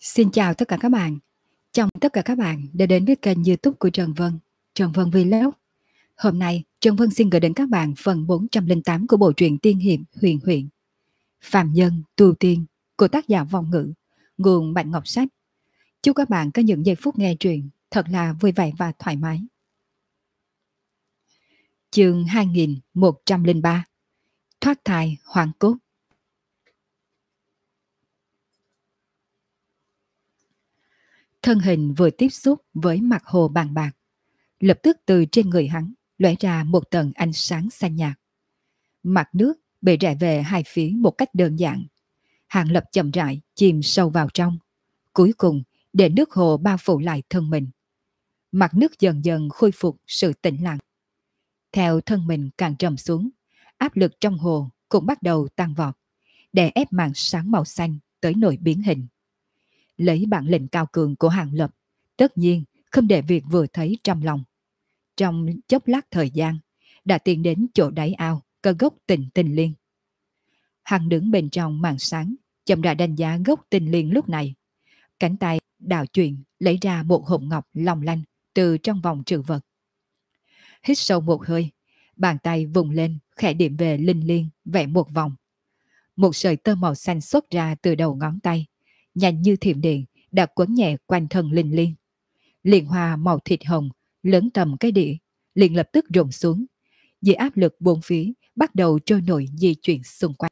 Xin chào tất cả các bạn. Chào tất cả các bạn đã đến với kênh YouTube của Trần Vân, Trần Vân Vlog. Hôm nay, Trần Vân xin gửi đến các bạn phần 408 của bộ truyện tiên hiệp Huyền Huyễn, Phàm Nhân Tu Tiên của tác giả Vong Ngữ, nguồn Bạch Ngọc Sách. Chúc các bạn có những giây phút nghe truyện thật là vui vẻ và thoải mái. Chương 2103, Thoát thai hoàng cốt. Thân hình vừa tiếp xúc với mặt hồ bàn bạc, lập tức từ trên người hắn lóe ra một tầng ánh sáng xanh nhạt. Mặt nước bị rẽ về hai phía một cách đơn giản. Hàng Lập chậm rãi chìm sâu vào trong, cuối cùng để nước hồ bao phủ lại thân mình. Mặt nước dần dần khôi phục sự tĩnh lặng. Theo thân mình càng trầm xuống, áp lực trong hồ cũng bắt đầu tăng vọt, đè ép màn sáng màu xanh tới nỗi biến hình. Lấy bản lĩnh cao cường của Hàng Lập, tất nhiên không để việc vừa thấy trong lòng. Trong chốc lát thời gian, đã tiến đến chỗ đáy ao có gốc Tịnh Tinh Liên. Hắn đứng bên trong màn sáng, chậm rãi đánh giá gốc Tinh Liên lúc này. Cánh tay đảo chuyển lấy ra một hộp ngọc long lanh từ trong vòng trữ vật. Hít sâu một hơi, bàn tay vùng lên khẽ điểm về Linh Liên vẽ một vòng. Một sợi tơ màu xanh xuất ra từ đầu ngón tay, nhanh như thiểm điện đã quấn nhẹ quanh thân Linh Liên. Liên hoa màu thịt hồng lớn tầm cái đĩa liền lập tức rụng xuống, dưới áp lực bốn phía bắt đầu trôi nổi di chuyển xung quanh.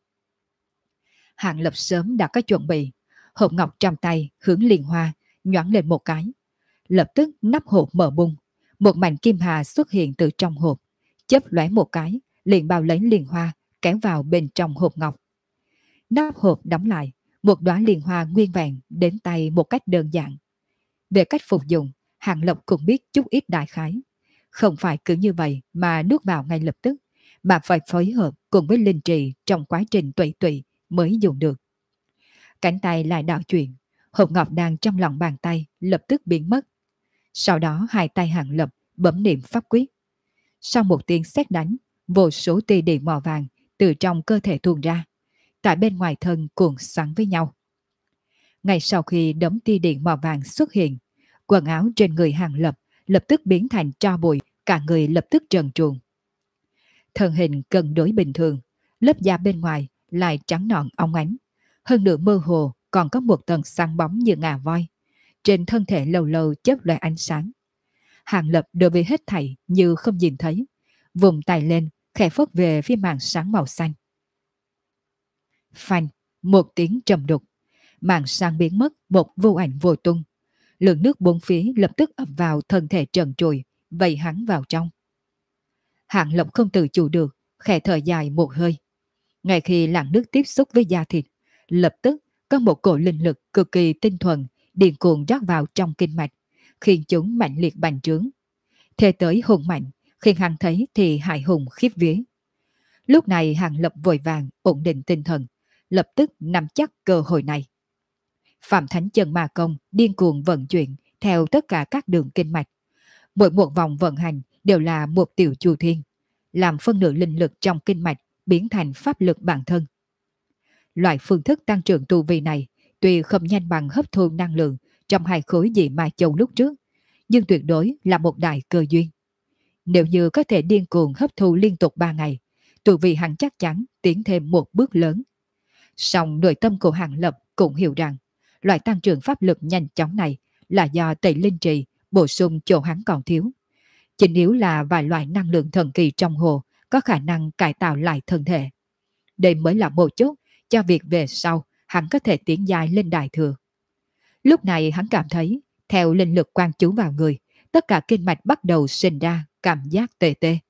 Hàng Lập sớm đã có chuẩn bị, hộp ngọc trong tay hướng liên hoa nhoáng lên một cái, lập tức nắp hộp mở bung, một mảnh kim hà xuất hiện từ trong hộp, chớp lóe một cái liền bao lấy liên hoa kéo vào bên trong hộp ngọc. Nắp hộp đóng lại, một đóa liên hoa nguyên vẹn đến tay một cách đơn giản. Về cách phục dụng, Hàng Lập cũng biết chút ít đại khái. Không phải cứ như vậy mà nuốt vào ngay lập tức, mà phải phối hợp cùng với linh trì trong quá trình tùy tùy mới dùng được. Cánh tay lại đảo chuyển, hộp ngọc đang trong lòng bàn tay lập tức biến mất. Sau đó hai tay Hàng Lập bấm niệm pháp quyết. Sau một tiếng sét đánh, vô số tia điện màu vàng từ trong cơ thể tuôn ra, tại bên ngoài thân cuộn xoắn với nhau. Ngay sau khi đống tia điện màu vàng xuất hiện, quần áo trên người Hàng Lập lập tức biến thành tro bụi, cả người lập tức trần truồng. Thân hình cân đối bình thường, lớp da bên ngoài lại trắng nõn óng ánh, hơn nữa mơ hồ còn có một tầng sáng bóng như ngà voi. Trên thân thể lâu lâu chớp lóe ánh sáng. Hàng Lập đối với hết thảy như không nhìn thấy, vùng tay lên khẽ phất về phía màn sáng màu xanh. Phanh, một tiếng trầm đục, màn sáng biến mất một vô ảnh vô tung. Lượng nước bốn phía lập tức ập vào thân thể trần trụi, vây hắn vào trong. Hàng Lập không tự chủ được, khẽ thở dài một hơi. Ngay khi làn nước tiếp xúc với da thịt, lập tức có một cổ linh lực cực kỳ tinh thuần điên cuồng rót vào trong kinh mạch, khiến chúng mạnh liệt bành trướng. Thế tới hùng mạnh, khiến hắn thấy thì hại hùng khiếp vía. Lúc này Hàng Lập vội vàng ổn định tinh thần, lập tức nắm chắc cơ hội này. Phạm Thánh Chân Ma Công điên cuồng vận chuyển theo tất cả các đường kinh mạch. Mỗi một vòng vận hành đều là một tiểu chu thiên, làm phân nửa linh lực trong kinh mạch biến thành pháp lực bản thân. Loại phương thức tăng trưởng tu vi này tuy không nhanh bằng hấp thu năng lượng trong hai khối dị ma châu lúc trước, nhưng tuyệt đối là một đại cơ duyên. Nếu như có thể điên cuồng hấp thu liên tục 3 ngày, tu vi hắn chắc chắn tiến thêm một bước lớn. Song nội tâm của Hàng Lập cũng hiểu rằng loại tăng trưởng pháp lực nhanh chóng này là do tẩy linh trì bổ sung chỗ hắn còn thiếu. Chính yếu là vài loại năng lượng thần kỳ trong hồ có khả năng cải tạo lại thân thể. Đây mới là một chút cho việc về sau hắn có thể tiến dài lên đại thừa. Lúc này hắn cảm thấy theo linh lực quan chú vào người, tất cả kinh mạch bắt đầu sinh ra cảm giác tê tê.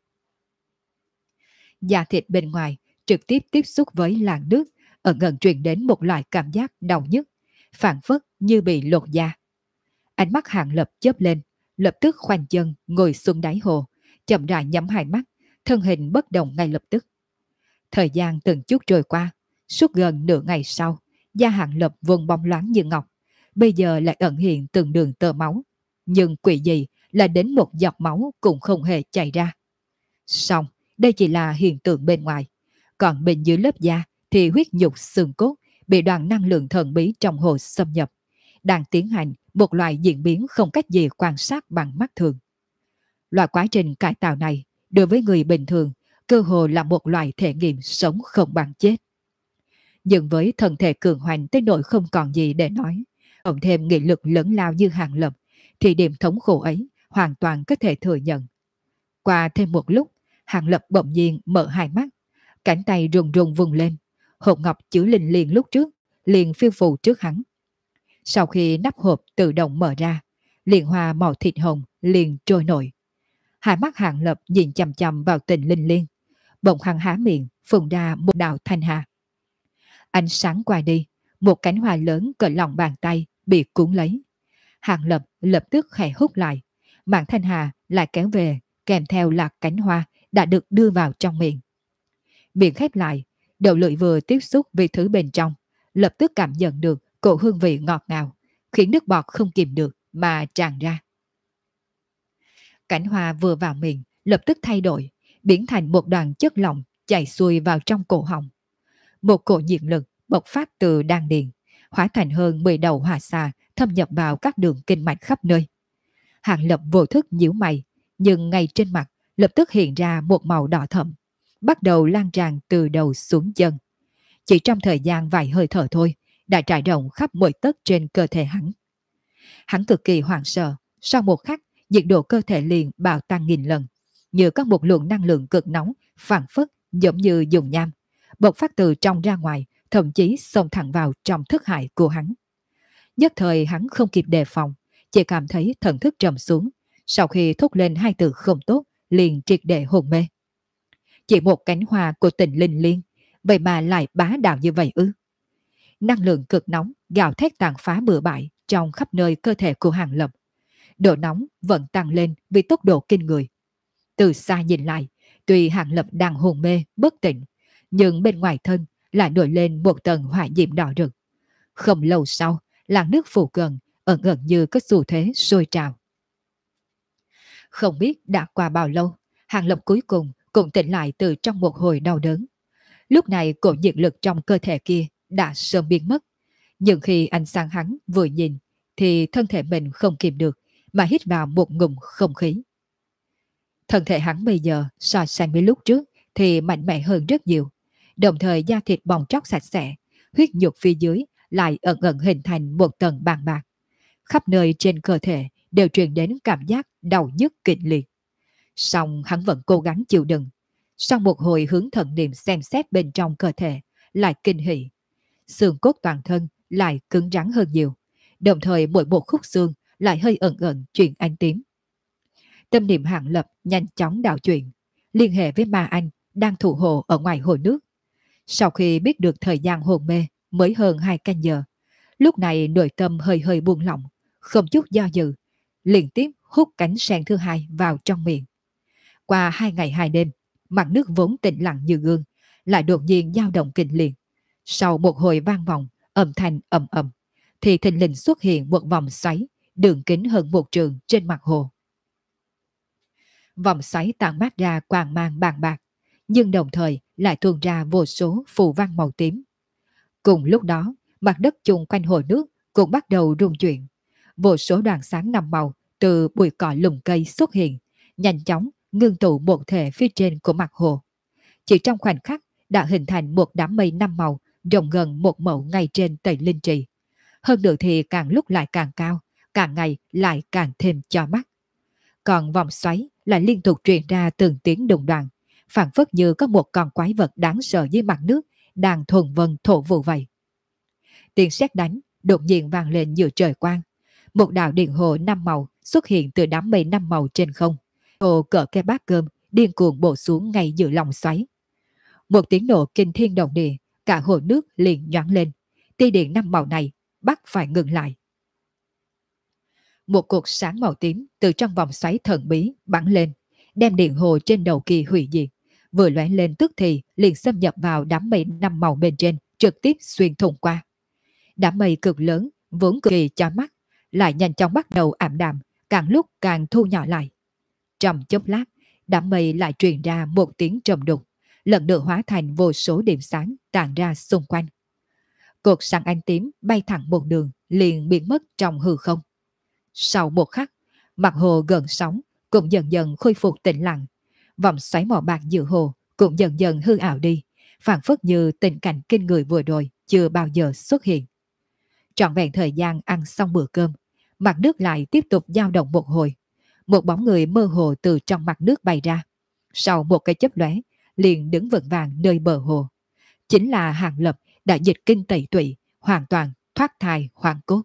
Da thịt bên ngoài trực tiếp tiếp xúc với làn nước, ở gần truyền đến một loại cảm giác đau nhức, phản phất như bị lột da. Ánh mắt Hàng Lập chớp lên, lập tức khoanh chân ngồi xuống đáy hồ, chậm rãi nhắm hai mắt, thân hình bất động ngay lập tức. Thời gian từng chút trôi qua, suốt gần nửa ngày sau, da Hàng Lập vốn bóng loáng như ngọc, bây giờ lại ẩn hiện từng đường tơ máu, nhưng quỷ gì là đến một giọt máu cũng không hề chảy ra. Xong, đây chỉ là hiện tượng bên ngoài, còn bên dưới lớp da thì huyết nhục xương cốt bị đoàn năng lượng thần bí trong hồ xâm nhập, đang tiến hành một loại diễn biến không cách gì quan sát bằng mắt thường. Loại quá trình cải tạo này đối với người bình thường cơ hồ là một loại thể nghiệm sống không bằng chết. Nhưng với thân thể cường hoành tới nỗi không còn gì để nói, cộng thêm nghị lực lớn lao như Hàng Lập, thì điểm thống khổ ấy hoàn toàn có thể thừa nhận. Qua thêm một lúc, Hàng Lập bỗng nhiên mở hai mắt, cánh tay run run vùng lên, hộp ngọc chứa linh liền lúc trước, liền phiêu phù trước hắn. Sau khi nắp hộp tự động mở ra, liền hoa màu thịt hồng liền trôi nổi. Hai mắt Hàng Lập nhìn chằm chằm vào tình linh liên, bỗng hắn há miệng phun ra một đạo thanh hà. Ánh sáng qua đi, một cánh hoa lớn cỡ lòng bàn tay bị cuốn lấy. Hàng Lập lập tức khẽ hút lại, mạng thanh hà lại kéo về, kèm theo là cánh hoa đã được đưa vào trong miệng. Miệng khép lại, đầu lưỡi vừa tiếp xúc với thứ bên trong, lập tức cảm nhận được cổ hương vị ngọt ngào, khiến nước bọt không kìm được mà tràn ra. Cánh hoa vừa vào miệng, lập tức thay đổi, biến thành một đoàn chất lỏng chảy xuôi vào trong cổ họng. Một cổ nhiệt lực bộc phát từ đan điền, hóa thành hơn 10 đầu hỏa xà thâm nhập vào các đường kinh mạch khắp nơi. Hàng Lập vô thức nhíu mày, nhưng ngay trên mặt lập tức hiện ra một màu đỏ thẫm, bắt đầu lan tràn từ đầu xuống chân. Chỉ trong thời gian vài hơi thở thôi, đã trải rộng khắp mọi tấc trên cơ thể hắn. Hắn cực kỳ hoảng sợ, sau một khắc, nhiệt độ cơ thể liền bạo tăng nghìn lần, như có một luồng năng lượng cực nóng phảng phất giống như dùng nham, bộc phát từ trong ra ngoài, thậm chí xông thẳng vào trong thức hải của hắn. Nhất thời hắn không kịp đề phòng, chỉ cảm thấy thần thức trầm xuống, sau khi thốt lên hai từ không tốt, liền triệt để hôn mê. Chỉ một cánh hoa của tình linh liên, vậy mà lại bá đạo như vậy ư? Năng lượng cực nóng gào thét tàn phá bừa bãi trong khắp nơi cơ thể của Hàng Lập. Độ nóng vẫn tăng lên vì tốc độ kinh người. Từ xa nhìn lại, tuy Hàng Lập đang hôn mê, bất tỉnh, nhưng bên ngoài thân lại nổi lên một tầng hỏa diệm đỏ rực. Không lâu sau, làn nước phủ gần, ẩn ẩn như có xu thế sôi trào. Không biết đã qua bao lâu, Hàng Lập cuối cùng cũng tỉnh lại từ trong một hồi đau đớn. Lúc này cổ nhiệt lực trong cơ thể kia đã sớm biến mất. Nhưng khi anh sang hắn vừa nhìn, thì thân thể mình không kìm được, mà hít vào một ngụm không khí. Thân thể hắn bây giờ so sánh với lúc trước thì mạnh mẽ hơn rất nhiều. Đồng thời da thịt bong tróc sạch sẽ, huyết nhục phía dưới lại ẩn ẩn hình thành một tầng bàng bạc. Khắp nơi trên cơ thể đều truyền đến cảm giác đau nhức kịch liệt. Song hắn vẫn cố gắng chịu đựng. Sau một hồi hướng thần niệm xem xét bên trong cơ thể, lại kinh hỉ. Xương cốt toàn thân lại cứng rắn hơn nhiều. Đồng thời mỗi một khúc xương lại hơi ẩn ẩn chuyển ánh tím. Tâm niệm Hàng Lập nhanh chóng đảo chuyển, liên hệ với Ma Anh đang thủ hộ ở ngoài hồ nước. Sau khi biết được thời gian hôn mê mới hơn 2 canh giờ, lúc này nội tâm hơi hơi buông lỏng, không chút do dự, liên tiếp hút cánh sen thứ hai vào trong miệng. Qua 2 ngày 2 đêm, mặt nước vốn tĩnh lặng như gương, lại đột nhiên dao động kịch liệt. Sau một hồi vang vọng, âm thanh ầm ầm, thì thình lình xuất hiện một vòng xoáy, đường kính hơn 1 trường trên mặt hồ. Vòng xoáy tản mát ra quang mang bàng bạc, nhưng đồng thời lại tuôn ra vô số phù văn màu tím. Cùng lúc đó, mặt đất chung quanh hồ nước cũng bắt đầu rung chuyển. Vô số đoàn sáng 5 màu từ bụi cỏ lùm cây xuất hiện, nhanh chóng ngưng tụ một thể phía trên của mặt hồ. Chỉ trong khoảnh khắc đã hình thành một đám mây 5 màu rộng gần 1 mẫu ngay trên Tây Linh Trì. Hơn nữa thì càng lúc lại càng cao, càng ngày lại càng thêm cho mắt. Còn vòng xoáy lại liên tục truyền ra từng tiếng đùng đoàng, phảng phất như có một con quái vật đáng sợ dưới mặt nước đang thuần vân thổ vụ vậy. Tiếng sét đánh đột nhiên vang lên giữa trời quang. Một đạo điện hồ 5 màu xuất hiện từ đám mây 5 màu trên không. Hồ cỡ cái bát cơm điên cuồng bổ xuống ngay giữa lòng xoáy. Một tiếng nổ kinh thiên động địa, cả hồ nước liền nhoáng lên. Tia điện 5 màu này bắt phải ngừng lại. Một cột sáng màu tím từ trong vòng xoáy thần bí bắn lên, đem điện hồ trên đầu kỳ hủy diệt. Vừa lóe lên tức thì liền xâm nhập vào đám mây 5 màu bên trên, trực tiếp xuyên thủng qua. Đám mây cực lớn, vốn cực kỳ chói mắt, lại nhanh chóng bắt đầu ảm đạm, càng lúc càng thu nhỏ lại. Trong chốc lát, đám mây lại truyền ra một tiếng trầm đục, lần nữa hóa thành vô số điểm sáng tản ra xung quanh. cột sáng ánh tím bay thẳng một đường, liền biến mất trong hư không. Sau một khắc, mặt hồ gần sóng cũng dần dần khôi phục tĩnh lặng. Vòng xoáy màu bạc giữa hồ cũng dần dần hư ảo đi, phảng phất như tình cảnh kinh người vừa rồi chưa bao giờ xuất hiện. Trọn vẹn thời gian ăn xong bữa cơm, mặt nước lại tiếp tục dao động một hồi. Một bóng người mơ hồ từ trong mặt nước bay ra. Sau một cái chớp lóe, liền đứng vững vàng nơi bờ hồ. Chính là Hàng Lập đã dịch kinh tẩy tụy, hoàn toàn thoát thai hoàn cốt.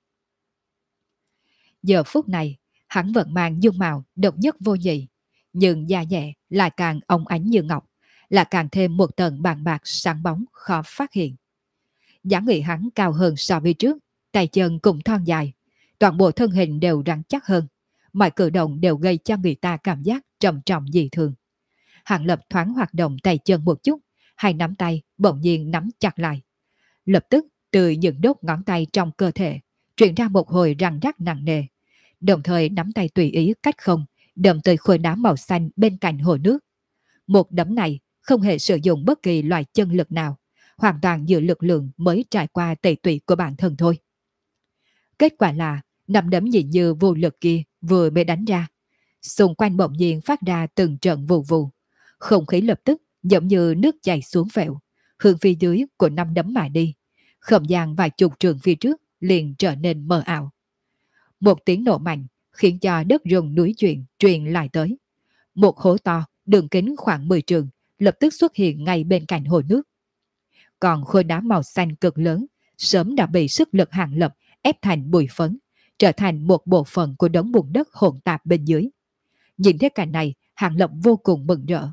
Giờ phút này, hắn vẫn mang dung mạo độc nhất vô nhị, nhưng da dẻ lại càng óng ánh như ngọc, là càng thêm một tầng bàn bạc sáng bóng khó phát hiện. Dáng người hắn cao hơn so với trước, tay chân cũng thon dài, toàn bộ thân hình đều rắn chắc hơn, mọi cử động đều gây cho người ta cảm giác trầm trọng dị thường. Hàng Lập thoáng hoạt động tay chân một chút, hai nắm tay bỗng nhiên nắm chặt lại. Lập tức từ những đốt ngón tay trong cơ thể truyền ra một hồi răng rắc nặng nề, đồng thời nắm tay tùy ý cách không đâm tới khối đá màu xanh bên cạnh hồ nước. Một đấm này không hề sử dụng bất kỳ loại chân lực nào, hoàn toàn dựa lực lượng mới trải qua tẩy tụy của bản thân thôi. Kết quả là nắm đấm nhìn như vô lực kia vừa mới đánh ra, xung quanh bỗng nhiên phát ra từng trận vù vù, không khí lập tức giống như nước chảy xuống phèo, hướng phía dưới của năm đấm mà đi. Không gian vài chục trường phía trước liền trở nên mờ ảo. Một tiếng nổ mạnh khiến cho đất rung núi chuyển truyền lại tới. Một hố to đường kính khoảng 10 trường lập tức xuất hiện ngay bên cạnh hồ nước. Còn khối đá màu xanh cực lớn sớm đã bị sức lực Hàng Lập ép thành bụi phấn, trở thành một bộ phận của đống bùn đất hỗn tạp bên dưới. Nhìn thấy cảnh này, Hàng Lập vô cùng mừng rỡ.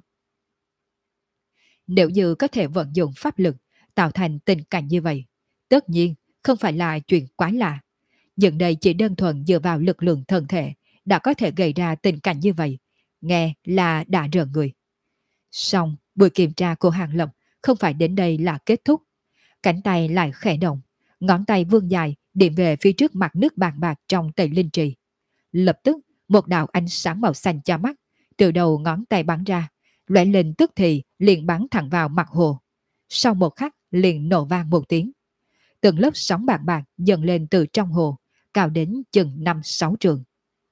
Nếu như có thể vận dụng pháp lực tạo thành tình cảnh như vậy, tất nhiên không phải là chuyện quá lạ. Nhưng đây chỉ đơn thuần dựa vào lực lượng thân thể đã có thể gây ra tình cảnh như vậy, nghe là đã rợn người. Xong, buổi kiểm tra của Hàng Lập không phải đến đây là kết thúc. Cánh tay lại khẽ động, ngón tay vươn dài điểm về phía trước mặt nước bàn bạc trong tẩy linh trì. Lập tức, một đạo ánh sáng màu xanh cho mắt từ đầu ngón tay bắn ra, lóe lên tức thì liền bắn thẳng vào mặt hồ. Sau một khắc liền nổ vang một tiếng. Từng lớp sóng bạc bạc dần lên từ trong hồ, cao đến chừng 5-6 trượng.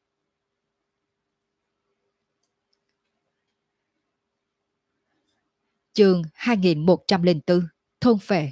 Chương 2104 Thôn Phệ.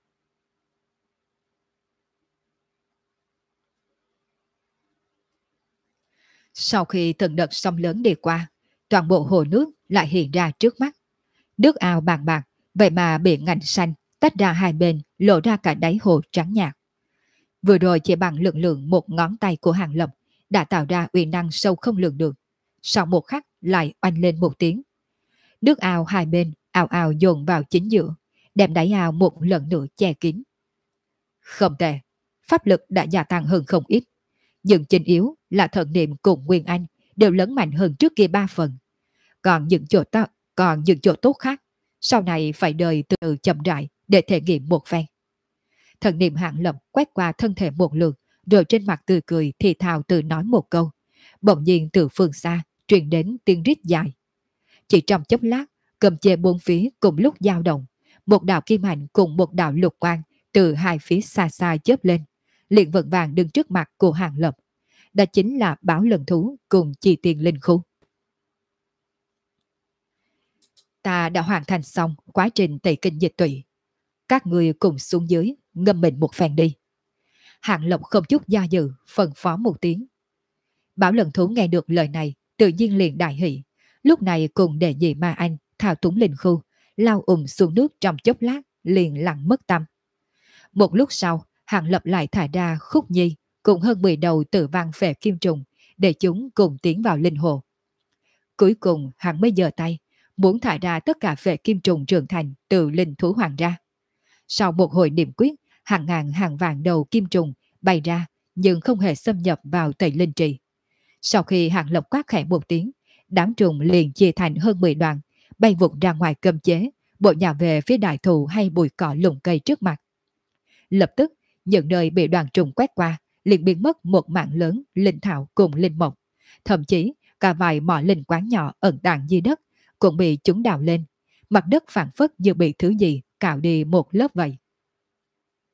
Sau khi từng đợt sóng lớn đi qua, toàn bộ hồ nước lại hiện ra trước mắt. Nước ao bàng bạc, vậy mà bị ngành xanh tách ra hai bên, lộ ra cả đáy hồ trắng nhạt. Vừa rồi chỉ bằng lực lượng một ngón tay của Hàng Lập đã tạo ra uy năng sâu không lường được. Sau một khắc lại oanh lên một tiếng. Nước ao hai bên ào ào dồn vào chính giữa, đem đáy ao một lần nữa che kín. Không tệ, pháp lực đã gia tăng hơn không ít. Nhưng chính yếu là thần niệm cùng Nguyên Anh đều lớn mạnh hơn trước kia 3 phần. Còn những chỗ tốt khác, sau này phải đời từ chậm rãi để thể nghiệm một phen. Thần niệm Hàng Lập quét qua thân thể một lượt, rồi trên mặt tươi cười thì thào tự nói một câu. Bỗng nhiên từ phương xa truyền đến tiếng rít dài. Chỉ trong chốc lát, cầm chê bốn phía cùng lúc dao động, một đạo kim hành cùng một đạo lục quang từ hai phía xa xa chớp lên, liền vững vàng đứng trước mặt của Hàng Lập. Đó chính là Báo Lần Thú cùng Chi Tiền Linh Khu. Ta đã hoàn thành xong quá trình tẩy kinh dịch tụy. Các người cùng xuống dưới, ngâm mình một phen đi. Hàng Lập không chút do dự, phân phó một tiếng. Bảo Lần Thú nghe được lời này, tự nhiên liền đại hỷ. Lúc này cùng đệ nhị ma anh, thao túng linh khu, lao xuống nước trong chốc lát, liền lặng mất tâm. Một lúc sau, Hàng Lập lại thả ra Khúc Nhi, cùng hơn 10 đầu tử vang phệ kim trùng, để chúng cùng tiến vào linh hồ. Cuối cùng, hắn mới giơ tay, muốn thả ra tất cả phệ kim trùng trưởng thành từ linh thú hoàng ra. Sau một hồi niệm quyết, hàng ngàn hàng vạn đầu kim trùng bay ra, nhưng không hề xâm nhập vào tẩy linh trì. Sau khi Hàng Lập quát khẽ một tiếng, đám trùng liền chia thành hơn 10 đoàn, bay vụt ra ngoài cơm chế, bộ nhào về phía đại thụ hay bụi cỏ lùm cây trước mặt. Lập tức, những nơi bị đoàn trùng quét qua, liền biến mất một mạng lớn linh thảo cùng linh mộc. Thậm chí, cả vài mỏ linh quán nhỏ ẩn tàng dưới đất cũng bị chúng đào lên. Mặt đất phản phất như bị thứ gì cạo đi một lớp vậy.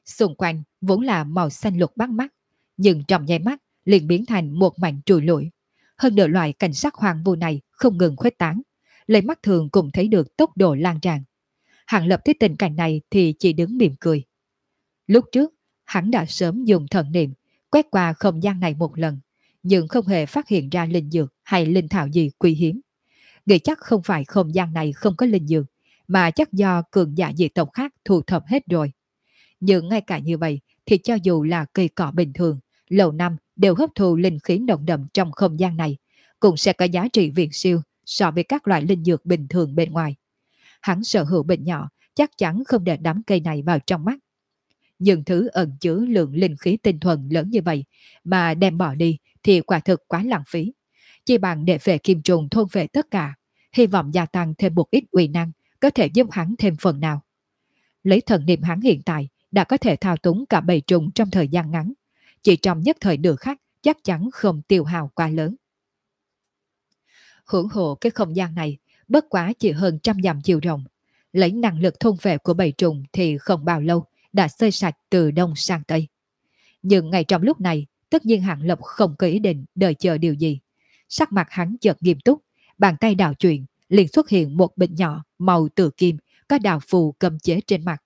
Xung quanh vốn là màu xanh lục bắt mắt, nhưng trong nháy mắt liền biến thành một mảnh trùi lủi. Hơn nữa loại cảnh sắc hoang vu này không ngừng khuếch tán, lấy mắt thường cũng thấy được tốc độ lan tràn. Hàng Lập thấy tình cảnh này thì chỉ đứng mỉm cười. Lúc trước, hắn đã sớm dùng thần niệm quét qua không gian này một lần, nhưng không hề phát hiện ra linh dược hay linh thảo gì quý hiếm. Nghĩ chắc không phải không gian này không có linh dược, mà chắc do cường giả dị tộc khác thu thập hết rồi. Nhưng ngay cả như vậy thì cho dù là cây cỏ bình thường, lâu năm đều hấp thu linh khí nồng đậm trong không gian này, cũng sẽ có giá trị viễn siêu so với các loại linh dược bình thường bên ngoài. Hắn sở hữu bệnh nhỏ, chắc chắn không để đám cây này vào trong mắt. Nhưng thứ ẩn chứa lượng linh khí tinh thuần lớn như vậy mà đem bỏ đi thì quả thực quá lãng phí. Chỉ bằng để về kim trùng thôn về tất cả, hy vọng gia tăng thêm một ít uy năng có thể giúp hắn thêm phần nào. Lấy thần niệm hắn hiện tại đã có thể thao túng cả bầy trùng trong thời gian ngắn. Chỉ trong nhất thời nửa khắc chắc chắn không tiêu hao quá lớn. Hưởng hộ cái không gian này bất quá chỉ hơn trăm dặm chiều rộng. Lấy năng lực thôn vệ của bầy trùng thì không bao lâu đã xơi sạch từ đông sang tây. Nhưng ngay trong lúc này, tất nhiên Hạng Lập không có ý định đợi chờ điều gì. Sắc mặt hắn chợt nghiêm túc, bàn tay đảo chuyển, liền xuất hiện một bình nhỏ màu tử kim, có đạo phù cầm chế trên mặt.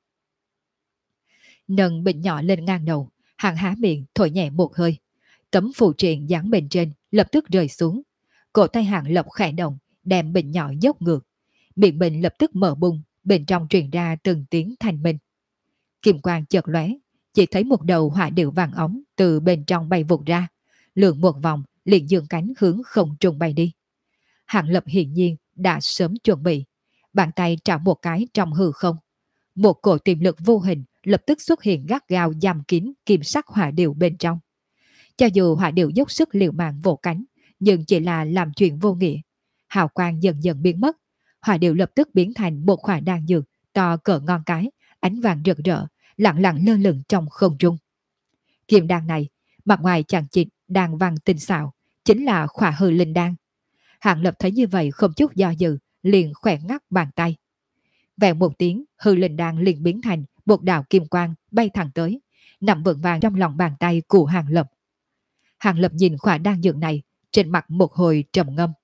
Nâng bình nhỏ lên ngang đầu, hắn há miệng thổi nhẹ một hơi. Tấm phù triện dán bên trên lập tức rơi xuống. Cổ tay Hạng Lập khẽ động, đem bình nhỏ dốc ngược. Miệng bình lập tức mở bung, bên trong truyền ra từng tiếng thanh minh. Kim quang chợt lóe, chỉ thấy một đầu hỏa điệu vàng óng từ bên trong bay vụt ra, lượn một vòng liền dương cánh hướng không trung bay đi. Hạng Lập hiển nhiên đã sớm chuẩn bị, bàn tay trảo một cái trong hư không. Một cổ tiềm lực vô hình lập tức xuất hiện gắt gao giam kín kim sắc hỏa điệu bên trong. Cho dù hỏa điệu dốc sức liều mạng vỗ cánh, nhưng chỉ là làm chuyện vô nghĩa. Hào quang dần dần biến mất, hỏa điệu lập tức biến thành một quả đan dược to cỡ ngón cái, ánh vàng rực rỡ, lặng lặng lơ lửng trong không trung. Kim đan này, mặt ngoài chằng chịt đan văn tinh xảo, chính là khỏa hư linh đan. Hạng Lập thấy như vậy không chút do dự, liền khẽ ngắt bàn tay. Vẹn một tiếng, hư linh đan liền biến thành một đạo kim quang bay thẳng tới, nằm vững vàng trong lòng bàn tay của Hạng Lập. Hạng Lập nhìn khỏa đan dược này, trên mặt một hồi trầm ngâm.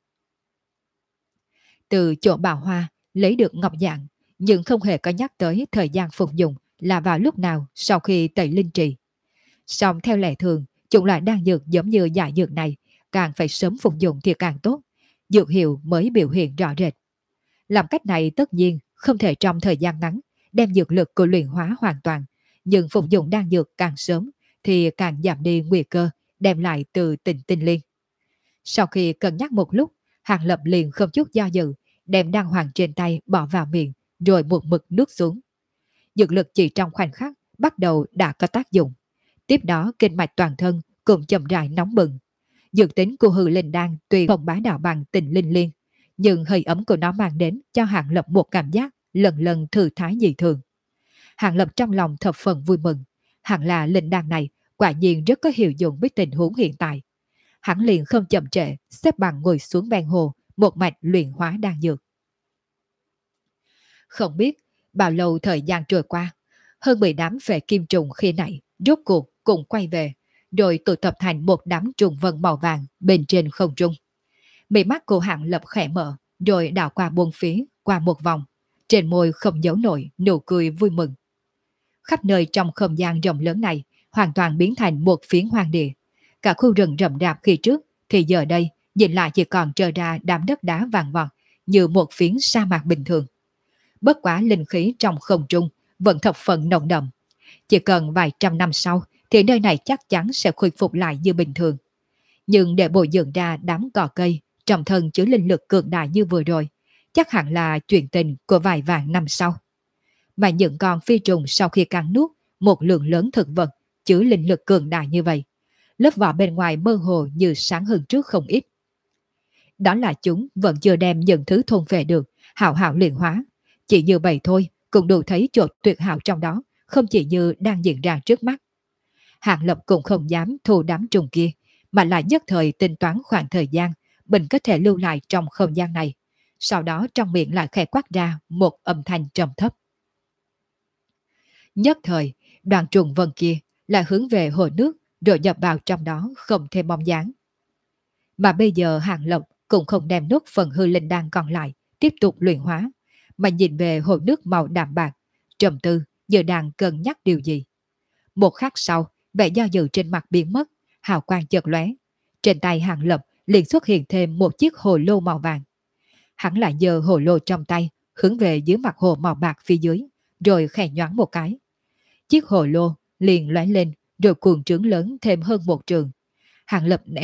Từ chỗ bảo hoa lấy được ngọc dạng, nhưng không hề có nhắc tới thời gian phục dụng là vào lúc nào sau khi tẩy linh trì. Song theo lẽ thường, chủng loại đan dược giống như giải dược này càng phải sớm phục dụng thì càng tốt, dược hiệu mới biểu hiện rõ rệt. Làm cách này tất nhiên không thể trong thời gian ngắn đem dược lực của luyện hóa hoàn toàn, nhưng phục dụng đan dược càng sớm thì càng giảm đi nguy cơ đem lại từ tình tinh liên. Sau khi cân nhắc một lúc, Hàng Lập liền không chút do dự, đem đan hoàng trên tay bỏ vào miệng, rồi một mực nuốt xuống. Dược lực chỉ trong khoảnh khắc bắt đầu đã có tác dụng. Tiếp đó kinh mạch toàn thân cũng chậm rãi nóng bừng. Dược tính của hư linh đan tuy không bá đạo bằng tình linh liên, nhưng hơi ấm của nó mang đến cho Hàng Lập một cảm giác lần lần thư thái dị thường. Hàng Lập trong lòng thập phần vui mừng. Hẳn là linh đan này quả nhiên rất có hiệu dụng với tình huống hiện tại. Hắn liền không chậm trễ, xếp bằng ngồi xuống ven hồ, một mạch luyện hóa đan dược. Không biết bao lâu thời gian trôi qua, hơn 10 đám phệ kim trùng khi nãy rốt cuộc cùng quay về, rồi tụ tập thành một đám trùng vân màu vàng bên trên không trung. Mí mắt của Hạng Lập khẽ mở, rồi đảo qua buông phía, qua một vòng, trên môi không giấu nổi nụ cười vui mừng. Khắp nơi trong không gian rộng lớn này hoàn toàn biến thành một phiến hoang địa. Cả khu rừng rậm rạp khi trước thì giờ đây nhìn lại chỉ còn trơ ra đám đất đá vàng vọt như một phiến sa mạc bình thường. Bất quá linh khí trong không trung vẫn thập phần nồng đậm. Chỉ cần vài trăm năm sau thì nơi này chắc chắn sẽ khôi phục lại như bình thường. Nhưng để bồi dưỡng ra đám cỏ cây trong thân chứa linh lực cường đại như vừa rồi, chắc hẳn là chuyện tình của vài vạn năm sau. Mà những con phi trùng sau khi cắn nuốt một lượng lớn thực vật chứa linh lực cường đại như vậy, lớp vỏ bên ngoài mơ hồ như sáng hơn trước không ít. Đó là chúng vẫn chưa đem những thứ thôn về được, hảo hảo luyện hóa. Chỉ như vậy thôi cũng đủ thấy chỗ tuyệt hảo trong đó, không chỉ như đang diễn ra trước mắt. Hạng Lập cũng không dám thu đám trùng kia, mà lại nhất thời tính toán khoảng thời gian mình có thể lưu lại trong không gian này. Sau đó trong miệng lại khẽ quát ra một âm thanh trầm thấp. Nhất thời, Đoàn trùng vân kia lại hướng về hồ nước rồi nhập vào trong đó không thêm bóng dáng. Mà bây giờ Hàng Lập cũng không đem nốt phần hư linh đan còn lại tiếp tục luyện hóa, mà nhìn về hồ nước màu đạm bạc, trầm tư giờ đang cân nhắc điều gì. Một khắc sau, vẻ do dự trên mặt biến mất, hào quang chợt lóe. Trên tay Hàng Lập liền xuất hiện thêm một chiếc hồ lô màu vàng. Hắn lại giơ hồ lô trong tay, hướng về dưới mặt hồ màu bạc phía dưới, rồi khẽ nhoáng một cái. Chiếc hồ lô liền lóe lên, rồi cuồng trướng lớn thêm hơn một trường. Hàng Lập ném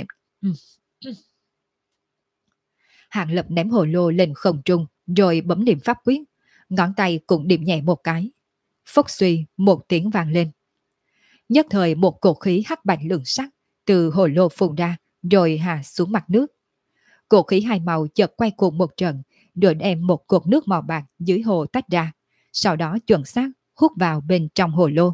Hàng Lập ném hồ lô lên không trung, rồi bấm niệm pháp quyết, ngón tay cũng điểm nhẹ một cái. Phốc suy một tiếng vang lên. Nhất thời một cột khí hắc bạch lượng sắc từ hồ lô phun ra, rồi hạ xuống mặt nước. Cột khí hai màu chợt quay cuồng một trận, rồi đem một cột nước màu bạc dưới hồ tách ra, sau đó chuẩn xác hút vào bên trong hồ lô.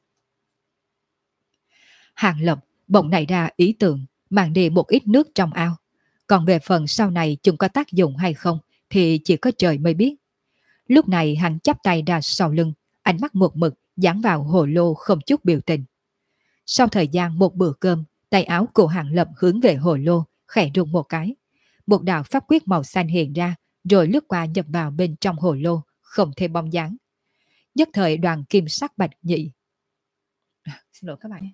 Hàng Lập bỗng nảy ra ý tưởng mang đi một ít nước trong ao. Còn về phần sau này chúng có tác dụng hay không thì chỉ có trời mới biết. Lúc này hắn chắp tay ra sau lưng, ánh mắt một mực dán vào hồ lô không chút biểu tình. Sau thời gian một bữa cơm, tay áo của Hàng Lập hướng về hồ lô, khẽ rung một cái. Một đạo pháp quyết màu xanh hiện ra, rồi lướt qua nhập vào bên trong hồ lô, không thêm bóng dáng. Nhất thời đoàn kim sắc bạch nhị. Xin lỗi các bạn.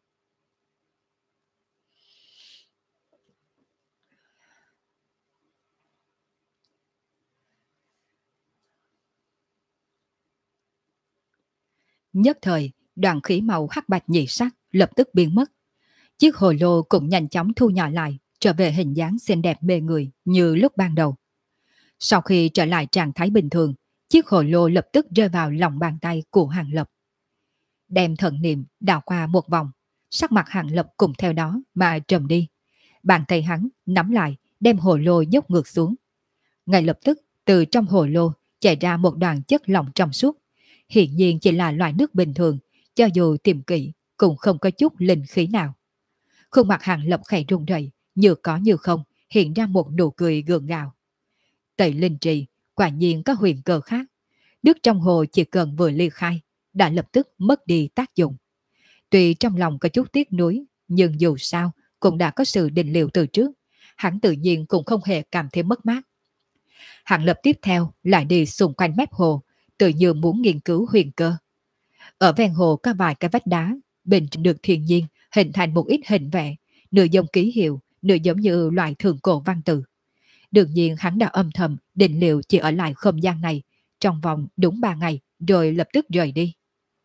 Nhất thời, đoàn khí màu hắc bạch nhị sắc lập tức biến mất. Chiếc hồ lô cũng nhanh chóng thu nhỏ lại, trở về hình dáng xinh đẹp mê người như lúc ban đầu. Sau khi trở lại trạng thái bình thường, chiếc hồ lô lập tức rơi vào lòng bàn tay của Hàng Lập. Đem thần niệm đảo qua một vòng, sắc mặt Hàng Lập cùng theo đó mà trầm đi. Bàn tay hắn nắm lại, đem hồ lô dốc ngược xuống. Ngay lập tức, từ trong hồ lô chảy ra một đoàn chất lỏng trong suốt. Hiện nhiên chỉ là loại nước bình thường, cho dù tìm kỹ cũng không có chút linh khí nào. Khuôn mặt Hàng Lập khẽ run rẩy, như có như không, hiện ra một nụ cười gượng gạo. Tẩy linh trì, quả nhiên có huyền cơ khác. Nước trong hồ chỉ cần vừa ly khai, đã lập tức mất đi tác dụng. Tuy trong lòng có chút tiếc nuối, nhưng dù sao cũng đã có sự định liệu từ trước, hắn tự nhiên cũng không hề cảm thấy mất mát. Hàng Lập tiếp theo lại đi xung quanh mép hồ, tự như muốn nghiên cứu huyền cơ. Ở ven hồ có vài cái vách đá, bên được thiên nhiên hình thành một ít hình vẽ, nửa giống ký hiệu, nửa giống như loại thường cổ văn tự. Đương nhiên hắn đã âm thầm định liệu chỉ ở lại không gian này trong vòng đúng 3 ngày rồi lập tức rời đi.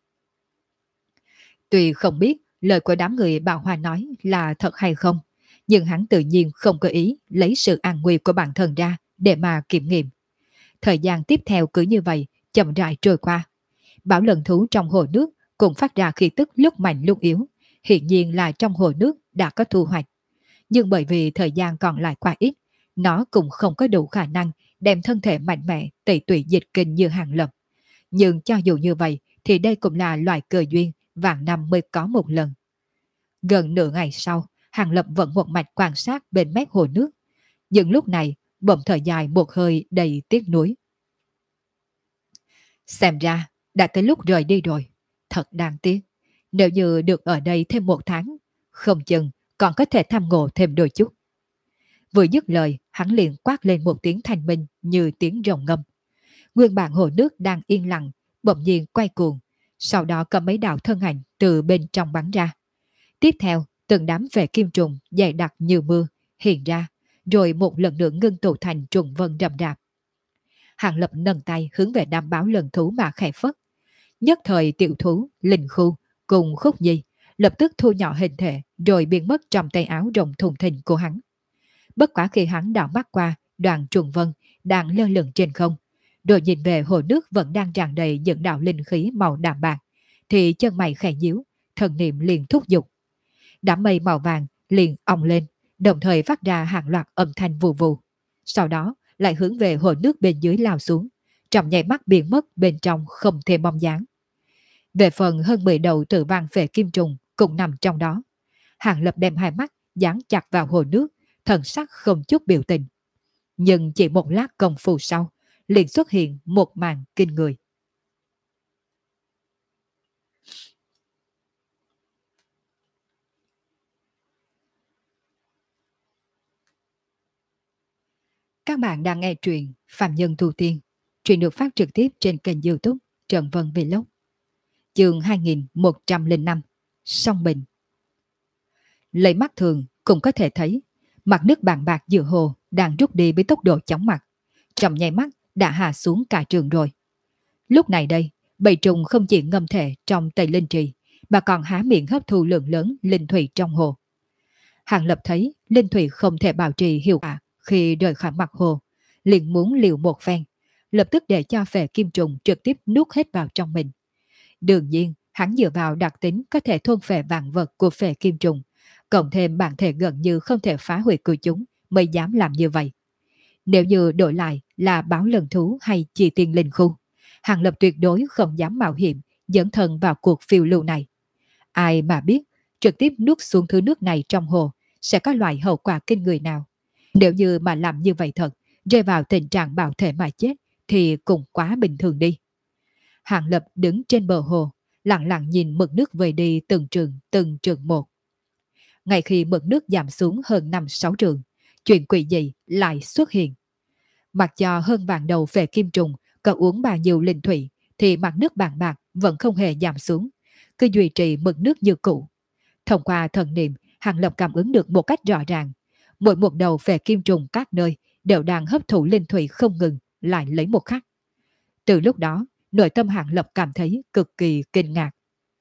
Tuy không biết lời của đám người Bảo Hoa nói là thật hay không, nhưng hắn tự nhiên không có ý lấy sự an nguy của bản thân ra để mà kiểm nghiệm. Thời gian tiếp theo cứ như vậy chậm rãi trôi qua. Bảo lần thú trong hồ nước cũng phát ra khí tức lúc mạnh lúc yếu, hiện nhiên là trong hồ nước đã có thu hoạch. Nhưng bởi vì thời gian còn lại quá ít, nó cũng không có đủ khả năng đem thân thể mạnh mẽ tẩy tủy dịch kinh như Hàng Lập. Nhưng cho dù như vậy thì đây cũng là loại cơ duyên vạn năm mới có một lần. Gần nửa ngày sau, Hàng Lập vẫn một mạch quan sát bên mép hồ nước. Nhưng lúc này bỗng thở dài một hơi đầy tiếc nuối. Xem ra đã tới lúc rời đi rồi. Thật đáng tiếc. Nếu như được ở đây thêm 1 tháng, không chừng còn có thể tham ngộ thêm đôi chút. Vừa dứt lời, hắn liền quát lên một tiếng thanh minh như tiếng rồng ngâm. Nguyên bản hồ nước đang yên lặng, bỗng nhiên quay cuồng, sau đó có mấy đạo thân ảnh từ bên trong bắn ra. Tiếp theo, từng đám về kim trùng dày đặc như mưa hiện ra, rồi một lần nữa ngưng tụ thành trùng vân rậm rạp. Hàng Lập nâng tay hướng về đám báo lần thú mà khẽ phất. Nhất thời tiểu thú, linh khu cùng Khúc Nhi lập tức thu nhỏ hình thể rồi biến mất trong tay áo rộng thùng thình của hắn. Bất quá khi hắn đảo mắt qua đoàn trùng vân đang lơ lửng trên không, rồi nhìn về hồ nước vẫn đang tràn đầy những đạo linh khí màu đạm bạc, thì chân mày khẽ nhíu, thần niệm liền thúc giục. Đám mây màu vàng liền ong lên, đồng thời phát ra hàng loạt âm thanh vù vù. Sau đó lại hướng về hồ nước bên dưới lao xuống, trong nháy mắt biến mất bên trong không thêm bóng dáng. Về phần hơn 10 đầu tử vàng phệ kim trùng cũng nằm trong đó. Hàng Lập đem hai mắt dán chặt vào hồ nước, thần sắc không chút biểu tình. Nhưng chỉ một lát công phu sau, liền xuất hiện một màn kinh người. Các bạn đang nghe truyện Phạm Nhân Tu Tiên. Truyện được phát trực tiếp trên kênh YouTube Trần Vân Vlog. Chương 2105. Song Bình. Lấy mắt thường cũng có thể thấy mặt nước bàn bạc giữa hồ đang rút đi với tốc độ chóng mặt. Trong nháy mắt đã hạ xuống cả trường rồi. Lúc này đây, bầy trùng không chỉ ngâm thể trong Tây Linh Trì mà còn há miệng hấp thu lượng lớn linh thủy trong hồ. Hàng Lập thấy linh thủy không thể bảo trì hiệu quả khi rời khỏi mặt hồ, liền muốn liều một phen, lập tức để cho phệ kim trùng trực tiếp nuốt hết vào trong mình. Đương nhiên, hắn dựa vào đặc tính có thể thôn phệ vạn vật của phệ kim trùng, cộng thêm bản thể gần như không thể phá hủy của chúng mới dám làm như vậy. Nếu như đổi lại là báo lần thú hay chi tiên linh khu, Hàng Lập tuyệt đối không dám mạo hiểm dẫn thân vào cuộc phiêu lưu này. Ai mà biết, trực tiếp nuốt xuống thứ nước này trong hồ sẽ có loại hậu quả kinh người nào. Nếu như mà làm như vậy thật, rơi vào tình trạng bạo thể mà chết thì cũng quá bình thường đi. Hàng Lập đứng trên bờ hồ, lặng lặng nhìn mực nước về đi từng trường một. Ngay khi mực nước giảm xuống hơn 5-6 trường, chuyện quỷ dị lại xuất hiện. Mặc cho hơn vạn đầu về kim trùng có uống bao nhiêu linh thủy thì mặt nước bàn bạc vẫn không hề giảm xuống, cứ duy trì mực nước như cũ. Thông qua thần niệm, Hàng Lập cảm ứng được một cách rõ ràng. Mỗi một đầu về kim trùng các nơi đều đang hấp thụ linh thủy không ngừng, lại lấy một khắc. Từ lúc đó, nội tâm Hàng Lập cảm thấy cực kỳ kinh ngạc.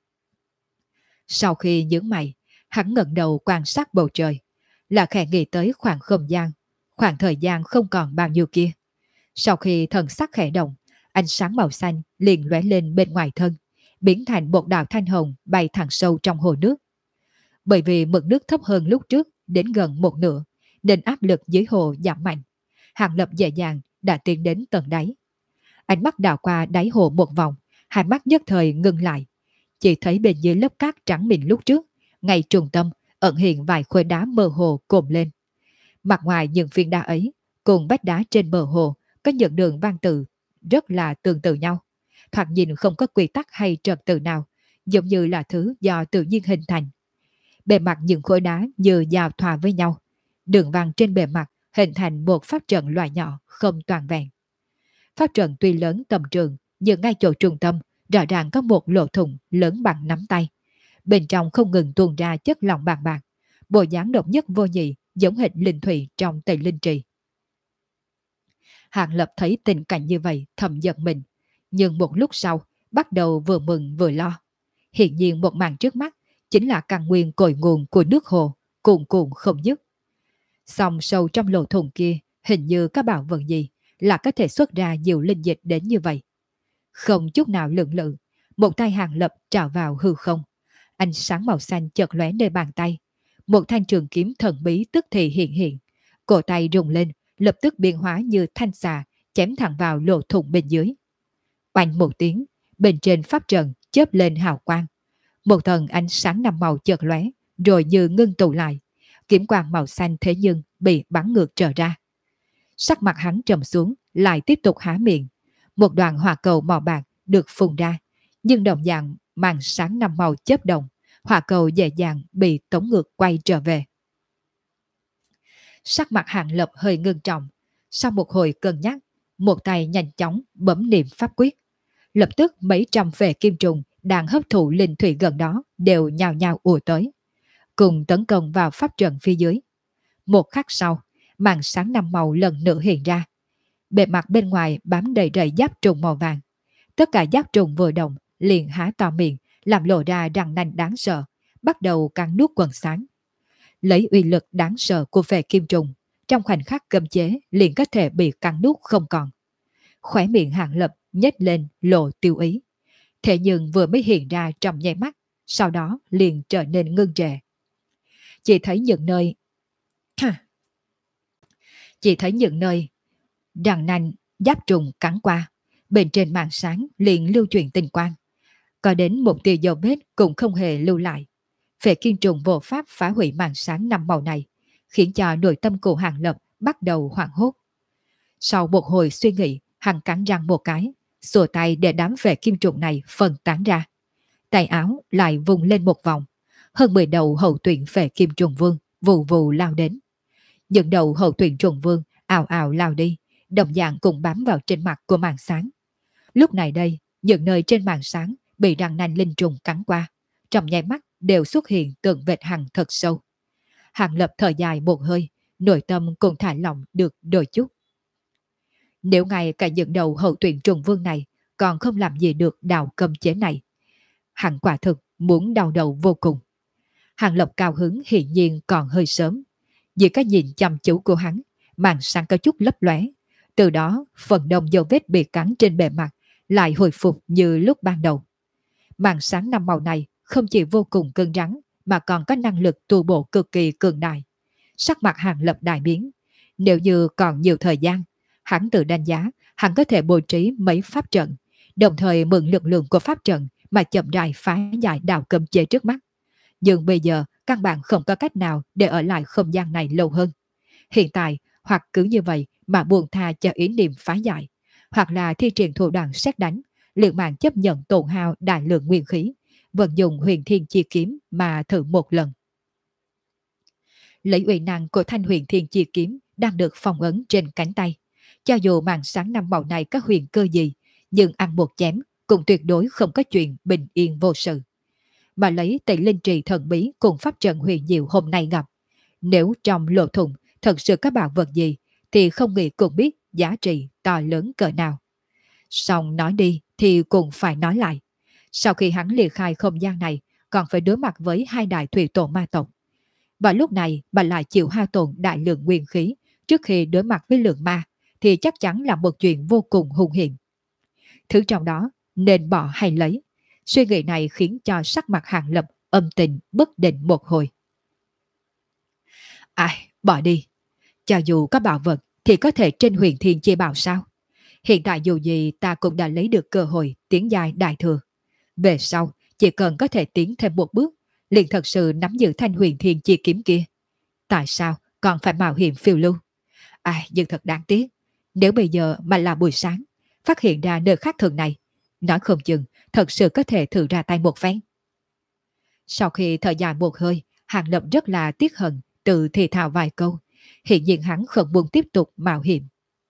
Sau khi nhướng mày, hắn ngẩng đầu quan sát bầu trời, là khẽ nghĩ tới khoảng không gian, khoảng thời gian không còn bao nhiêu kia. Sau khi thần sắc khẽ động, ánh sáng màu xanh liền lóe lên bên ngoài thân, biến thành một đạo thanh hồng bay thẳng sâu trong hồ nước. Bởi vì mực nước thấp hơn lúc trước đến gần một nửa, nên áp lực dưới hồ giảm mạnh. Hàng Lập dễ dàng đã tiến đến tận đáy. Ánh mắt đảo qua đáy hồ một vòng, hai mắt nhất thời ngưng lại. Chỉ thấy bên dưới lớp cát trắng mịn lúc trước, ngay trung tâm ẩn hiện vài khối đá mơ hồ cồn lên. Mặt ngoài những viên đá ấy cùng vách đá trên bờ hồ có những đường văn tự rất là tương tự nhau, thoạt nhìn không có quy tắc hay trật tự nào, giống như là thứ do tự nhiên hình thành. Bề mặt những khối đá như giao thoa với nhau, đường văn trên bề mặt hình thành một pháp trận loại nhỏ không toàn vẹn. Pháp trận tuy lớn tầm trường, nhưng ngay chỗ trung tâm rõ ràng có một lỗ thủng lớn bằng nắm tay. Bên trong không ngừng tuôn ra chất lỏng bàng bạc, bộ dáng độc nhất vô nhị, giống hệt linh thủy trong Tây Linh Trì. Hàng Lập thấy tình cảnh như vậy thầm giật mình, nhưng một lúc sau bắt đầu vừa mừng vừa lo. Hiện nhiên một màn trước mắt chính là căn nguyên cội nguồn của nước hồ, cuồn cuộn không dứt. Song sâu trong lỗ thủng kia hình như có bảo vật gì là có thể xuất ra nhiều linh dịch đến như vậy. Không chút nào lưỡng lự, một tay Hàng Lập trào vào hư không. Ánh sáng màu xanh chợt lóe nơi bàn tay. Một thanh trường kiếm thần bí tức thì hiện hiện. Cổ tay rung lên, lập tức biến hóa như thanh xà, chém thẳng vào lỗ thủng bên dưới. Oanh một tiếng, bên trên pháp trận chớp lên hào quang. Một thần ánh sáng năm màu chợt lóe, rồi như ngưng tụ lại. Kiếm quang màu xanh thế nhưng bị bắn ngược trở ra. Sắc mặt hắn trầm xuống, lại tiếp tục há miệng. Một đoàn hỏa cầu màu bạc được phun ra, nhưng đồng dạng màn sáng năm màu chớp động, hỏa cầu dễ dàng bị tống ngược quay trở về. Sắc mặt Hàng Lập hơi ngưng trọng, sau một hồi cân nhắc, một tay nhanh chóng bấm niệm pháp quyết. Lập tức mấy trăm về kim trùng đang hấp thụ linh thủy gần đó đều nhào nhào ùa tới, cùng tấn công vào pháp trận phía dưới. Một khắc sau, màn sáng năm màu lần nữa hiện ra. Bề mặt bên ngoài bám đầy rẫy giáp trùng màu vàng. Tất cả giáp trùng vừa động liền há to miệng, làm lộ ra răng nanh đáng sợ, bắt đầu cắn nuốt quần sáng. Lấy uy lực đáng sợ của phệ kim trùng, trong khoảnh khắc cấm chế liền có thể bị cắn nuốt không còn. Khóe miệng Hàng Lập nhếch lên lộ tiêu ý. Thế nhưng vừa mới hiện ra trong nháy mắt, sau đó liền trở nên ngưng trệ. Chỉ thấy những nơi răng nanh giáp trùng cắn qua, bên trên màn sáng liền lưu chuyển tinh quang. Có đến một tia dấu vết cũng không hề lưu lại. Phệ kim trùng vô pháp phá hủy màn sáng năm màu này, khiến cho nội tâm của Hàng Lập bắt đầu hoảng hốt. Sau một hồi suy nghĩ, hắn cắn răng một cái, xua tay để đám phệ kim trùng này phân tán ra. Tay áo lại vùng lên một vòng, hơn 10 đầu hậu tuyển phệ kim trùng vương vù vù lao đến. Những đầu hậu tuyển trùng vương ào ào lao đi, đồng dạng cùng bám vào trên mặt của màn sáng. Lúc này đây, những nơi trên màn sáng bị răng nanh linh trùng cắn qua, trong nháy mắt đều xuất hiện từng vệt hằn thật sâu. Hàng Lập thở dài một hơi, nội tâm cũng thả lỏng được đôi chút. Nếu ngay cả những đầu hậu tuyển trùng vương này còn không làm gì được đạo cầm chế này, hắn quả thực muốn đau đầu vô cùng. Hàng Lập cao hứng hiển nhiên còn hơi sớm. Vì cái nhìn chăm chú của hắn, màn sáng có chút lấp lóe. Từ đó, phần đông dấu vết bị cắn trên bề mặt lại hồi phục như lúc ban đầu. Màn sáng năm màu này không chỉ vô cùng cứng rắn mà còn có năng lực tu bổ cực kỳ cường đại. Sắc mặt Hàng Lập đại biến. Nếu như còn nhiều thời gian, hắn tự đánh giá hắn có thể bố trí mấy pháp trận, đồng thời mượn lực lượng của pháp trận mà chậm rãi phá giải đạo cấm chế trước mắt. Nhưng bây giờ căn bản không có cách nào để ở lại không gian này lâu hơn. Hiện tại, hoặc cứ như vậy mà buông tha cho ý niệm phá giải, hoặc là thi triển thủ đoạn xét đánh, liều mạng chấp nhận tổn hao đại lượng nguyên khí, vận dụng huyền thiên chi kiếm mà thử một lần. Lấy uy năng của thanh huyền thiên chi kiếm đang được phong ấn trên cánh tay. Cho dù màn sáng năm màu này có huyền cơ gì, nhưng ăn một chém cũng tuyệt đối không có chuyện bình yên vô sự. Mà lấy tỷ linh trì thần bí cùng pháp trận huyền diệu hôm nay gặp, nếu trong lỗ thủng thật sự có bảo vật gì thì không nghĩ cũng biết giá trị to lớn cỡ nào. Xong nói đi thì cũng phải nói lại. Sau khi hắn liệt khai không gian này, còn phải đối mặt với hai đại thủy tổ ma tộc. Và lúc này bà lại chịu hao tổn đại lượng nguyên khí trước khi đối mặt với lượng ma, thì chắc chắn là một chuyện vô cùng hung hiểm. Thứ trong đó nên bỏ hay lấy. Suy nghĩ này khiến cho sắc mặt Hàng Lập âm tình bất định một hồi. Ai, bỏ đi. Cho dù có bảo vật thì có thể trên huyền thiên chi bảo sao? Hiện tại dù gì ta cũng đã lấy được cơ hội tiến giai đại thừa. Về sau, chỉ cần có thể tiến thêm một bước, liền thật sự nắm giữ thanh huyền thiên chi kiếm kia. Tại sao còn phải mạo hiểm phiêu lưu? Ai, nhưng thật đáng tiếc. Nếu bây giờ mà là buổi sáng, phát hiện ra nơi khác thường này, nói không chừng thật sự có thể thử ra tay một phen. Sau khi thở dài một hơi, Hàng Lập rất là tiếc hận, tự thì thào vài câu. Hiện nhiên hắn không muốn tiếp tục mạo hiểm.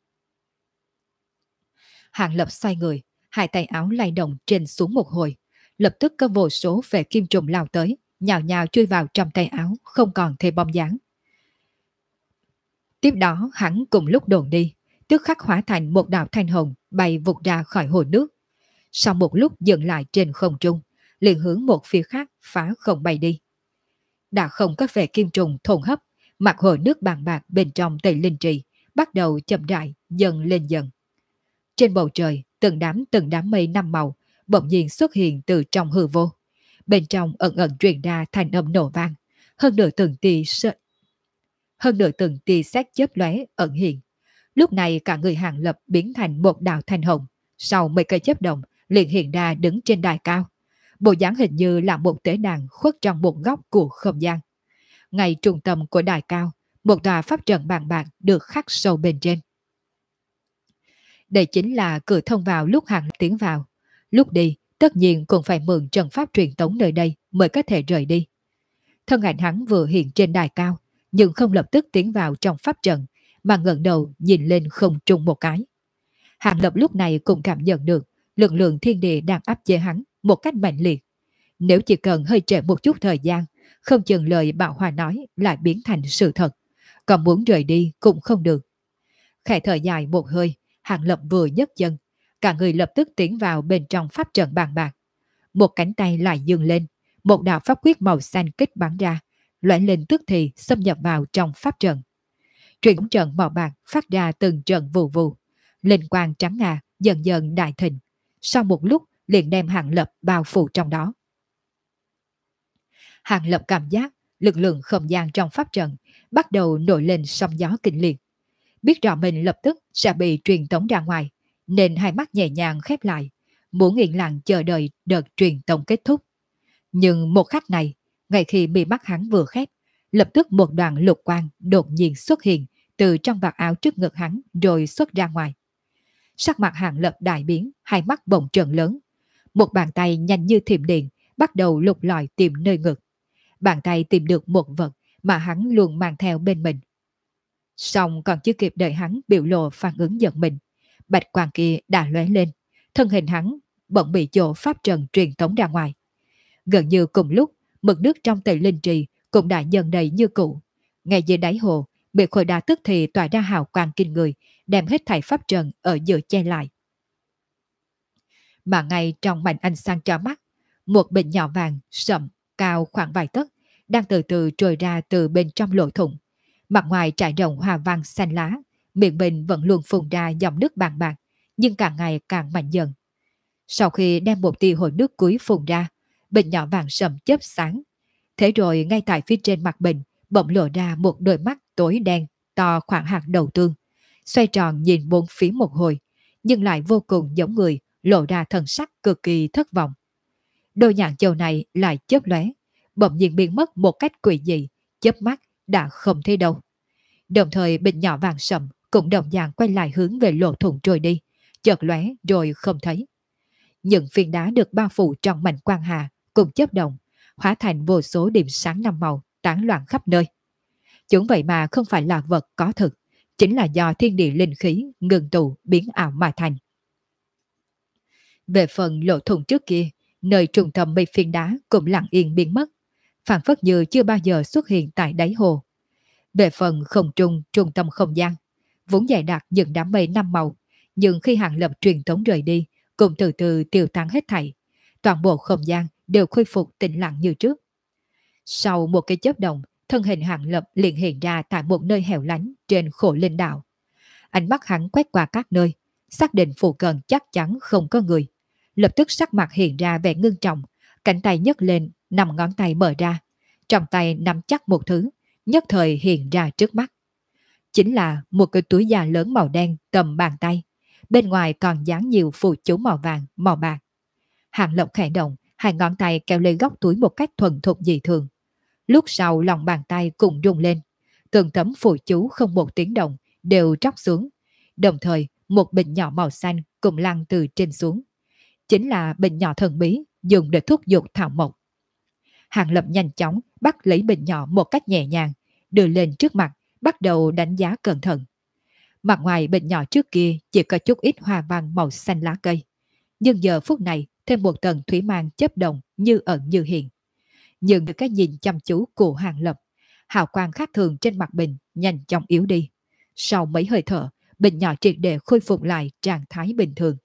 Hàng Lập xoay người, hai tay áo lay động trên xuống một hồi, lập tức có vô số vệ kim trùng lao tới, nhào nhào chui vào trong tay áo, không còn thêm bóng dáng. Tiếp đó hắn cùng lúc đồn đi, tức khắc hóa thành một đạo thanh hồng bay vụt ra khỏi hồ nước. Sau một lúc dừng lại trên không trung, liền hướng một phía khác phá không bay đi. Đã không có vệ kim trùng thôn hấp, mặt hồ nước bàn bạc bên trong tây linh trì bắt đầu chậm rãi dần lên dần. Trên bầu trời, từng đám mây năm màu bỗng nhiên xuất hiện từ trong hư vô. Bên trong ẩn ẩn truyền ra thanh âm nổ vang, hơn nửa từng tia sét chớp lóe ẩn hiện. Lúc này cả người Hàng Lập biến thành một đạo thanh hồng, sau mấy cây chớp động liền hiện ra đứng trên đài cao. Bộ dáng hình như là một tế đàn khuất trong một góc của không gian. Ngay trung tâm của đài cao, một tòa pháp trận bàn bạc được khắc sâu bên trên. Đây chính là cửa thông vào lúc Hàng Lập tiến vào. Lúc đi, tất nhiên cũng phải mượn trận pháp truyền tống nơi đây mới có thể rời đi. Thân ảnh hắn vừa hiện trên đài cao, nhưng không lập tức tiến vào trong pháp trận, mà ngẩng đầu nhìn lên không trung một cái. Hàng Lập lúc này cũng cảm nhận được lực lượng thiên địa đang áp chế hắn một cách mạnh liệt. Nếu chỉ cần hơi trễ một chút thời gian, không chừng lời Bảo Hòa nói lại biến thành sự thật, còn muốn rời đi cũng không được. Khẽ thở dài một hơi, Hàng Lập vừa nhấc chân, cả người lập tức tiến vào bên trong pháp trận bàn bạc. Một cánh tay lại dừng lên, một đạo pháp quyết màu xanh kích bắn ra, lóe lên tức thì xâm nhập vào trong pháp trận. Truyền trận màu bạc phát ra từng trận vù vù, linh quang trắng ngà dần dần đại thịnh. Sau một lúc liền đem Hàng Lập bao phủ trong đó. Hàng Lập cảm giác lực lượng không gian trong pháp trận bắt đầu nổi lên sóng gió kinh liệt. Biết rõ mình lập tức sẽ bị truyền tống ra ngoài, nên hai mắt nhẹ nhàng khép lại, muốn yên lặng chờ đợi đợt truyền tống kết thúc. Nhưng một khắc này, ngay khi mi mắt hắn vừa khép, lập tức một đoàn lục quang đột nhiên xuất hiện từ trong vạt áo trước ngực hắn rồi xuất ra ngoài. Sắc mặt Hàng Lập đại biến, hai mắt bỗng trợn lớn. Một bàn tay nhanh như thiểm điện bắt đầu lục lọi tìm nơi ngực. Bàn tay tìm được một vật mà hắn luôn mang theo bên mình. Xong còn chưa kịp đợi hắn biểu lộ phản ứng giận mình, bạch quang kia đã lóe lên, thân hình hắn bỗng bị chỗ pháp trần truyền tống ra ngoài. Gần như cùng lúc, mực nước trong tề linh trì cũng đã dần đầy như cũ. Ngay dưới đáy hồ, bị khối đá tức thì tỏa ra hào quang kinh người, đem hết thảy pháp trần ở giữa che lại. Mà ngay trong mảnh ánh sáng cho mắt, một bình nhỏ vàng sậm cao khoảng vài tấc đang từ từ trồi ra từ bên trong lỗ thủng. Mặt ngoài trải rộng hoa văn xanh lá, miệng bình vẫn luôn phun ra dòng nước bàng bạc, nhưng càng ngày càng mạnh dần. Sau khi đem một tia hồi nước cuối phun ra, bình nhỏ vàng sậm chớp sáng. Thế rồi ngay tại phía trên mặt bình bỗng lộ ra một đôi mắt tối đen to khoảng hạt đầu tương, xoay tròn nhìn bốn phía một hồi, nhưng lại vô cùng giống người, lộ ra thần sắc cực kỳ thất vọng. Đôi nhãn châu này lại chớp lóe, bỗng nhiên biến mất một cách quỷ dị, chớp mắt đã không thấy đâu. Đồng thời bình nhỏ vàng sậm cũng đồng dạng quay lại hướng về lỗ thủng trôi đi, chợt lóe rồi không thấy. Những viên đá được bao phủ trong mảnh quang hà cùng chớp động, hóa thành vô số điểm sáng năm màu tán loạn khắp nơi. Chúng vậy mà không phải là vật có thực, chính là do thiên địa linh khí ngừng tụ biến ảo mà thành. Về phần lỗ thủng trước kia, nơi trùng thầm mây phiến đá cũng lặng yên biến mất, phản phất như chưa bao giờ xuất hiện tại đáy hồ. Về phần không trung tâm không gian, vốn dày đặc những đám mây năm màu, nhưng khi Hàng Lập truyền tống rời đi, cũng từ từ tiêu tán hết thảy. Toàn bộ không gian đều khôi phục tĩnh lặng như trước. Sau một cái chớp động, thân hình Hàng Lập liền hiện ra tại một nơi hẻo lánh trên Khổ Linh đảo. Ánh mắt hắn quét qua các nơi, xác định phụ cận chắc chắn không có người. Lập tức sắc mặt hiện ra vẻ ngưng trọng, cánh tay nhấc lên, 5 ngón tay mở ra, trong tay nắm chắc một thứ, nhất thời hiện ra trước mắt. Chính là một cái túi da lớn màu đen tầm bàn tay, bên ngoài còn dán nhiều phù chú màu vàng, màu bạc. Hàng Lập khẽ động, 2 ngón tay kéo lên góc túi một cách thuần thục dị thường. Lúc sau lòng bàn tay cũng rung lên, từng tấm phù chú không một tiếng động đều tróc xuống, đồng thời một bình nhỏ màu xanh cũng lăn từ trên xuống. Chính là bình nhỏ thần bí dùng để thúc giục thảo mộc. Hàng Lập nhanh chóng bắt lấy bình nhỏ một cách nhẹ nhàng, đưa lên trước mặt, bắt đầu đánh giá cẩn thận. Mặt ngoài bình nhỏ trước kia chỉ có chút ít hoa văn màu xanh lá cây, nhưng giờ phút này thêm một tầng thủy mang chớp động như ẩn như hiện. Nhưng được cái nhìn chăm chú của Hàng Lập, hào quang khác thường trên mặt bình nhanh chóng yếu đi. Sau mấy hơi thở, bình nhỏ triệt để khôi phục lại trạng thái bình thường.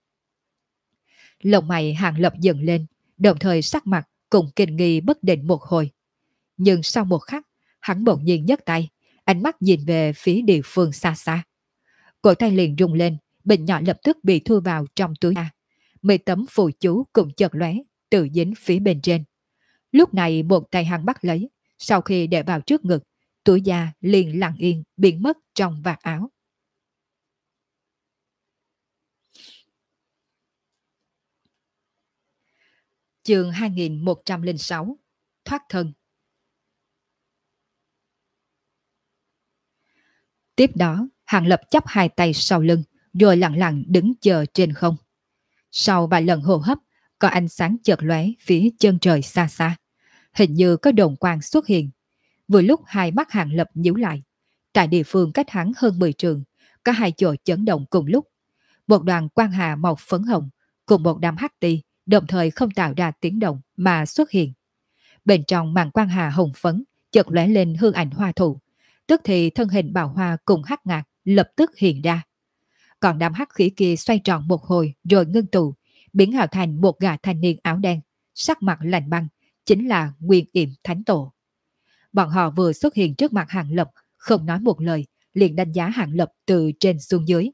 Lông mày Hàng Lập dần lên, đồng thời sắc mặt cũng kinh nghi bất định một hồi. Nhưng sau một khắc, hắn bỗng nhiên nhấc tay, ánh mắt nhìn về phía địa phương xa xa. Cổ tay liền rung lên, bình nhỏ lập tức bị thu vào trong túi da. Mấy tấm phù chú cũng chợt lóe, tự dính phía bên trên. Lúc này một tay hắn bắt lấy, sau khi để vào trước ngực, túi da liền lặng yên biến mất trong vạt áo. Chương 2106 Thoát thân. Tiếp đó, Hàng Lập chắp 2 tay sau lưng, rồi lặng lặng đứng chờ trên không. Sau vài lần hô hấp, có ánh sáng chợt lóe phía chân trời xa xa. Hình như có đồn quang xuất hiện. Vừa lúc hai mắt Hàng Lập nhíu lại. Tại địa phương cách hắn hơn 10 trường, có 2 chỗ chấn động cùng lúc. Một đoàn quang hà màu phấn hồng cùng một đám hắc ti đồng thời không tạo ra tiếng động mà xuất hiện. Bên trong màn quang hà hồng phấn chợt lóe lên hương ảnh hoa thụ, tức thì thân hình bào hoa cùng hắc ngạc lập tức hiện ra. Còn đám hắc khí kia xoay tròn một hồi rồi ngưng tụ, biến hào thành một gã thanh niên áo đen, sắc mặt lạnh băng, chính là Nguyên Yểm Thánh Tổ. Bọn họ vừa xuất hiện trước mặt Hàng Lập, không nói một lời, liền đánh giá Hàng Lập từ trên xuống dưới.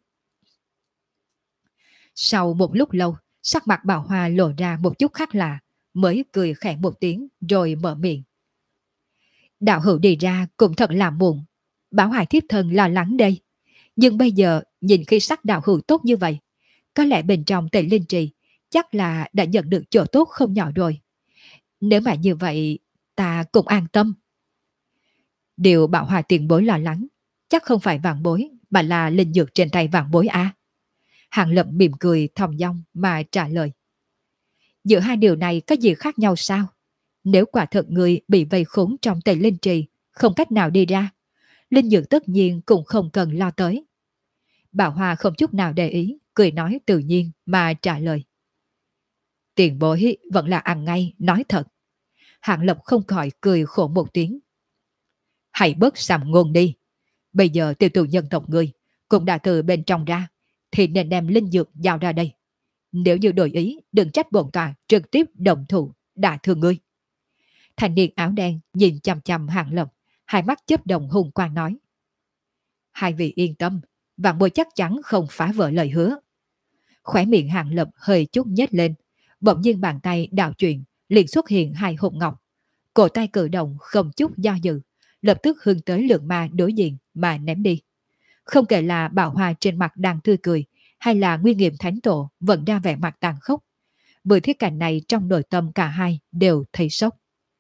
Sau một lúc lâu, sắc mặt Bảo Hoa lộ ra một chút khác lạ, mới cười khẽ một tiếng rồi mở miệng. Đạo hữu đi ra cũng thật là muộn, Bảo Hải thiếp thân lo lắng đây. Nhưng bây giờ nhìn khi sắc đạo hữu tốt như vậy, có lẽ bên trong Tề Linh Trì chắc là đã nhận được chỗ tốt không nhỏ rồi. Nếu mà như vậy, ta cũng an tâm. Điều Bảo Hòa tiền bối lo lắng chắc không phải vạn bối, mà là linh dược trên tay vạn bối à? Hàng Lập mỉm cười thong dong mà trả lời. Giữa hai điều này có gì khác nhau sao? Nếu quả thật người bị vây khốn trong Tề Linh Trì, không cách nào đi ra, Linh Dược tất nhiên cũng không cần lo tới. Bảo Hoa không chút nào để ý, cười nói tự nhiên mà trả lời. Tiền bối vẫn là ăn ngay, nói thật. Hạng Lập không khỏi cười khổ một tiếng. Hãy bớt sàm ngôn đi. Bây giờ tiểu tử nhân tộc người cũng đã từ bên trong ra, thì nên đem linh dược giao ra đây. Nếu như đổi ý, đừng trách bổn tòa trực tiếp động thủ, đả thương ngươi. Thanh niên áo đen nhìn chằm chằm Hạng Lập, hai mắt chớp đồng hùng quang nói. Hai vị yên tâm, vạn bối chắc chắn không phá vỡ lời hứa. Khóe miệng Hạng Lập hơi chút nhếch lên, bỗng nhiên bàn tay đảo chuyển, liền xuất hiện hai hộp ngọc. Cổ tay cử động không chút do dự, lập tức hướng tới lượng ma đối diện mà ném đi. Không kể là Bảo Hoa trên mặt đang tươi cười, hay là Nguyên Nghiệm Thánh Tổ vẫn ra vẻ mặt tàn khốc. Vừa thiết cảnh này trong nội tâm cả hai đều thấy sốc.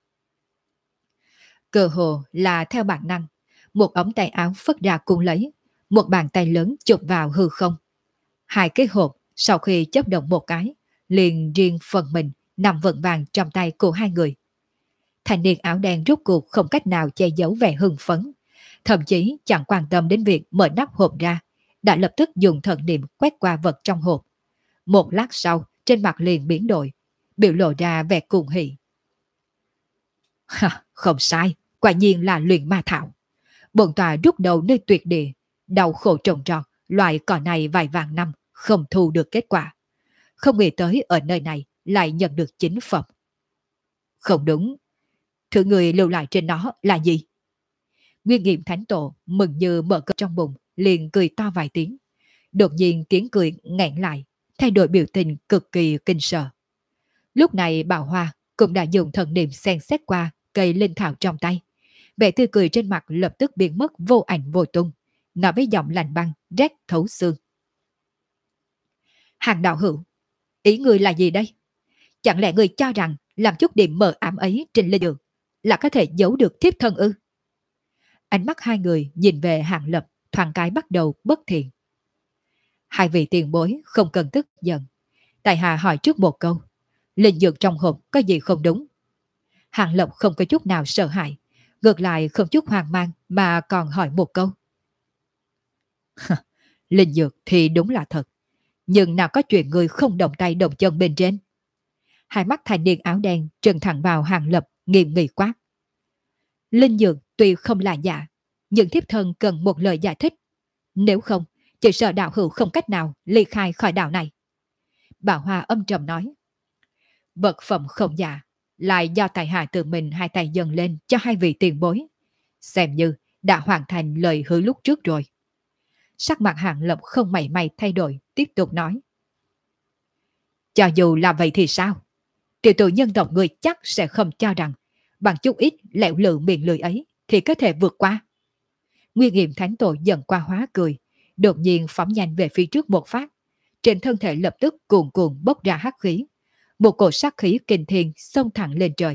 Cơ hồ là theo bản năng, một ống tay áo phất ra cuốn lấy, một bàn tay lớn chụp vào hư không. Hai cái hộp sau khi chấp động một cái, liền riêng phần mình nằm vững vàng trong tay của hai người. Thanh niên áo đen rút cuộc không cách nào che giấu vẻ hưng phấn, thậm chí chẳng quan tâm đến việc mở nắp hộp ra, đã lập tức dùng thần niệm quét qua vật trong hộp. Một lát sau, trên mặt liền biến đổi, biểu lộ ra vẻ cuồng hỉ. Không sai, quả nhiên là luyện ma thảo. Bổn tòa rút đầu nơi tuyệt địa, đau khổ trồng trọt, loại cỏ này vài vạn năm, không thu được kết quả. Không nghĩ tới ở nơi này lại nhận được chính phẩm. Không đúng, thứ người lưu lại trên nó là gì? Nguyên Nghiệm Thánh Tổ mừng như mở cờ trong bụng, liền cười to vài tiếng. Đột nhiên tiếng cười nghẹn lại, thay đổi biểu tình cực kỳ kinh sợ. Lúc này Bảo Hoa cũng đã dùng thần niệm xem xét qua cây linh thảo trong tay. Vẻ tươi cười trên mặt lập tức biến mất vô ảnh vô tung, nói với giọng lạnh băng, rét thấu xương. Hàng đạo hữu, ý người là gì đây? Chẳng lẽ người cho rằng làm chút điểm mờ ám ấy trên linh dược là có thể giấu được thiếp thân ư? Ánh mắt hai người nhìn về Hạng Lập, thoáng cái bắt đầu bất thiện. Hai vị tiền bối không cần tức giận. Tại hạ hỏi trước một câu, linh dược trong hộp có gì không đúng? Hạng Lập không có chút nào sợ hãi, ngược lại không chút hoang mang mà còn hỏi một câu. Linh dược thì đúng là thật, nhưng nào có chuyện người không động tay động chân bên trên? Hai mắt thanh niên áo đen trừng thẳng vào Hạng Lập, nghiêm nghị quát. Linh dược tuy không là giả, nhưng thiếp thân cần một lời giải thích. Nếu không, chỉ sợ đạo hữu không cách nào ly khai khỏi đạo này. Bảo Hoa âm trầm nói. Vật phẩm không giả, lại do tại hạ tự mình hai tay dâng lên cho hai vị tiền bối. Xem như đã hoàn thành lời hứa lúc trước rồi. Sắc mặt Hạng Lập không mảy may thay đổi, tiếp tục nói. Cho dù là vậy thì sao? Tiểu tử nhân tộc người chắc sẽ không cho rằng bằng chút ít lẹo lự miệng lưỡi ấy thì có thể vượt qua. Nguyên Nghiệm Thánh Tổ dần qua hóa cười, đột nhiên phóng nhanh về phía trước một phát. Trên thân thể lập tức cuồn cuộn bốc ra hắc khí. Một cổ sát khí kinh thiên xông thẳng lên trời.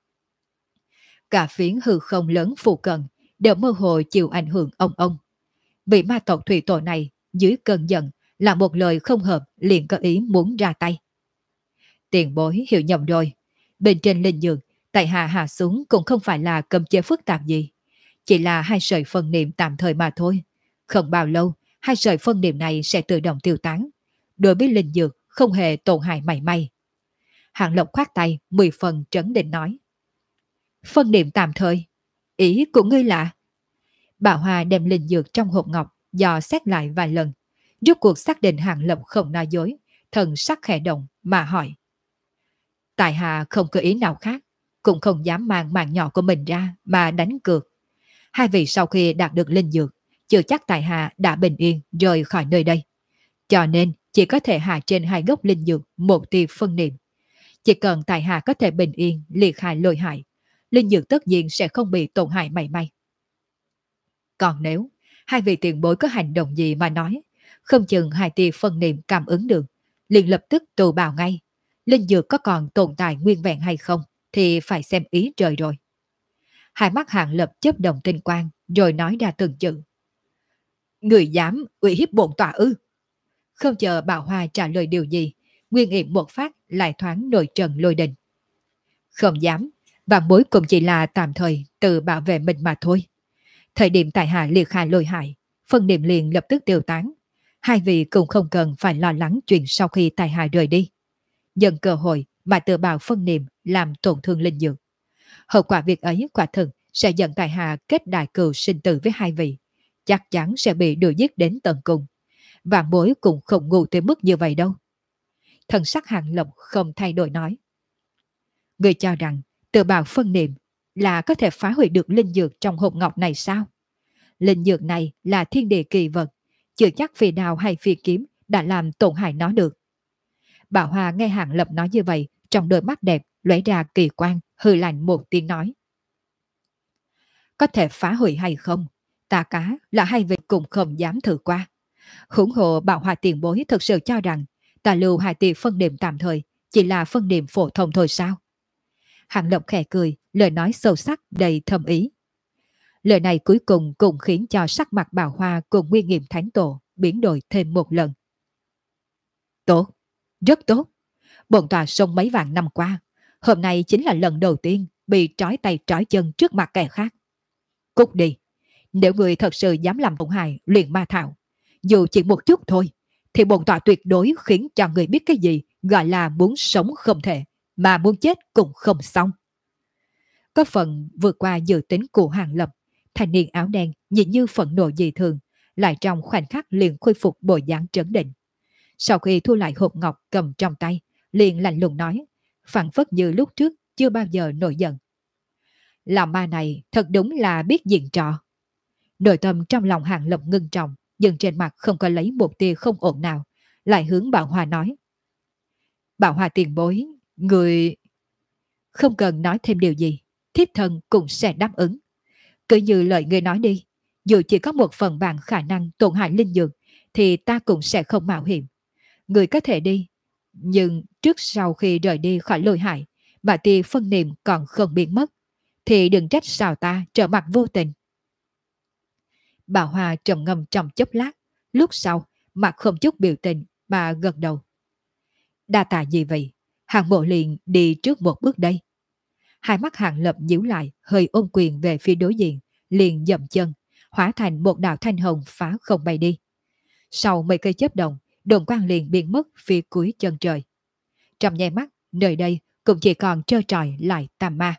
Cả phiến hư không lớn phụ cận đều mơ hồ chịu ảnh hưởng ông. Vị ma tộc thủy tổ này dưới cơn giận là một lời không hợp liền có ý muốn ra tay. Tiền bối hiểu nhầm rồi. Bên trên linh dược, tại hạ hạ xuống cũng không phải là cấm chế phức tạp gì. Chỉ là hai sợi phân niệm tạm thời mà thôi. Không bao lâu, hai sợi phân niệm này sẽ tự động tiêu tán. Đối với linh dược không hề tổn hại mảy may. Hạng Lộc khoát tay 10 phần trấn định nói. Phân niệm tạm thời, ý của ngươi là? Bảo Hoa đem linh dược trong hộp ngọc dò xét lại vài lần, rốt cuộc xác định Hạng Lộc không nói dối, thần sắc khẽ động mà hỏi. Tại hạ không có ý nào khác, cũng không dám mang mạng nhỏ của mình ra mà đánh cược. Hai vị sau khi đạt được linh dược, chưa chắc tại hạ đã bình yên rời khỏi nơi đây. Cho nên chỉ có thể hạ trên hai gốc linh dược một tia phân niệm. Chỉ cần tại hạ có thể bình yên liệt khai lôi hại, linh dược tất nhiên sẽ không bị tổn hại mảy may. Còn nếu hai vị tiền bối có hành động gì mà nói, không chừng hai tia phân niệm cảm ứng được, liền lập tức tù bào ngay. Linh dược có còn tồn tại nguyên vẹn hay không thì phải xem ý trời rồi. Hai mắt Hạng Lập chớp đồng tinh quang rồi nói ra từng chữ. Người dám uy hiếp bổn tọa ư? Không chờ Bảo Hoa trả lời điều gì, Nguyên Nghiệm một phát lại thoáng nổi trần lôi đình. Không dám, vạn bối cũng chỉ là tạm thời tự bảo vệ mình mà thôi. Thời điểm tại hạ liệt khai lôi hại, phân niệm liền lập tức tiêu tán. Hai vị cũng không cần phải lo lắng chuyện sau khi tại hạ rời đi. Dần cơ hội mà tự bào phân niệm làm tổn thương linh dược. Hậu quả việc ấy quả thực sẽ dẫn tại hạ kết đại cừu sinh tử với hai vị. Chắc chắn sẽ bị đuổi giết đến tận cùng. Và mối cũng không ngu tới mức như vậy đâu. Thần sắc Hàng Lộc không thay đổi nói. Người cho rằng tự bào phân niệm là có thể phá hủy được linh dược trong hộp ngọc này sao? Linh dược này là thiên địa kỳ vật, chưa chắc phi đao hay phi kiếm đã làm tổn hại nó được. Bảo Hoa nghe Hàng Lập nói như vậy, trong đôi mắt đẹp lóe ra kỳ quan, hừ lạnh một tiếng nói. Có thể phá hủy hay không? Ta cá là hai vị cũng không dám thử qua. Hủng hộ Bảo Hoa tiền bối thực sự cho rằng ta lưu hai tỷ phân điểm tạm thời chỉ là phân điểm phổ thông thôi sao? Hàng Lập khẽ cười, lời nói sâu sắc đầy thâm ý. Lời này cuối cùng cũng khiến cho sắc mặt Bảo Hoa cùng Nguyên Nghiệm Thánh Tổ biến đổi thêm một lần. Tốt, rất tốt. Bổn tọa sống mấy vạn năm qua, hôm nay chính là lần đầu tiên bị trói tay trói chân trước mặt kẻ khác. Cút đi, nếu người thật sự dám làm tổn hại luyện ma thảo, dù chỉ một chút thôi, thì bổn tọa tuyệt đối khiến cho người biết cái gì gọi là muốn sống không thể, mà muốn chết cũng không xong. Có phần vượt qua dự tính của Hàng Lập, thanh niên áo đen nhìn như phẫn nộ dị thường, lại trong khoảnh khắc liền khôi phục bộ dáng trấn định. Sau khi thu lại hộp ngọc cầm trong tay, liền lạnh lùng nói, phảng phất như lúc trước chưa bao giờ nổi giận. Lão ma này thật đúng là biết diễn trò. Nội tâm trong lòng Hàng Lập ngưng trọng, nhưng trên mặt không có lấy một tia không ổn nào, lại hướng Bảo Hoa nói. Bảo Hoa tiền bối, người... Không cần nói thêm điều gì, thiếp thân cũng sẽ đáp ứng. Cứ như lời người nói đi, dù chỉ có một phần vàng khả năng tổn hại linh dược, thì ta cũng sẽ không mạo hiểm. Người có thể đi, nhưng trước sau khi rời đi khỏi lôi hại, mà tia phân niệm còn không biến mất, thì đừng trách sao ta trở mặt vô tình. Bảo Hoa trầm ngâm trong chốc lát, lúc sau, mặt không chút biểu tình mà gật đầu. Đa tạ gì vậy? Hàng Mộ liền đi trước một bước đây. Hai mắt Hàng Lập nhíu lại, hơi ôm quyền về phía đối diện, liền dậm chân, hóa thành một đạo thanh hồng phá không bay đi. Sau mấy cây chớp động, đồn quang liền biến mất phía cuối chân trời. Trong nháy mắt, nơi đây cũng chỉ còn trơ trọi lại tà ma.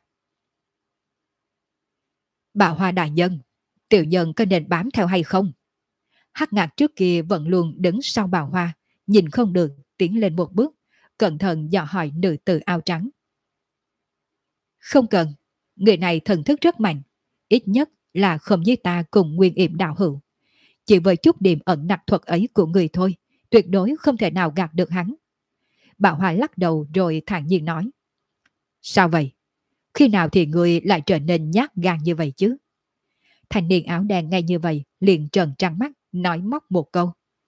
Bảo Hoa đại nhân, tiểu nhân có nên bám theo hay không? Hắc Ngạc trước kia vẫn luôn đứng sau Bảo Hoa, nhìn không được, tiến lên một bước, cẩn thận dò hỏi nữ tử áo trắng. Không cần, người này thần thức rất mạnh, ít nhất là không với ta cùng Nguyên Yểm đạo hữu. Chỉ với chút điểm ẩn nặc thuật ấy của người thôi, tuyệt đối không thể nào gạt được hắn. Bảo Hoa lắc đầu rồi thản nhiên nói. Sao vậy? Khi nào thì người lại trở nên nhát gan như vậy chứ? Thanh niên áo đen ngay như vậy liền trợn trắng mắt nói móc một câu.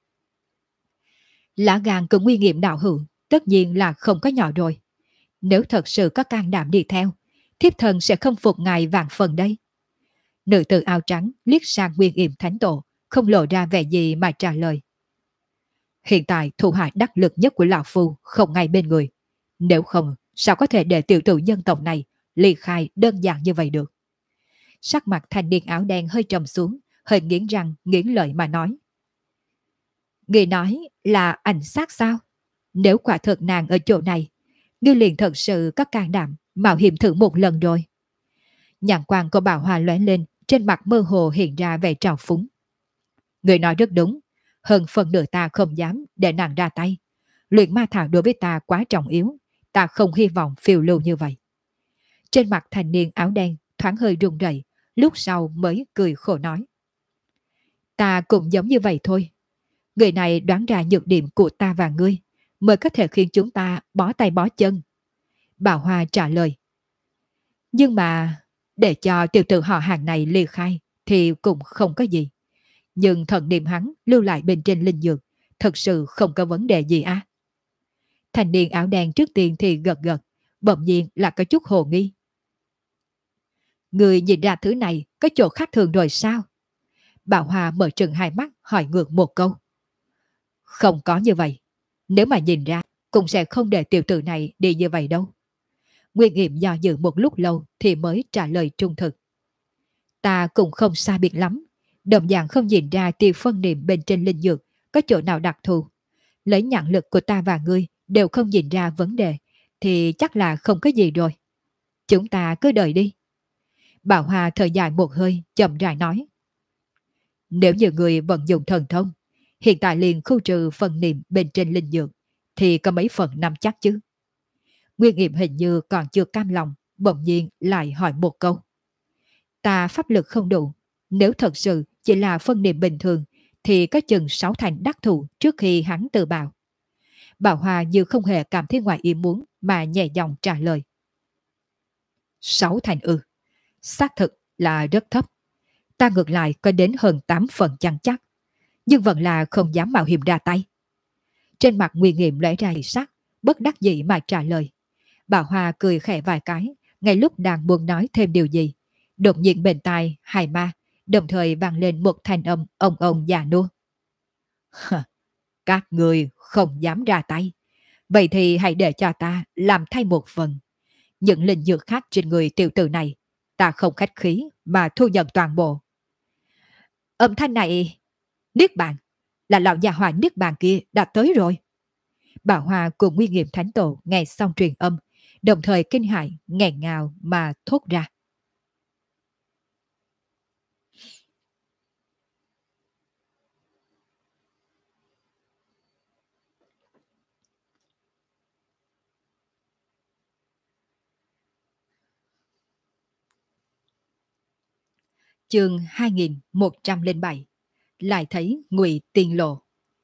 Lá gan của Nguyên Nghiệm đạo hữu tất nhiên là không có nhỏ rồi. Nếu thật sự có can đảm đi theo, thiếp thần sẽ không phục ngài vạn phần đây. Nữ tử áo trắng liếc sang Nguyên Yểm Thánh Tổ, không lộ ra vẻ gì mà trả lời. Hiện tại thủ hạ đắc lực nhất của Lão Phu không ngay bên người. Nếu không, sao có thể để tiểu tử dân tộc này ly khai đơn giản như vậy được? Sắc mặt thanh niên áo đen hơi trầm xuống, hơi nghiến răng, nghiến lợi mà nói. Người nói là ảnh sát sao? Nếu quả thật nàng ở chỗ này, ngươi liền thật sự có can đảm mạo hiểm thử một lần rồi. Nhãn quang của Bảo Hoa lóe lên, trên mặt mơ hồ hiện ra vẻ trào phúng. Người nói rất đúng, hơn phần nửa ta không dám để nàng ra tay. Luyện ma thảo đối với ta quá trọng yếu, ta không hy vọng phiêu lưu như vậy. Trên mặt thanh niên áo đen thoáng hơi run rẩy, lúc sau mới cười khổ nói. Ta cũng giống như vậy thôi. Người này đoán ra nhược điểm của ta và ngươi, mới có thể khiến chúng ta bó tay bó chân. Bảo Hoa trả lời. Nhưng mà, để cho tiểu tử họ hàng này ly khai thì cũng không có gì. Nhưng thần niệm hắn lưu lại bên trên linh dược, thật sự không có vấn đề gì á. Thanh niên áo đen trước tiên thì gật gật, bỗng nhiên là có chút hồ nghi. Người nhìn ra thứ này có chỗ khác thường rồi sao? Bảo Hoa mở trừng hai mắt hỏi ngược một câu. Không có như vậy. Nếu mà nhìn ra, cũng sẽ không để tiểu tử này đi như vậy đâu. Nguyên Nghiệm do dự một lúc lâu thì mới trả lời trung thực. Ta cũng không xa biệt lắm, đồng dạng không nhìn ra tiêu phân niệm bên trên linh dược có chỗ nào đặc thù. Lấy nhãn lực của ta và ngươi đều không nhìn ra vấn đề, thì chắc là không có gì rồi. Chúng ta cứ đợi đi. Bảo Hoa thở dài một hơi, chậm rãi nói. Nếu như người vận dụng thần thông, hiện tại liền khu trừ phần niệm bên trên linh dược, thì có mấy phần nắm chắc chứ. Nguyên Nghiệm hình như còn chưa cam lòng, bỗng nhiên lại hỏi một câu. Ta pháp lực không đủ, nếu thật sự chỉ là phân niệm bình thường, thì có chừng 6 thành đắc thủ trước khi hắn tự bào. Bảo Hoa như không hề cảm thấy ngoài ý muốn mà nhẹ giọng trả lời. 6 thành ư? Xác thực là rất thấp. Ta ngược lại có đến hơn 8 phần chăn chắc, nhưng vẫn là không dám mạo hiểm ra tay. Trên mặt Nguyên Nghiệm lóe ra sắc, bất đắc dĩ mà trả lời. Bảo Hoa cười khẽ vài cái, ngay lúc đang buồn nói thêm điều gì. Đột nhiên bên tai Hải Ma đồng thời vang lên một thanh âm ông già nua. Các người không dám ra tay, vậy thì hãy để cho ta làm thay một phần. Những linh dược khác trên người tiểu tử này, ta không khách khí mà thu nhận toàn bộ. Âm thanh này, Niết Bàn, là lão già hỏa Niết Bàn kia đã tới rồi. Bảo Hoa cùng Nguyên Nghiệm Thánh Tổ nghe xong truyền âm, đồng thời kinh hãi nghẹn ngào mà thốt ra. Chương 2107, lại thấy Ngụy Tiên Lộ.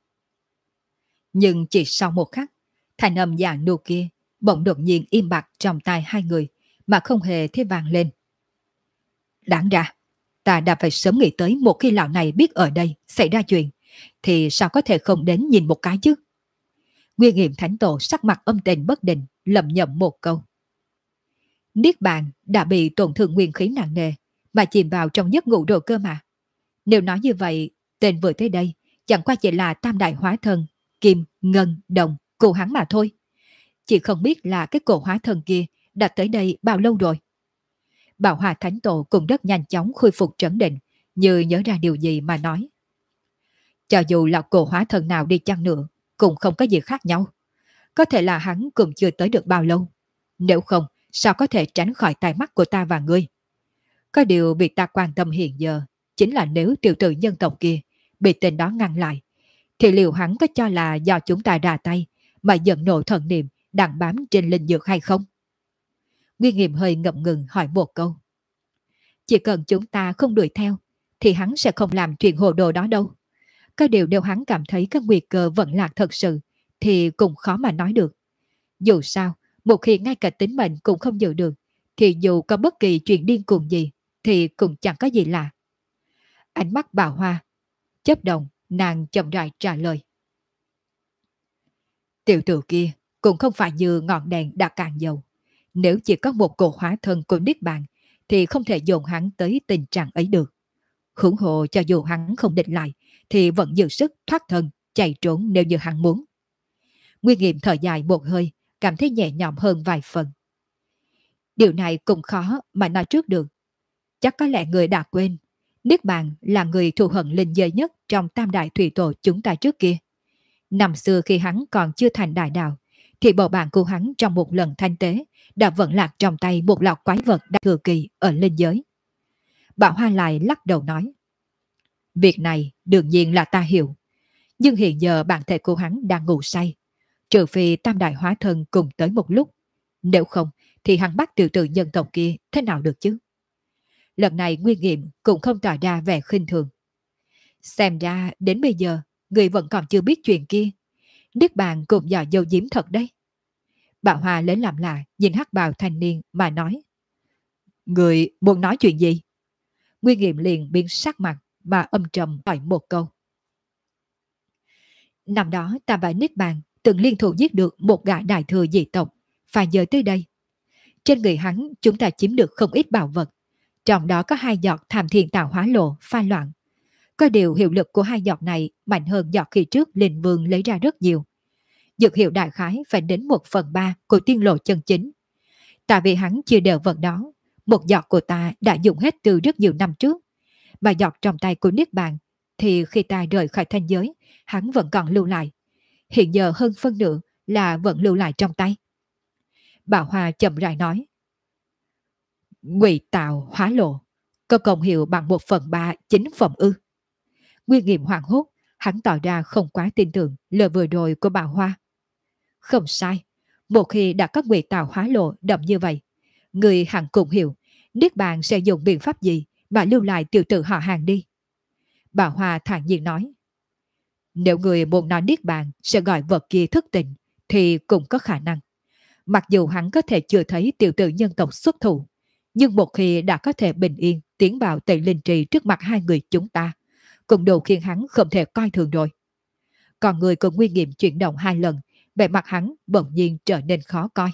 Nhưng chỉ sau một khắc, thanh âm già nua kia bỗng đột nhiên im bặt trong tai hai người mà không hề thấy vang lên. Đáng ra, ta đã phải sớm nghĩ tới một khi lão này biết ở đây xảy ra chuyện, thì sao có thể không đến nhìn một cái chứ? Nguyên Nghiệm Thánh Tổ sắc mặt âm tình bất định, lẩm nhẩm một câu. Niết Bàn đã bị tổn thương nguyên khí nặng nề, mà chìm vào trong giấc ngủ rồi cơ mà. Nếu nói như vậy, tên vừa tới đây chẳng qua chỉ là tam đại hóa thân, kim, ngân, đồng, cô hắn mà thôi. Chỉ không biết là cái cổ hóa thân kia đã tới đây bao lâu rồi. Bảo Hòa Thánh Tổ cũng rất nhanh chóng khôi phục trấn định, như nhớ ra điều gì mà nói. Cho dù là cổ hóa thân nào đi chăng nữa, cũng không có gì khác nhau. Có thể là hắn cũng chưa tới được bao lâu. Nếu không, sao có thể tránh khỏi tai mắt của ta và ngươi? Có điều bị ta quan tâm hiện giờ, chính là nếu tiểu tử nhân tộc kia bị tên đó ngăn lại, thì liệu hắn có cho là do chúng ta ra tay mà giận nộ thần niệm đang bám trên linh dược hay không? Nguyên Nghiệm hơi ngậm ngừng hỏi một câu. Chỉ cần chúng ta không đuổi theo, thì hắn sẽ không làm chuyện hồ đồ đó đâu. Có điều nếu hắn cảm thấy các nguy cơ vận lạc thật sự, thì cũng khó mà nói được. Dù sao, một khi ngay cả tính mệnh cũng không giữ được, thì dù có bất kỳ chuyện điên cuồng gì, thì cũng chẳng có gì lạ. Ánh mắt Bảo Hoa chớp động, nàng chậm rãi trả lời. Tiểu tử kia cũng không phải như ngọn đèn đã cạn dầu. Nếu chỉ có một cổ hóa thân của Niết Bàn, thì không thể dồn hắn tới tình trạng ấy được. Huống hồ cho dù hắn không định lại, thì vẫn giữ sức thoát thân, chạy trốn nếu như hắn muốn. Nguyên Nghiệm thở dài một hơi, cảm thấy nhẹ nhõm hơn vài phần. Điều này cũng khó mà nói trước được. Chắc có lẽ người đã quên, Niết Bàn là người thù hận linh giới nhất trong tam đại thủy tổ chúng ta trước kia. Năm xưa khi hắn còn chưa thành đại đạo, thì bầu bạn của hắn trong một lần thanh tế đã vận lạc trong tay một lọc quái vật đại thừa kỳ ở linh giới. Bảo Hoa lại lắc đầu nói. Việc này đương nhiên là ta hiểu, nhưng hiện giờ bản thể của hắn đang ngủ say, trừ phi tam đại hóa thân cùng tới một lúc. Nếu không, thì hắn bắt tiểu tử nhân tộc kia thế nào được chứ? Lần này Nguyên Nghiệm cũng không tỏ ra vẻ khinh thường. Xem ra đến bây giờ người vẫn còn chưa biết chuyện kia. Niết Bàn cũng dò dâu diếm thật đấy. Bảo Hoa lấy làm lạ nhìn hắc bào thanh niên mà nói. Người muốn nói chuyện gì? Nguyên Nghiệm liền biến sắc mặt mà âm trầm hỏi một câu. Năm đó ta và Niết Bàn từng liên thủ giết được một gã đại thừa dị tộc, phải dời tới đây. Trên người hắn chúng ta chiếm được không ít bảo vật, trong đó có 2 giọt Tham Thiên Tạo Hóa Lộ pha loạn. Có điều hiệu lực của 2 giọt này mạnh hơn giọt khi trước Linh Vương lấy ra rất nhiều. Dược hiệu đại khái phải đến 1/3 của tiên lộ chân chính. Tại vì hắn chia đều vật đó, Một giọt của ta đã dùng hết từ rất nhiều năm trước, mà giọt trong tay của Niết Bàn thì khi ta rời khỏi thanh giới, hắn vẫn còn lưu lại. Hiện giờ hơn phân nửa là vẫn lưu lại trong tay. Bảo Hoa chậm rãi nói. Ngụy tạo hóa lộ, có công hiệu bằng 1/3 chính phẩm ư? Nguyên Nghiệm hoảng hốt, hắn tỏ ra không quá tin tưởng lời vừa rồi của Bảo Hoa. Không sai, một khi đã có ngụy tạo hóa lộ đậm như vậy, người hẳn cũng hiểu Niết Bàn sẽ dùng biện pháp gì mà lưu lại tiểu tử họ Hàng đi. Bảo Hoa thản nhiên nói. Nếu người muốn nói Niết Bàn sẽ gọi vật kia thức tỉnh thì cũng có khả năng. Mặc dù hắn có thể chưa thấy tiểu tử nhân tộc xuất thủ, nhưng một khi đã có thể bình yên tiến vào Tây Linh Trì trước mặt hai người chúng ta, cũng đủ khiến hắn không thể coi thường rồi. Còn người của Nguyên Nghiệm chuyển động 2 lần, vẻ mặt hắn bỗng nhiên trở nên khó coi.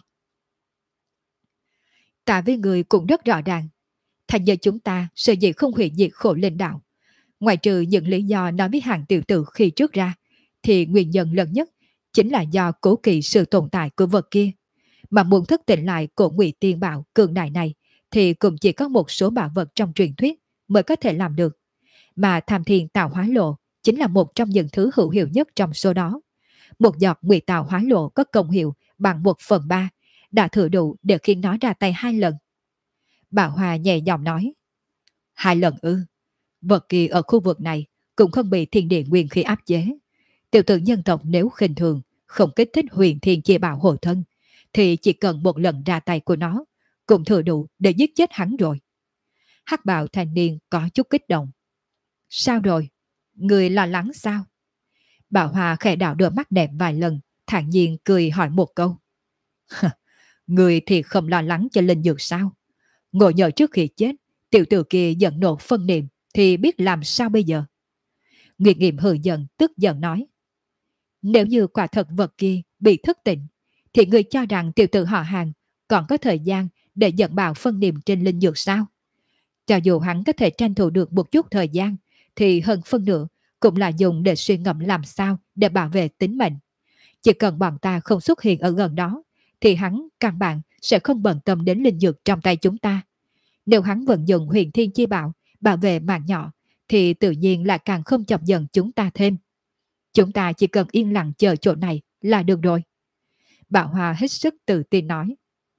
Tạ với người cũng rất rõ ràng, thành nhờ chúng ta sở dĩ không hủy diệt Khổ Linh Đạo. Ngoài trừ những lý do nói với hàng tiểu tử khi trước ra, thì nguyên nhân lớn nhất chính là do cố kỵ sự tồn tại của vật kia. Mà muốn thức tỉnh lại cổ ngụy tiên bảo cường đại này thì cũng chỉ có một số bảo vật trong truyền thuyết mới có thể làm được. Mà Tham Thiên Tạo Hóa Lộ chính là một trong những thứ hữu hiệu nhất trong số đó. Một giọt ngụy tạo hóa lộ có công hiệu bằng 1/3, đã thừa đủ để khiến nó ra tay 2 lần. Bảo Hòa nhẹ giọng nói. 2 lần ư? Vật kia ở khu vực này cũng không bị thiên địa nguyên khí áp chế. Tiểu tử nhân tộc nếu khinh thường, không kích thích huyền thiên chi bảo hộ thân, thì chỉ cần một lần ra tay của nó cũng thừa đủ để giết chết hắn rồi. Hắc bào thanh niên có chút kích động. Sao rồi? Người lo lắng sao? Bảo Hòa khẽ đảo đôi mắt đẹp vài lần, thản nhiên cười hỏi một câu. Người thì không lo lắng cho linh dược sao? Ngộ nhờ trước khi chết, tiểu tử kia giận nộ phân niệm thì biết làm sao bây giờ? Nguyệt Nghiệm hừ giận tức giận nói. Nếu như quả thật vật kia bị thức tỉnh, thì người cho rằng tiểu tử họ Hàng còn có thời gian để dẫn bào phân niệm trên linh dược sao? Cho dù hắn có thể tranh thủ được một chút thời gian, thì hơn phân nửa cũng là dùng để suy ngẫm làm sao để bảo vệ tính mệnh. Chỉ cần bọn ta không xuất hiện ở gần đó, thì hắn căn bản sẽ không bận tâm đến linh dược trong tay chúng ta. Nếu hắn vận dụng huyền thiên chi bảo bảo vệ mạng nhỏ, thì tự nhiên lại càng không chọc giận chúng ta thêm. Chúng ta chỉ cần yên lặng chờ chỗ này là được rồi. Bảo Hoa hết sức tự tin nói.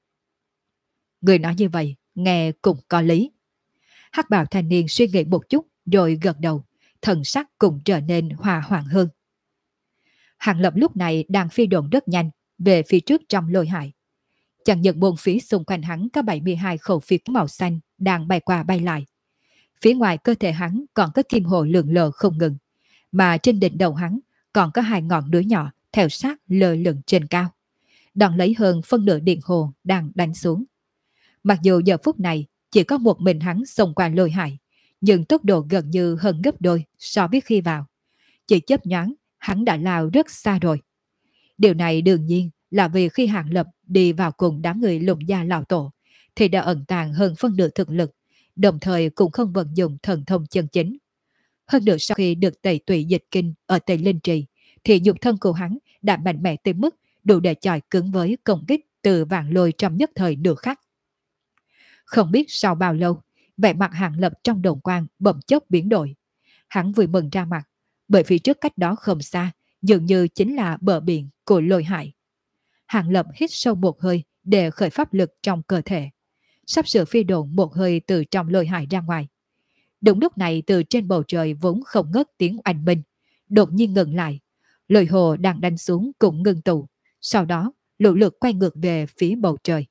Người nói như vậy, nghe cũng có lý. Hắc bào thanh niên suy nghĩ một chút rồi gật đầu, thần sắc cũng trở nên hòa hoãn hơn. Hàng Lập lúc này đang phi độn rất nhanh về phía trước trong lôi hải. Chẳng những bốn phía xung quanh hắn có 72 khẩu phi màu xanh đang bay qua bay lại. Phía ngoài cơ thể hắn còn có kim hồ lượn lờ không ngừng, mà trên đỉnh đầu hắn còn có 2 ngọn núi nhỏ theo sát lơ lửng trên cao. Đón lấy hơn phân nửa điện hồ đang đánh xuống. Mặc dù giờ phút này chỉ có một mình hắn xông qua lôi hải, nhưng tốc độ gần như hơn gấp đôi so với khi vào. Chỉ chớp nhoáng, hắn đã lao rất xa rồi. Điều này đương nhiên là vì khi Hàng Lập đi vào cùng đám người Lục Gia lão tổ, thì đã ẩn tàng hơn phân nửa thực lực, đồng thời cũng không vận dụng thần thông chân chính. Hơn nữa sau khi được tẩy tùy dịch kinh ở Tây Linh Trì, thì nhục thân của hắn đã mạnh mẽ tới mức đủ để chọi cứng với công kích từ vạn lôi trong nhất thời nửa khắc. Không biết sau bao lâu, vẻ mặt Hàng Lập trong đồn quang bỗng chốc biến đổi. Hắn vui mừng ra mặt, bởi vì trước cách đó không xa, dường như chính là bờ biển của lôi hải. Hàng Lập hít sâu một hơi để khởi pháp lực trong cơ thể. Sắp sửa phi độn một hơi từ trong lôi hải ra ngoài. Đúng lúc này từ trên bầu trời vốn không ngớt tiếng oanh minh, đột nhiên ngừng lại. Lôi hồ đang đánh xuống cũng ngừng tụ. Sau đó lũ lượt quay ngược về phía bầu trời.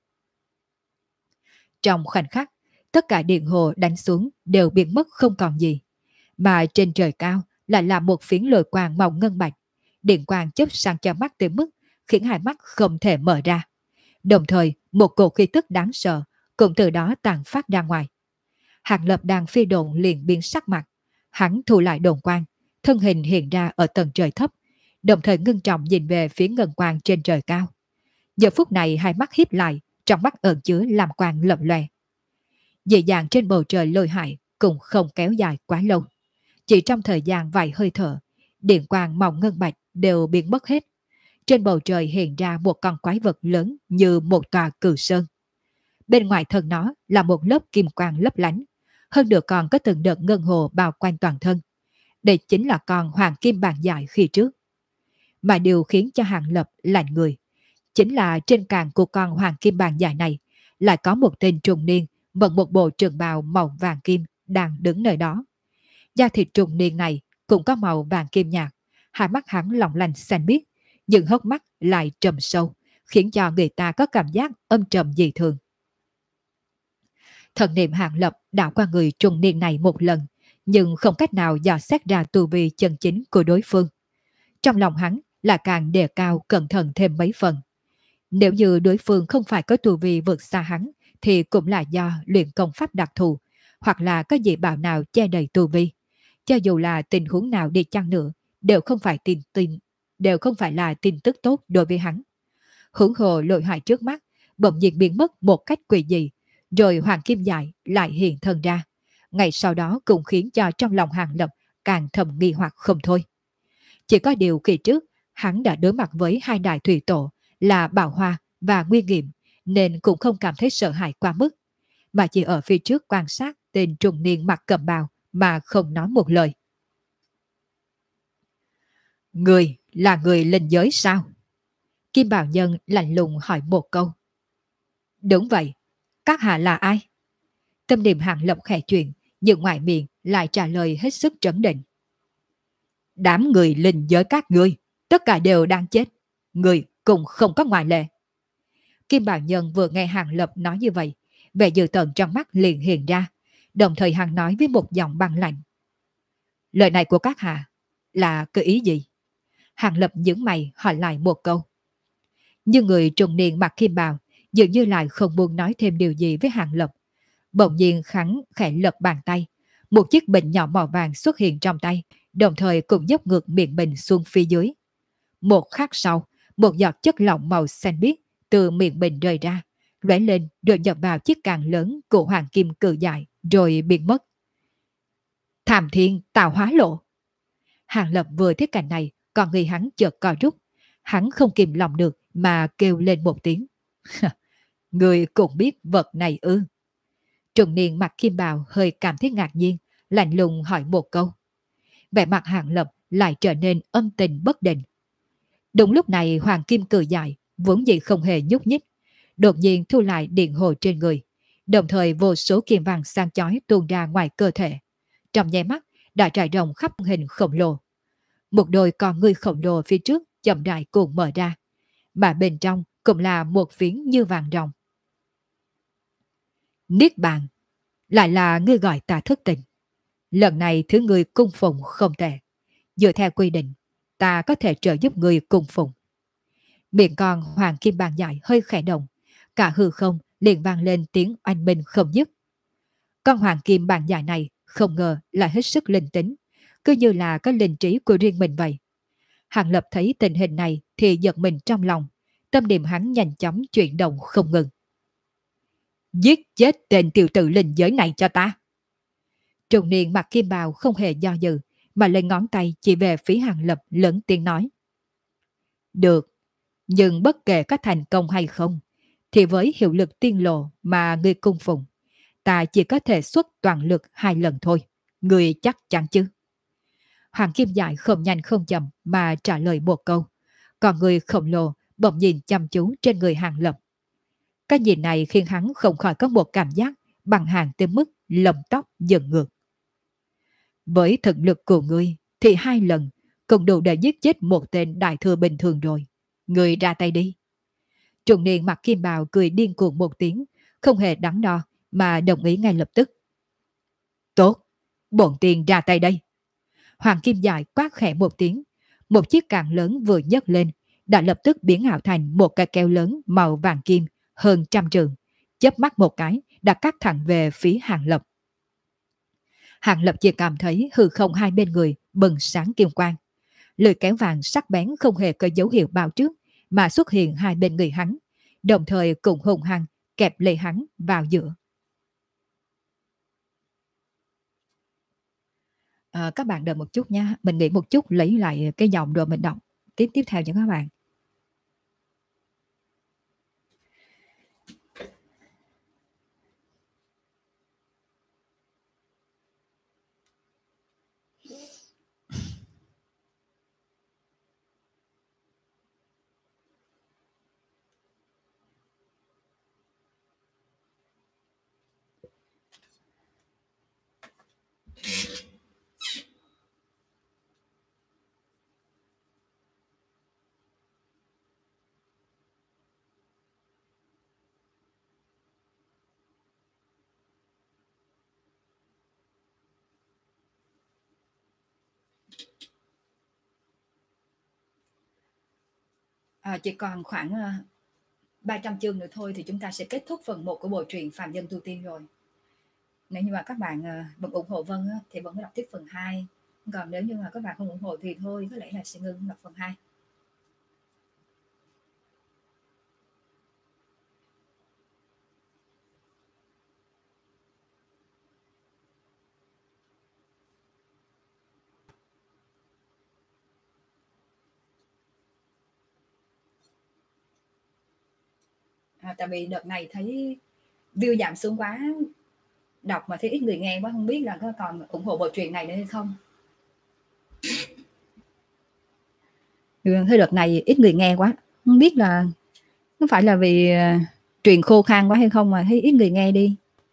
Trong khoảnh khắc, tất cả điện hồ đánh xuống đều biến mất không còn gì. Mà trên trời cao lại là một phiến lôi quang màu ngân bạch. Điện quang chớp sang cho mắt tới mức khiến hai mắt không thể mở ra. Đồng thời một cổ khí tức đáng sợ cũng từ đó tàn phát ra ngoài. Hàng Lập đang phi độn liền biến sắc mặt. Hắn thu lại đồn quang, thân hình hiện ra ở tầng trời thấp, đồng thời ngưng trọng nhìn về phía ngân quang trên trời cao. Giờ phút này hai mắt híp lại, trong mắt ẩn chứa làm quang lập lòe. Dị dạng trên bầu trời lôi hải cũng không kéo dài quá lâu. Chỉ trong thời gian vài hơi thở, điện quang màu ngân bạch đều biến mất hết. Trên bầu trời hiện ra một con quái vật lớn như một tòa cử sơn. Bên ngoài thân nó là một lớp kim quang lấp lánh, hơn nữa còn có từng đợt ngân hồ bao quanh toàn thân. Đây chính là con hoàng kim bàn dài khi trước. Mà điều khiến cho Hàng Lập lạnh người chính là trên càng của con hoàng kim bàn dài này lại có một tên trùng niên vận một bộ trường bào màu vàng kim đang đứng nơi đó. Da thịt trùng niên này cũng có màu vàng kim nhạt, hai mắt hắn long lanh xanh biếc, nhưng hốc mắt lại trầm sâu, khiến cho người ta có cảm giác âm trầm dị thường. Thần niệm Hàng Lập đảo qua người trùng niên này một lần, nhưng không cách nào dò xét ra tu vi chân chính của đối phương. Trong lòng hắn là càng đề cao cẩn thận thêm mấy phần. Nếu như đối phương không phải có tu vi vượt xa hắn, thì cũng là do luyện công pháp đặc thù, hoặc là có dị bảo nào che đầy tu vi. Cho dù là tình huống nào đi chăng nữa, đều không phải là tin tức tốt đối với hắn. Hưởng hồ lội hoại trước mắt, bỗng nhiên biến mất một cách quỷ dị, rồi Hoàng Kim Dài lại hiện thân ra. Ngày sau đó cũng khiến cho trong lòng Hàng Lập càng thầm nghi hoặc không thôi. Chỉ có điều kỳ trước, hắn đã đối mặt với hai đại thủy tổ là Bảo Hoa và Nguyên Nghiệm, nên cũng không cảm thấy sợ hãi quá mức, mà chỉ ở phía trước quan sát tên trùng niên mặc cẩm bào mà không nói một lời. Người là người linh giới sao? Kim Bảo Nhân lạnh lùng hỏi một câu. Đúng vậy, các hạ là ai? Tâm niệm Hàng Lập khẽ chuyện, nhưng ngoài miệng lại trả lời hết sức trấn định. Đám người linh giới các ngươi, tất cả đều đang chết. Người cũng không có ngoại lệ. Kim Bảo Nhân vừa nghe Hàng Lập nói như vậy, vẻ dữ tợn trong mắt liền hiện ra, đồng thời hắn nói với một giọng băng lạnh. Lời này của các hạ là cái ý gì? Hàng Lập nhướng mày hỏi lại một câu. Nhưng người trùng niên mặc kim bào dường như lại không muốn nói thêm điều gì với Hàng Lập. Bỗng nhiên hắn khẽ lật bàn tay, một chiếc bình nhỏ màu vàng xuất hiện trong tay, đồng thời cũng dốc ngược miệng bình xuống phía dưới. Một khắc sau, một giọt chất lỏng màu xanh biếc từ miệng bình rơi ra, lóe lên rồi nhập vào chiếc càng lớn của hoàng kim cự dài, rồi biến mất. Thảm thiên tạo hóa lộ. Hàng Lập vừa thấy cảnh này, còn người hắn chợt co rút, hắn không kìm lòng được mà kêu lên một tiếng. Người cũng biết vật này ư? Trùng niên mặc kim bào hơi cảm thấy ngạc nhiên, lạnh lùng hỏi một câu. Vẻ mặt Hàng Lập lại trở nên âm tình bất định. Đúng lúc này hoàng kim cự dài vốn dĩ không hề nhúc nhích, đột nhiên thu lại điện hồ trên người, đồng thời vô số kim vàng sáng chói tuôn ra ngoài cơ thể. Trong nháy mắt đã trải rộng khắp hình khổng lồ. Một đôi con người khổng lồ phía trước chậm rãi cùng mở ra, mà bên trong cũng là một phiến như vàng ròng. Niết bàn, lại là ngươi gọi ta thức tỉnh. Lần này thứ ngươi cung phụng không tệ. Dựa theo quy định, ta có thể trợ giúp ngươi cung phụng. Miệng con hoàng kim bàn dài hơi khẽ động, cả hư không liền vang lên tiếng oanh minh không dứt. Con hoàng kim bàn dài này không ngờ là hết sức linh tính, cứ như là có linh trí của riêng mình vậy. Hàng Lập thấy tình hình này thì giật mình trong lòng, tâm niệm hắn nhanh chóng chuyển động không ngừng. Giết chết tên tiểu tử linh giới này cho ta. Trùng niên mặc kim bào không hề do dự, mà lấy ngón tay chỉ về phía Hàng Lập lớn tiếng nói. Được, nhưng bất kể có thành công hay không, thì với hiệu lực tiên lộ mà ngươi cung phụng, ta chỉ có thể xuất toàn lực 2 lần thôi. Ngươi chắc chắn chứ? Hoàng Kim Dài không nhanh không chậm mà trả lời một câu, còn người khổng lồ bỗng nhìn chăm chú trên người Hàng Lập. Cái nhìn này khiến hắn không khỏi có một cảm giác bằng hàng tới mức lông tóc dựng ngược. Với thực lực của ngươi thì 2 lần cũng đủ để giết chết một tên đại thừa bình thường rồi. Ngươi ra tay đi. Trùng niên mặc kim bào cười điên cuồng một tiếng, không hề đắn đo mà đồng ý ngay lập tức. Tốt, bổn tiền ra tay đây. Hoàng Kim Dài quát khẽ một tiếng, một chiếc càng lớn vừa nhấc lên đã lập tức biến ảo thành một cái keo lớn màu vàng kim hơn 100 trượng, chớp mắt một cái đã cắt thẳng về phía Hàng Lập. Hàng Lập chỉ cảm thấy hư không hai bên người bừng sáng kim quang, lưỡi kéo vàng sắc bén không hề có dấu hiệu bao trước mà xuất hiện hai bên người hắn, đồng thời cùng hùng hăng kẹp lấy hắn vào giữa. Các bạn đợi một chút nha, mình nghĩ một chút lấy lại cái dòng rồi mình đọc tiếp tiếp theo cho các bạn. Chỉ còn khoảng 300 chương nữa thôi thì chúng ta sẽ kết thúc phần 1 của bộ truyện Phàm Nhân Tu Tiên rồi. Nếu như mà các bạn vẫn ủng hộ Vân thì Vân mới đọc tiếp phần 2. Còn nếu như mà các bạn không ủng hộ thì thôi, có lẽ là sẽ ngưng đọc phần 2. Tại vì đợt này thấy view giảm xuống quá, đọc mà thấy ít người nghe quá, không biết là có còn ủng hộ bộ truyện này nữa hay không. Thấy đợt này ít người nghe quá, không biết là có phải là vì truyện khô khan quá hay không mà thấy ít người nghe đi.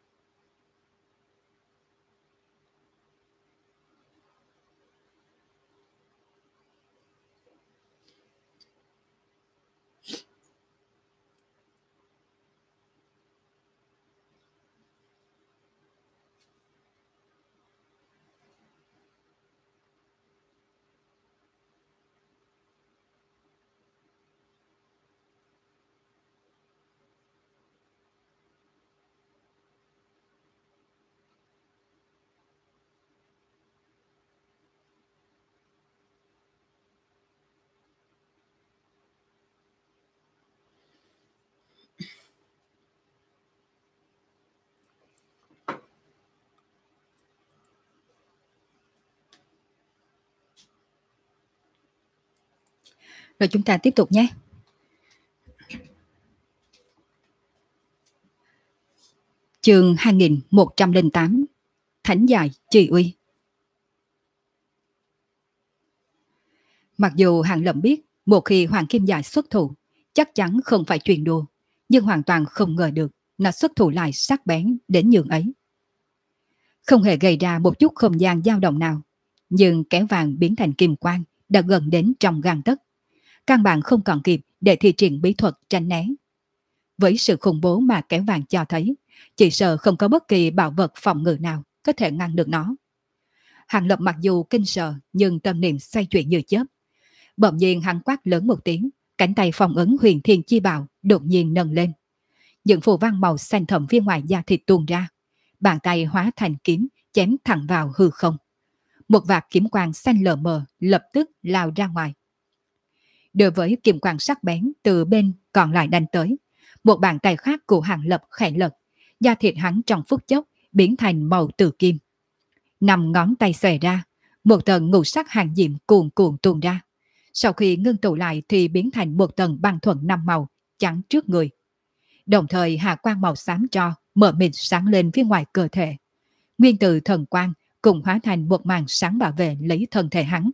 Rồi chúng ta tiếp tục nhé. Chương 2108 Thánh Dài Trì Uy. Mặc dù Hàng Lập biết một khi Hoàng Kim Dài xuất thủ chắc chắn không phải chuyện đùa, nhưng hoàn toàn không ngờ được nó xuất thủ lại sắc bén đến nhường ấy. Không hề gây ra một chút không gian dao động nào, nhưng kéo vàng biến thành kim quang đã gần đến trong gang tấc. Căn bản không còn kịp để thi triển bí thuật tránh né. Với sự khủng bố mà kéo vàng cho thấy, chỉ sợ không có bất kỳ bảo vật phòng ngự nào có thể ngăn được nó. Hàng Lập mặc dù kinh sợ nhưng tâm niệm xoay chuyển như chớp. Bỗng nhiên hắn quát lớn một tiếng, cánh tay phong ấn Huyền Thiên Chi Bảo đột nhiên nâng lên. Những phù văn màu xanh thẫm phía ngoài da thịt tuôn ra, bàn tay hóa thành kiếm chém thẳng vào hư không. Một vạt kiếm quang xanh lờ mờ lập tức lao ra ngoài. Đối với kiếm quang sắc bén từ bên còn lại đánh tới, một bàn tay khác của Hàng Lập khẽ lật, da thịt hắn trong phút chốc biến thành màu tử kim. 5 ngón tay xòe ra, một tầng ngũ sắc hàng diệm cuồn cuộn tuôn ra. Sau khi ngưng tụ lại thì biến thành một tầng băng thuận 5 màu chắn trước người. Đồng thời hạ quang màu xám tro mở mịt sáng lên phía ngoài cơ thể. Nguyên tử thần quang cùng hóa thành một màn sáng bảo vệ lấy thân thể hắn.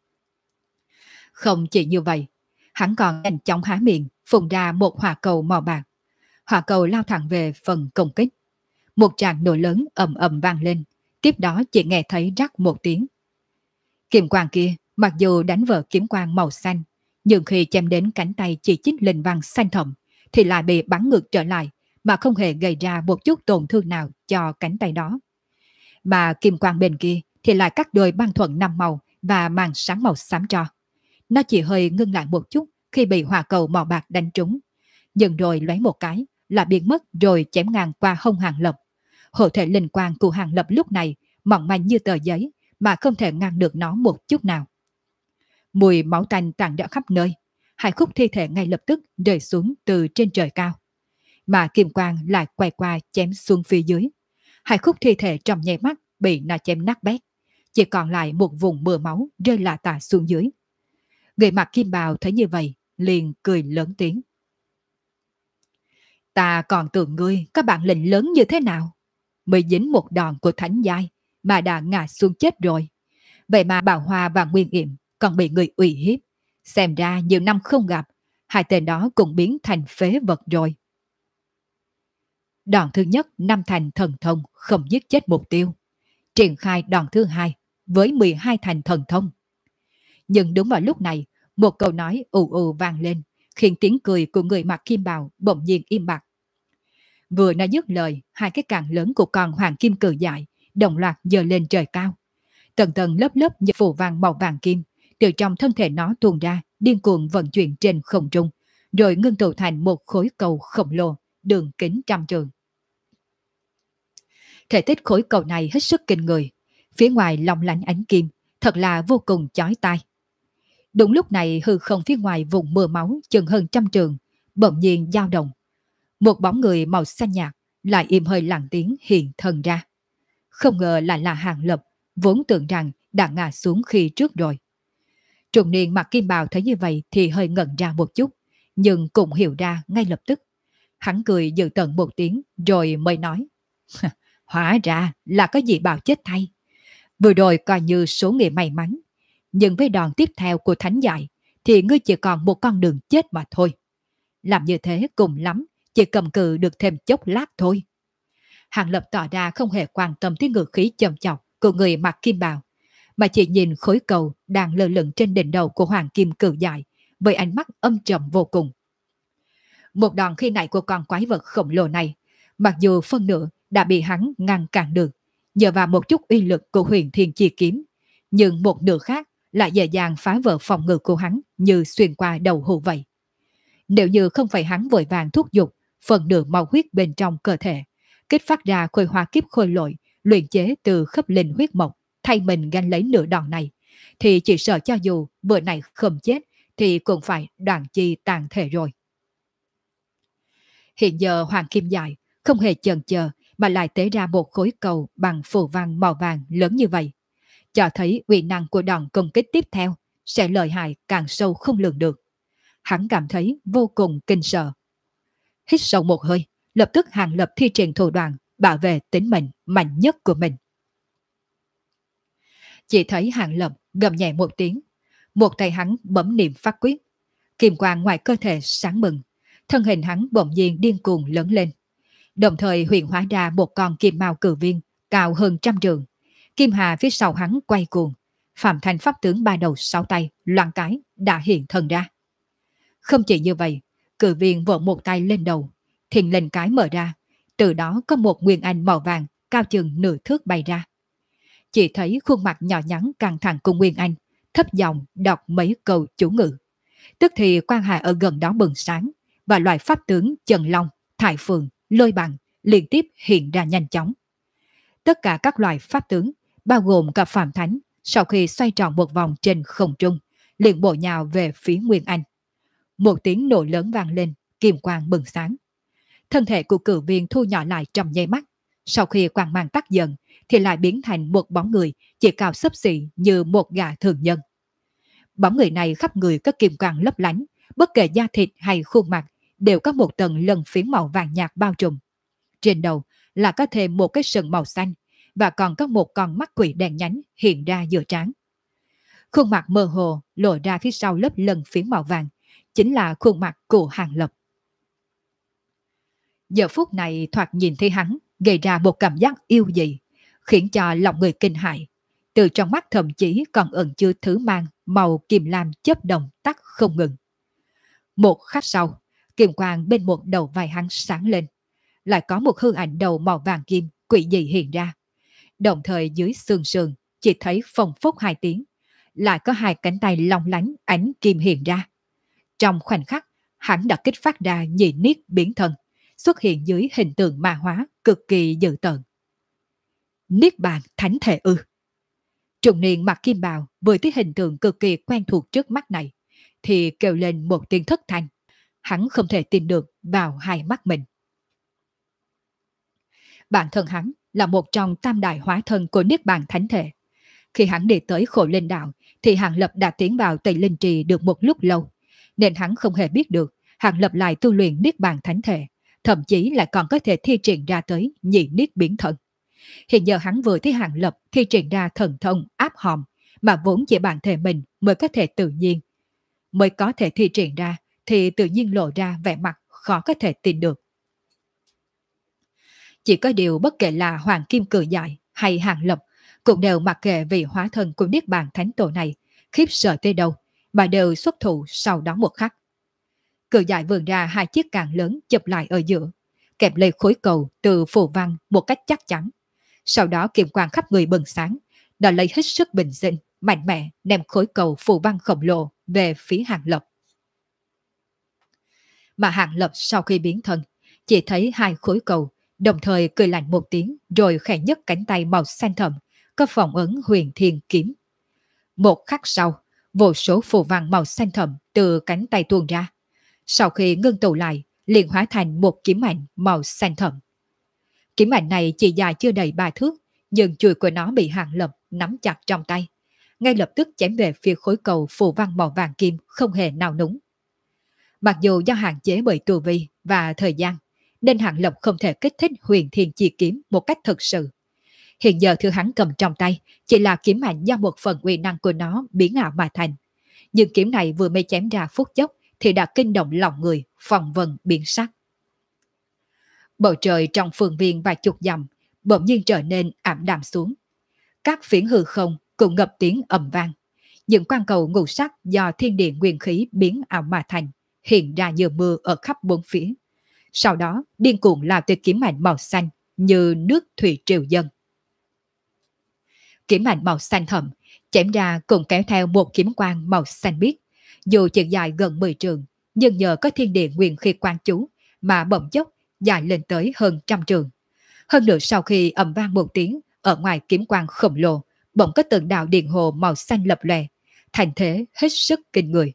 Không chỉ như vậy, hắn còn nhanh chóng há miệng phun ra một hỏa cầu màu bạc. Hỏa cầu lao thẳng về phần công kích. Một tràng nổ lớn ầm ầm vang lên, tiếp đó chỉ nghe thấy rắc một tiếng. Kiếm quang kia mặc dù đánh vỡ kiếm quang màu xanh, nhưng khi chém đến cánh tay chỉ chích linh văn xanh thẫm thì lại bị bắn ngược trở lại mà không hề gây ra một chút tổn thương nào cho cánh tay đó. Mà kiếm quang bên kia thì lại cắt đôi băng thuận 5 màu và màn sáng màu xám tro. Nó chỉ hơi ngưng lại một chút khi bị hỏa cầu màu bạc đánh trúng, nhưng rồi lóe một cái là biến mất rồi chém ngang qua hông Hàng Lập. Hộ thể linh quang của Hàng Lập lúc này mỏng manh như tờ giấy mà không thể ngăn được nó một chút nào. Mùi máu tanh tàn ra khắp nơi, 2 khúc thi thể ngay lập tức rơi xuống từ trên trời cao. Mà kim quang lại quay qua chém xuống phía dưới. 2 khúc thi thể trong nháy mắt bị nó chém nát bét, chỉ còn lại một vùng mưa máu rơi lả tả xuống dưới. Người mặc kim bào thấy như vậy liền cười lớn tiếng. Ta còn tưởng ngươi có bản lĩnh lớn như thế nào, mới dính một đòn của thánh giai mà đã ngã xuống chết rồi. Vậy mà Bảo Hoa và Nguyên Yểm còn bị người uy hiếp. Xem ra nhiều năm không gặp, 2 tên đó cũng biến thành phế vật rồi. Đòn thứ nhất 5 thành thần thông không giết chết mục tiêu. Triển khai đòn thứ 2 với 12 thành thần thông. Nhưng đúng vào lúc này, một câu nói ù ù vang lên, khiến tiếng cười của người mặc kim bào bỗng nhiên im bặt. Vừa nói dứt lời, 2 cái càng lớn của con hoàng kim cự dại đồng loạt giơ lên trời cao. Tầng tầng lớp lớp như phù vàng màu vàng kim từ trong thân thể nó tuôn ra điên cuồng vận chuyển trên không trung, rồi ngưng tụ thành một khối cầu khổng lồ, đường kính trăm trường. Thể tích khối cầu này hết sức kinh người, phía ngoài long lánh ánh kim, thật là vô cùng chói tai. Đúng lúc này hư không phía ngoài vùng mưa máu chừng hơn trăm trường, bỗng nhiên dao động. Một bóng người màu xanh nhạt lại im hơi lặng tiếng hiện thân ra. Không ngờ lại là Hàng Lập, vốn tưởng rằng đã ngã xuống khi trước rồi. Trùng niên mặc kim bào thấy như vậy thì hơi ngẩn ra một chút, nhưng cũng hiểu ra ngay lập tức. Hắn cười dự tận một tiếng rồi mới nói: Hóa ra là có gì bảo chết thay. Vừa rồi coi như số người may mắn, nhưng với đòn tiếp theo của thánh dạy thì ngươi chỉ còn một con đường chết mà thôi. Làm như thế cùng lắm chỉ cầm cự được thêm chốc lát thôi. Hàng Lập tỏ ra không hề quan tâm tới ngữ khí châm chọc của người mặc kim bào, mà chỉ nhìn khối cầu đang lơ lửng trên đỉnh đầu của Hoàng Kim Cự Giải với ánh mắt âm trầm vô cùng. Một đòn khi nãy của con quái vật khổng lồ này, mặc dù phân nửa đã bị hắn ngăn cản được, nhờ vào một chút uy lực của Huyền Thiên Chi Kiếm, nhưng một nửa khác lại dễ dàng phá vỡ phòng ngự của hắn như xuyên qua đầu hũ vậy. Nếu như không phải hắn vội vàng thúc giục phần nửa máu huyết bên trong cơ thể, kích phát ra khôi hoa kiếp khôi lội luyện chế từ khớp linh huyết mộc, thay mình gánh lấy nửa đòn này, thì chỉ sợ cho dù bữa này không chết thì cũng phải đoạn chi tàn thể rồi. Hiện giờ Hoàng Kim Dài không hề chần chờ mà lại tế ra một khối cầu bằng phù văn màu vàng lớn như vậy, cho thấy uy năng của đòn công kích tiếp theo sẽ lợi hại càng sâu không lường được. Hắn cảm thấy vô cùng kinh sợ. Hít sâu một hơi, lập tức Hàng Lập thi triển thủ đoạn bảo vệ tính mệnh mạnh nhất của mình. Chỉ thấy Hàng Lập gầm nhẹ một tiếng, một tay hắn bấm niệm phát quyết, kim quang ngoài cơ thể sáng mừng, thân hình hắn bỗng nhiên điên cuồng lớn lên, đồng thời hiện hóa ra một con kim mao cử viên cao hơn trăm trượng. Kim hà phía sau hắn quay cuồng, Phạm Thành pháp tướng ba đầu sáu tay loan cái đã hiện thân ra. Không chỉ như vậy, cử viên vỗ một tay lên đầu, thình lình cái mở ra, từ đó có một nguyên anh màu vàng cao chừng nửa thước bay ra. Chỉ thấy khuôn mặt nhỏ nhắn căng thẳng của Nguyên Anh, thấp giọng đọc mấy câu chú ngữ. Tức thì quan hà ở gần đó bừng sáng, và loại pháp tướng Trần Long, Thải Phường, Lôi Bằng liên tiếp hiện ra nhanh chóng. Tất cả các loại pháp tướng, bao gồm cả Phạm Thánh, sau khi xoay tròn một vòng trên không trung, liền bổ nhào về phía Nguyên Anh. Một tiếng nổ lớn vang lên, kim quang bừng sáng. Thân thể của cử viên thu nhỏ lại trong nháy mắt, sau khi quang mang tắt dần thì lại biến thành một bóng người chỉ cao xấp xỉ như một gã thường nhân. Bóng người này khắp người có kim quang lấp lánh, bất kể da thịt hay khuôn mặt đều có một tầng lân phiến màu vàng nhạt bao trùm. Trên đầu là có thêm một cái sừng màu xanh, và còn có một con mắt quỷ đen nhánh hiện ra giữa trán. Khuôn mặt mơ hồ lộ ra phía sau lớp lân phiến màu vàng, chính là khuôn mặt của Hàng Lập. Giờ phút này thoạt nhìn thấy hắn gây ra một cảm giác yêu dị, khiến cho lòng người kinh hãi. Từ trong mắt thậm chí còn ẩn chứa thứ mang màu kim lam chớp đồng tắt không ngừng. Một khắc sau, kim quang bên một đầu vai hắn sáng lên, lại có một hư ảnh đầu màu vàng kim quỷ dị hiện ra. Đồng thời dưới xương sườn chỉ thấy phồng phốc hai tiếng, lại có hai cánh tay long lánh ánh kim hiện ra. Trong khoảnh khắc, hắn đã kích phát ra nhị niết biến thân, xuất hiện dưới hình tượng ma hóa cực kỳ dữ tợn. Niết bàn thánh thể ư? Trùng niên mặc kim bào với thấy hình tượng cực kỳ quen thuộc trước mắt này thì kêu lên một tiếng thất thanh. Hắn không thể tin được vào hai mắt mình. Bản thân hắn là một trong tam đại hóa thân của Niết bàn thánh thể. Khi hắn đi tới Khổ Linh Đạo thì Hàng Lập đã tiến vào Tây Linh Trì được một lúc lâu, nên hắn không hề biết được Hàng Lập lại tu luyện Niết bàn thánh thể, thậm chí lại còn có thể thi triển ra tới nhị niết biến thân. Hiện giờ hắn vừa thấy Hàng Lập thi triển ra thần thông áp hòm mà vốn chỉ bản thể mình mới có thể tự nhiên, mới có thể thi triển ra, thì tự nhiên lộ ra vẻ mặt khó có thể tin được. Chỉ có điều bất kể là Hoàng Kim Cự Giải hay Hàng Lập cũng đều mặc kệ vị hóa thân của Niết bàn thánh tổ này khiếp sợ tới đâu, mà đều xuất thủ sau đó một khắc. Cự Giải vươn ra hai chiếc càng lớn chụp lại ở giữa, kẹp lấy khối cầu từ phù văn một cách chắc chắn. Sau đó kim quang khắp người bừng sáng, đã lấy hết sức bình sinh, mạnh mẽ ném khối cầu phù văn khổng lồ về phía Hàng Lập. Mà Hàng Lập sau khi biến thân, chỉ thấy hai khối cầu, đồng thời cười lạnh một tiếng rồi khẽ nhấc cánh tay màu xanh thẫm, có phỏng ấn huyền thiên kiếm. Một khắc sau, vô số phù văn màu xanh thẫm từ cánh tay tuôn ra. Sau khi ngưng tụ lại, liền hóa thành một kiếm ảnh màu xanh thẫm. Kiếm ảnh này chỉ dài chưa đầy 3 thước, nhưng chuôi của nó bị Hàng Lập nắm chặt trong tay, ngay lập tức chém về phía khối cầu phù văn màu vàng kim không hề nào núng. Mặc dù do hạn chế bởi tu vi và thời gian, nên Hàng Lập không thể kích thích huyền thiên chi kiếm một cách thực sự. Hiện giờ thứ hắn cầm trong tay chỉ là kiếm ảnh do một phần uy năng của nó biến ảo mà thành. Nhưng kiếm này vừa mới chém ra phút chốc thì đã kinh động lòng người, phòng vần biến sắc. Bầu trời trong phương viên vài chục dặm bỗng nhiên trở nên ảm đạm xuống. Các phiến hư không cũng ngập tiếng ầm vang. Những quan cầu ngũ sắc do thiên địa nguyên khí biến ảo mà thành hiện ra như mưa ở khắp bốn phía. Sau đó điên cuồng lao tới kiếm ảnh màu xanh như nước thủy triều dâng. Kiếm ảnh màu xanh thẫm chém ra cùng kéo theo một kiếm quang màu xanh biếc. Dù chỉ dài gần 10 trường, nhưng nhờ có thiên địa nguyên khí quan chú mà bỗng chốc dài lên tới hơn 100 trường. Hơn nữa sau khi ầm vang một tiếng, ở ngoài kiếm quang khổng lồ, bỗng có từng đạo điện hồ màu xanh lập lòe, thành thế hết sức kinh người.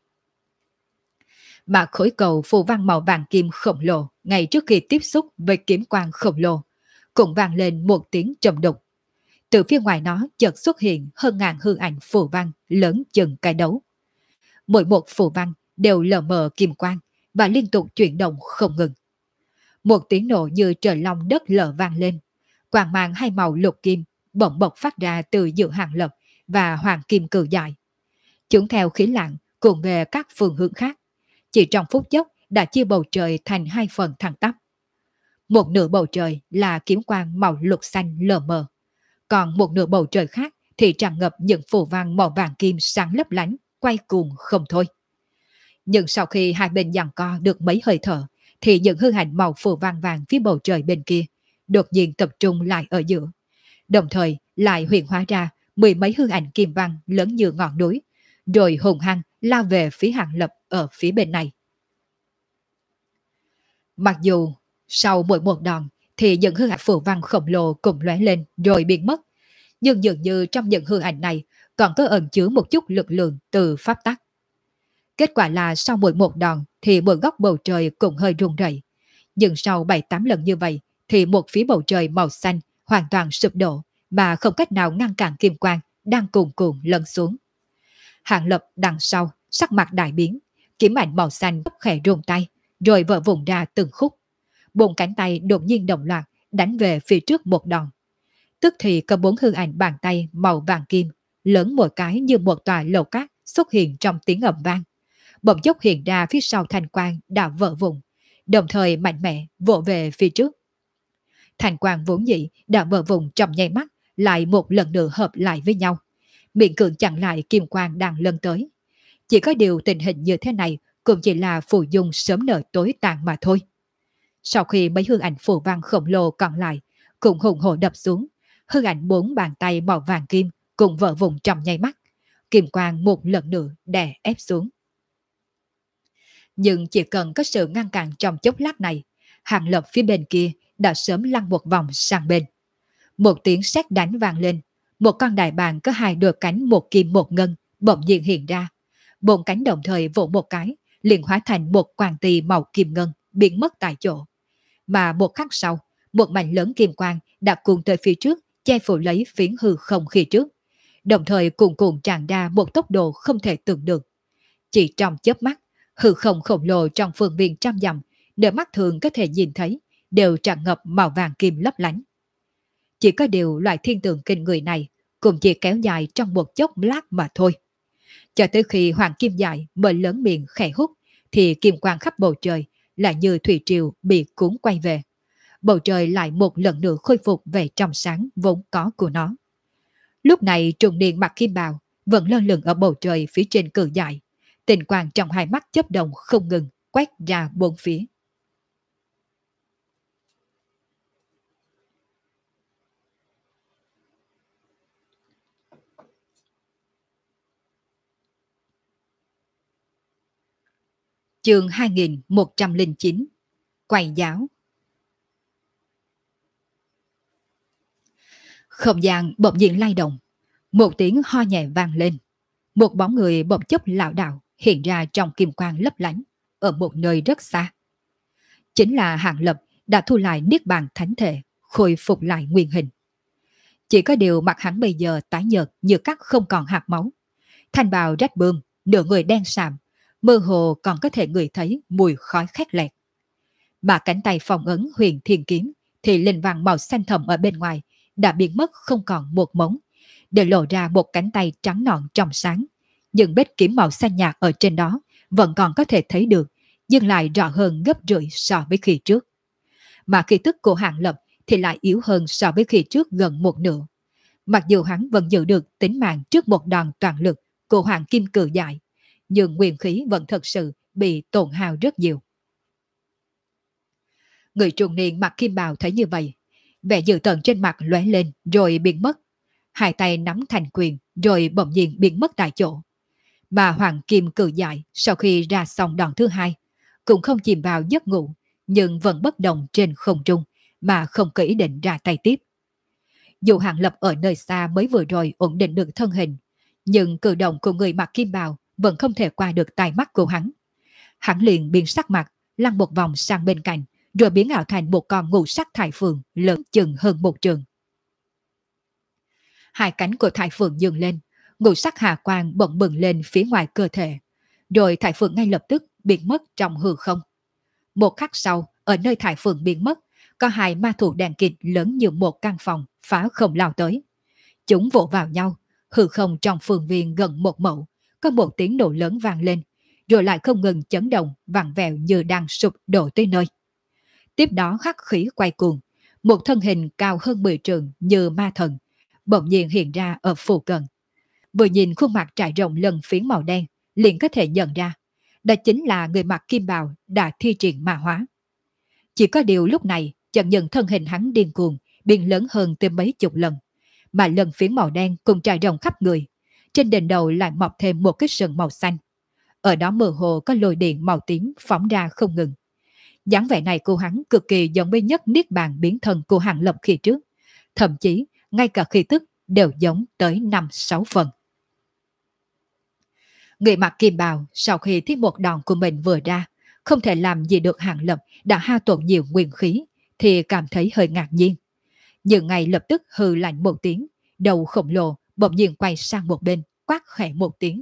Mà khối cầu phù văn màu vàng kim khổng lồ ngay trước khi tiếp xúc với kiếm quang khổng lồ, cũng vang lên một tiếng trầm đục. Từ phía ngoài nó chợt xuất hiện hơn ngàn hư ảnh phù văn lớn chừng cái đấu. Mỗi một phù văn đều lờ mờ kim quang và liên tục chuyển động không ngừng. Một tiếng nổ như trời long đất lở vang lên. Quang mang hai màu lục kim bỗng bộc phát ra từ giữa Hàng Lập và hoàng kim cự dài. Chúng theo khí lặng cuộn về các phương hướng khác. Chỉ trong phút chốc đã chia bầu trời thành hai phần thẳng tắp. Một nửa bầu trời là kiếm quang màu lục xanh lờ mờ. Còn một nửa bầu trời khác thì tràn ngập những phù văn màu vàng kim sáng lấp lánh, quay cuồng không thôi. Nhưng sau khi hai bên giằng co được mấy hơi thở, thì những hư ảnh màu phù văn vàng phía bầu trời bên kia đột nhiên tập trung lại ở giữa. Đồng thời lại hiện hóa ra mười mấy hư ảnh kim văn lớn như ngọn núi, rồi hùng hăng lao về phía Hàng Lập ở phía bên này. Mặc dù sau mỗi một đòn thì những hư ảnh phù văn khổng lồ cùng lóe lên rồi biến mất, nhưng dường như trong những hư ảnh này còn có ẩn chứa một chút lực lượng từ pháp tắc. Kết quả là sau mỗi một đòn thì mỗi góc bầu trời cũng hơi rung rẩy. Nhưng sau 7-8 lần như vậy thì một phía bầu trời màu xanh hoàn toàn sụp đổ mà không cách nào ngăn cản kim quang đang cuồn cuộn lấn xuống. Hàng Lập đằng sau, sắc mặt đại biến, kiếm ảnh màu xanh bốc khẽ rung tay, rồi vỡ vụn ra từng khúc. Bốn cánh tay đột nhiên đồng loạt đánh về phía trước một đòn. Tức thì có bốn hư ảnh bàn tay màu vàng kim, lớn một cái như một tòa lầu cát xuất hiện trong tiếng ầm vang. Bỗng chốc hiện ra phía sau thành quang đã vỡ vụn, đồng thời mạnh mẽ vỗ về phía trước. Thành quang vốn dĩ đã vỡ vụn trong nháy mắt, lại một lần nữa hợp lại với nhau, miệng cường chặn lại kim quang đang lân tới. Chỉ có điều tình hình như thế này cũng chỉ là phù dung sớm nở tối tàn mà thôi. Sau khi mấy hư ảnh phù văn khổng lồ còn lại cũng hùng hổ đập xuống, hư ảnh bốn bàn tay màu vàng kim cũng vỡ vụn trong nháy mắt, kim quang một lần nữa đè ép xuống. Nhưng chỉ cần có sự ngăn cản trong chốc lát này, Hàng Lập phía bên kia đã sớm lăn một vòng sang bên. Một tiếng sét đánh vang lên, một con đại bàng có hai đôi cánh một kim một ngân bỗng nhiên hiện ra. Bốn cánh đồng thời vỗ một cái, liền hóa thành một quang tỳ màu kim ngân, biến mất tại chỗ. Mà một khắc sau, một mảnh lớn kim quang đã cuồn tới phía trước, che phủ lấy phiến hư không khi trước. Đồng thời cuồn cuộn tràn ra một tốc độ không thể tưởng được. Chỉ trong chớp mắt, hư không khổng lồ trong phương viên trăm dặm, để mắt thường có thể nhìn thấy, đều tràn ngập màu vàng kim lấp lánh. Chỉ có điều loại thiên tượng kinh người này cũng chỉ kéo dài trong một chốc lát mà thôi. Cho tới khi Hoàng Kim Dài mở lớn miệng khẽ hút, thì kim quang khắp bầu trời lại như thủy triều bị cuốn quay về. Bầu trời lại một lần nữa khôi phục về trong sáng vốn có của nó. Lúc này trùng niên mặc kim bào vẫn lơ lửng ở bầu trời phía trên cự dài. Tình quang trong hai mắt chớp động không ngừng quét ra bốn phía. Chương 2109. Quầy giáo. Không gian bỗng nhiên lay động. Một tiếng ho nhẹ vang lên. Một bóng người bỗng chốc lảo đảo hiện ra trong kim quang lấp lánh ở một nơi rất xa. Chính là Hạng Lập đã thu lại niết bàn thánh thể, khôi phục lại nguyên hình. Chỉ có điều mặt hắn bây giờ tái nhợt như cắt không còn hạt máu. Thanh bào rách bươm, nửa người đen sạm, mơ hồ còn có thể ngửi thấy mùi khói khét lẹt. Mà cánh tay phong ấn huyền thiên kiếm thì linh vàng màu xanh thẫm ở bên ngoài đã biến mất không còn một mống, để lộ ra một cánh tay trắng nõn trong sáng. Nhưng vết kiếm màu xanh nhạt ở trên đó vẫn còn có thể thấy được, nhưng lại rõ hơn gấp rưỡi so với khi trước. Mà khí tức của Hạng Lập thì lại yếu hơn so với khi trước gần một nửa. Mặc dù hắn vẫn giữ được tính mạng trước một đòn toàn lực của Hoàng Kim Cự Giải, nhưng nguyên khí vẫn thật sự bị tổn hao rất nhiều. Người trung niên mặc kim bào thấy như vậy, vẻ dữ tợn trên mặt lóe lên rồi biến mất. Hai tay nắm thành quyền rồi bỗng nhiên biến mất tại chỗ. Mà Hoàng Kim Cự Giải sau khi ra xong đòn thứ hai cũng không chìm vào giấc ngủ, nhưng vẫn bất động trên không trung mà không có ý định ra tay tiếp. Dù Hạng Lập ở nơi xa mới vừa rồi ổn định được thân hình, nhưng cử động của người mặc kim bào vẫn không thể qua được tai mắt của hắn. Hắn liền biến sắc mặt, lăn một vòng sang bên cạnh, rồi biến ảo thành một con ngũ sắc thải phượng lớn chừng hơn một trường. Hai cánh của thải phượng dừng lên, ngũ sắc hà quang bỗng bừng lên phía ngoài cơ thể, rồi thải phượng ngay lập tức biến mất trong hư không. Một khắc sau, ở nơi thải phượng biến mất, có hai ma thủ đèn kịt lớn như một căn phòng phá không lao tới. Chúng vỗ vào nhau, hư không trong phương viên gần một mẫu, có một tiếng nổ lớn vang lên, rồi lại không ngừng chấn động, vặn vẹo như đang sụp đổ tới nơi. Tiếp đó hắc khí quay cuồng, một thân hình cao hơn 10 trượng như ma thần, bỗng nhiên hiện ra ở phụ cận. Vừa nhìn khuôn mặt trải rộng lân phiến màu đen, liền có thể nhận ra, đó chính là người mặc kim bào đã thi triển ma hóa. Chỉ có điều lúc này, chẳng nhận thân hình hắn điên cuồng, biến lớn hơn tới mấy chục lần, mà lân phiến màu đen cùng trải rộng khắp người. Trên đỉnh đầu lại mọc thêm một cái sừng màu xanh. Ở đó mơ hồ có lôi điện màu tím phóng ra không ngừng. dáng vẻ này của hắn cực kỳ giống với nhất niết bàn biến thân của Hạng Lập khi trước. Thậm chí, ngay cả khí tức đều giống tới 5-6 phần. Người mặc kim bào sau khi thiết một đòn của mình vừa ra, không thể làm gì được Hạng Lập đã hao tổn nhiều nguyên khí, thì cảm thấy hơi ngạc nhiên. Nhưng ngay lập tức hừ lạnh một tiếng, đầu khổng lồ bỗng nhiên quay sang một bên, quát khẽ một tiếng.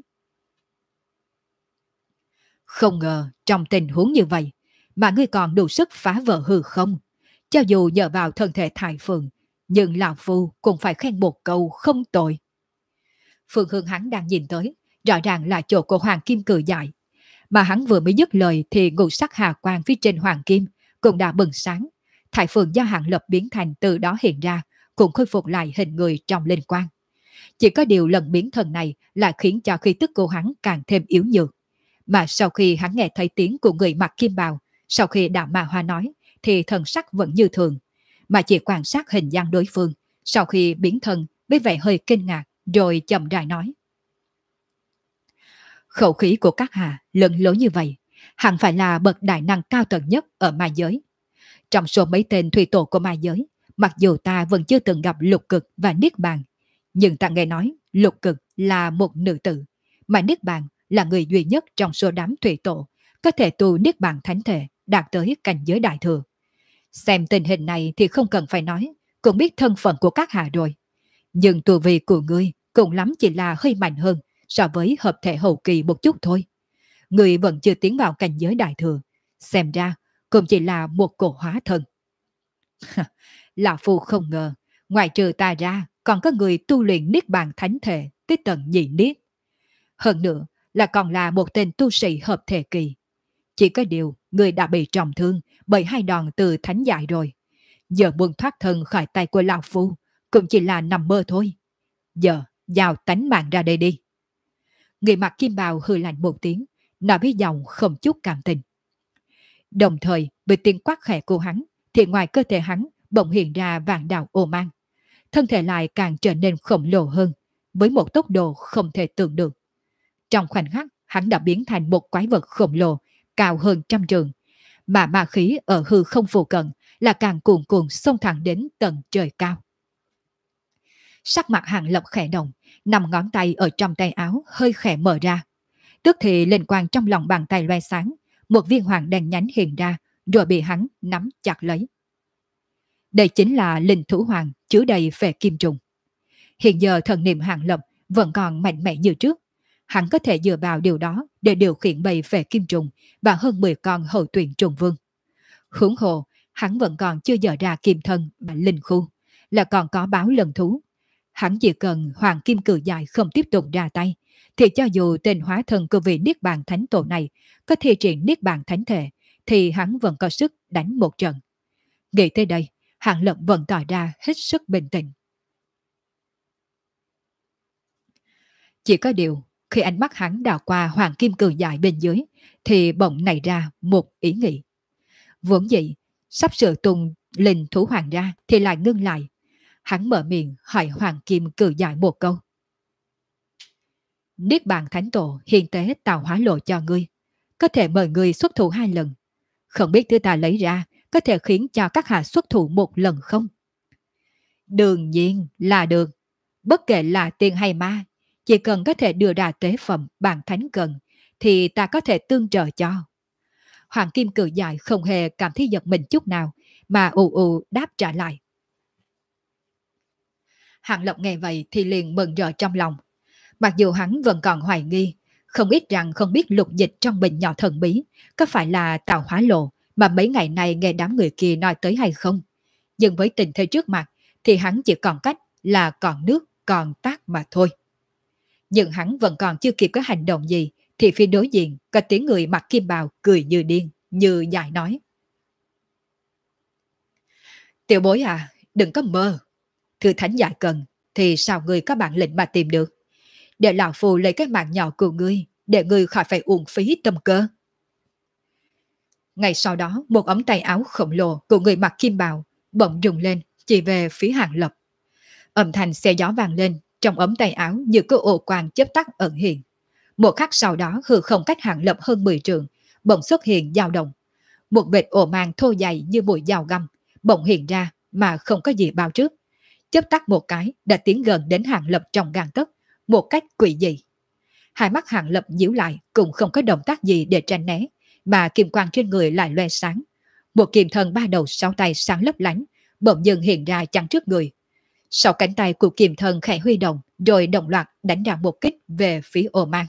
Không ngờ trong tình huống như vậy mà ngươi còn đủ sức phá vỡ hư không. Cho dù nhờ vào thân thể Thái Phượng, nhưng lão phu cũng phải khen một câu không tội. Phương hướng hắn đang nhìn tới, rõ ràng là chỗ của Hoàng Kim Cự Giải. Mà hắn vừa mới dứt lời thì ngũ sắc hà quang phía trên Hoàng Kim cũng đã bừng sáng. Thái Phượng do Hạng Lập biến thành từ đó hiện ra, cũng khôi phục lại hình người trong linh quang. Chỉ có điều lần biến thần này lại khiến cho khí tức của hắn càng thêm yếu nhược. Mà sau khi hắn nghe thấy tiếng của người mặc kim bào, sau khi đạo ma hoa nói, thì thần sắc vẫn như thường. Mà chỉ quan sát hình dáng đối phương, sau khi biến thần với vẻ hơi kinh ngạc, rồi chậm rãi nói. Khẩu khí của các hạ lớn lớn như vậy, hẳn phải là bậc đại năng cao tầng nhất ở ma giới. Trong số mấy tên thủy tổ của ma giới, mặc dù ta vẫn chưa từng gặp Lục Cực và Niết Bàn, nhưng ta nghe nói Lục Cực là một nữ tử, mà Niết Bàn là người duy nhất trong số đám thủy tổ có thể tu Niết Bàn thánh thể đạt tới cảnh giới đại thừa. Xem tình hình này thì không cần phải nói, cũng biết thân phận của các hạ rồi. Nhưng tu vi của ngươi cũng lắm chỉ là hơi mạnh hơn so với hợp thể hậu kỳ một chút thôi. Ngươi vẫn chưa tiến vào cảnh giới đại thừa, xem ra cũng chỉ là một cổ hóa thân. Lão phu không ngờ, ngoài trừ ta ra còn có người tu luyện Niết Bàn thánh thể tới tận nhị niết. Hơn nữa là còn là một tên tu sĩ hợp thể kỳ. Chỉ có điều người đã bị trọng thương bởi 2 đòn từ thánh giải rồi. Giờ muốn thoát thân khỏi tay của lão phu cũng chỉ là nằm mơ thôi. Giờ giao tánh mạng ra đây đi. Người mặc kim bào hừ lạnh một tiếng, nói với giọng không chút cảm tình. Đồng thời với tiếng quát khẽ của hắn, thì ngoài cơ thể hắn bỗng hiện ra vạn đạo ô mang. Thân thể lại càng trở nên khổng lồ hơn, với một tốc độ không thể tưởng được. Trong khoảnh khắc, hắn đã biến thành một quái vật khổng lồ, cao hơn trăm trường, mà ma khí ở hư không phù cận là càng cuồn cuộn xông thẳng đến tận trời cao. Sắc mặt Hàng Lập khẽ động, 5 ngón tay ở trong tay áo hơi khẽ mở ra. Tức thì linh quang trong lòng bàn tay loe sáng, một viên hoàng đèn nhánh hiện ra, rồi bị hắn nắm chặt lấy. Đây chính là linh thủ hoàng chứa đầy phệ kim trùng. Hiện giờ thần niệm Hàng Lập vẫn còn mạnh mẽ như trước. Hắn có thể dựa vào điều đó để điều khiển bầy phệ kim trùng và hơn 10 con hậu tuyển trùng vương. Huống hồ, hắn vẫn còn chưa dở ra kim thân và linh khu, là còn có báo lần thú. Hắn chỉ cần hoàng kim cự dài không tiếp tục ra tay, thì cho dù tên hóa thân của vị Niết Bàn Thánh Tổ này có thi triển Niết Bàn Thánh Thể, thì hắn vẫn có sức đánh một trận. Nghĩ tới đây, Hàng Lập vẫn tỏ ra hết sức bình tĩnh. Chỉ có điều, khi ánh mắt hắn đảo qua hoàng kim cự dài bên dưới, thì bỗng nảy ra một ý nghĩ. Vốn dĩ, sắp sửa tung linh thú hoàng ra thì lại ngưng lại. Hắn mở miệng hỏi hoàng kim cự dài một câu. Niết Bàn Thánh Tổ hiền tế tạo hóa lộ cho ngươi, có thể mời ngươi xuất thủ 2 lần. Không biết thứ ta lấy ra có thể khiến cho các hạ xuất thủ 1 lần không? Đương nhiên là được. Bất kể là tiên hay ma, chỉ cần có thể đưa ra tế phẩm bàn thánh cần, thì ta có thể tương trợ cho. Hoàng kim cự dài không hề cảm thấy giật mình chút nào, mà ù ù đáp trả lại. Hàng Lập nghe vậy thì liền mừng rỡ trong lòng. Mặc dù hắn vẫn còn hoài nghi, không ít rằng không biết lục dịch trong bình nhỏ thần bí có phải là tạo hóa lộ mà mấy ngày nay nghe đám người kia nói tới hay không. Nhưng với tình thế trước mặt thì hắn chỉ còn cách là còn nước còn tát mà thôi. Nhưng hắn vẫn còn chưa kịp có hành động gì thì phía đối diện có tiếng người mặc kim bào cười như điên, như dại nói. Tiểu bối à, đừng có mơ. Thư thánh dạy cần thì sao ngươi có bản lĩnh mà tìm được? Để lão phù lấy cái mạng nhỏ của ngươi, để ngươi khỏi phải uổng phí tâm cơ. Ngay sau đó, một ống tay áo khổng lồ của người mặc kim bào bỗng rung lên, chỉ về phía Hàng Lập. Âm thanh xe gió vang lên, trong ống tay áo như có ổ quang chớp tắt ẩn hiện. Một khắc sau đó, hư không cách Hàng Lập hơn 10 trượng, bỗng xuất hiện dao động. Một vệt ổ mang thô dày như mũi dao găm, bỗng hiện ra mà không có gì báo trước. Chớp tắt một cái đã tiến gần đến Hàng Lập trong gang tấc, một cách quỷ dị. Hai mắt Hàng Lập nhíu lại, cũng không có động tác gì để tránh né, mà kim quang trên người lại loe sáng. Một kiềm thần 3 đầu 6 tay sáng lấp lánh, bỗng dưng hiện ra chắn trước người. Sau cánh tay của kiềm thần khẽ huy động, rồi đồng loạt đánh ra một kích về phía ổ mang.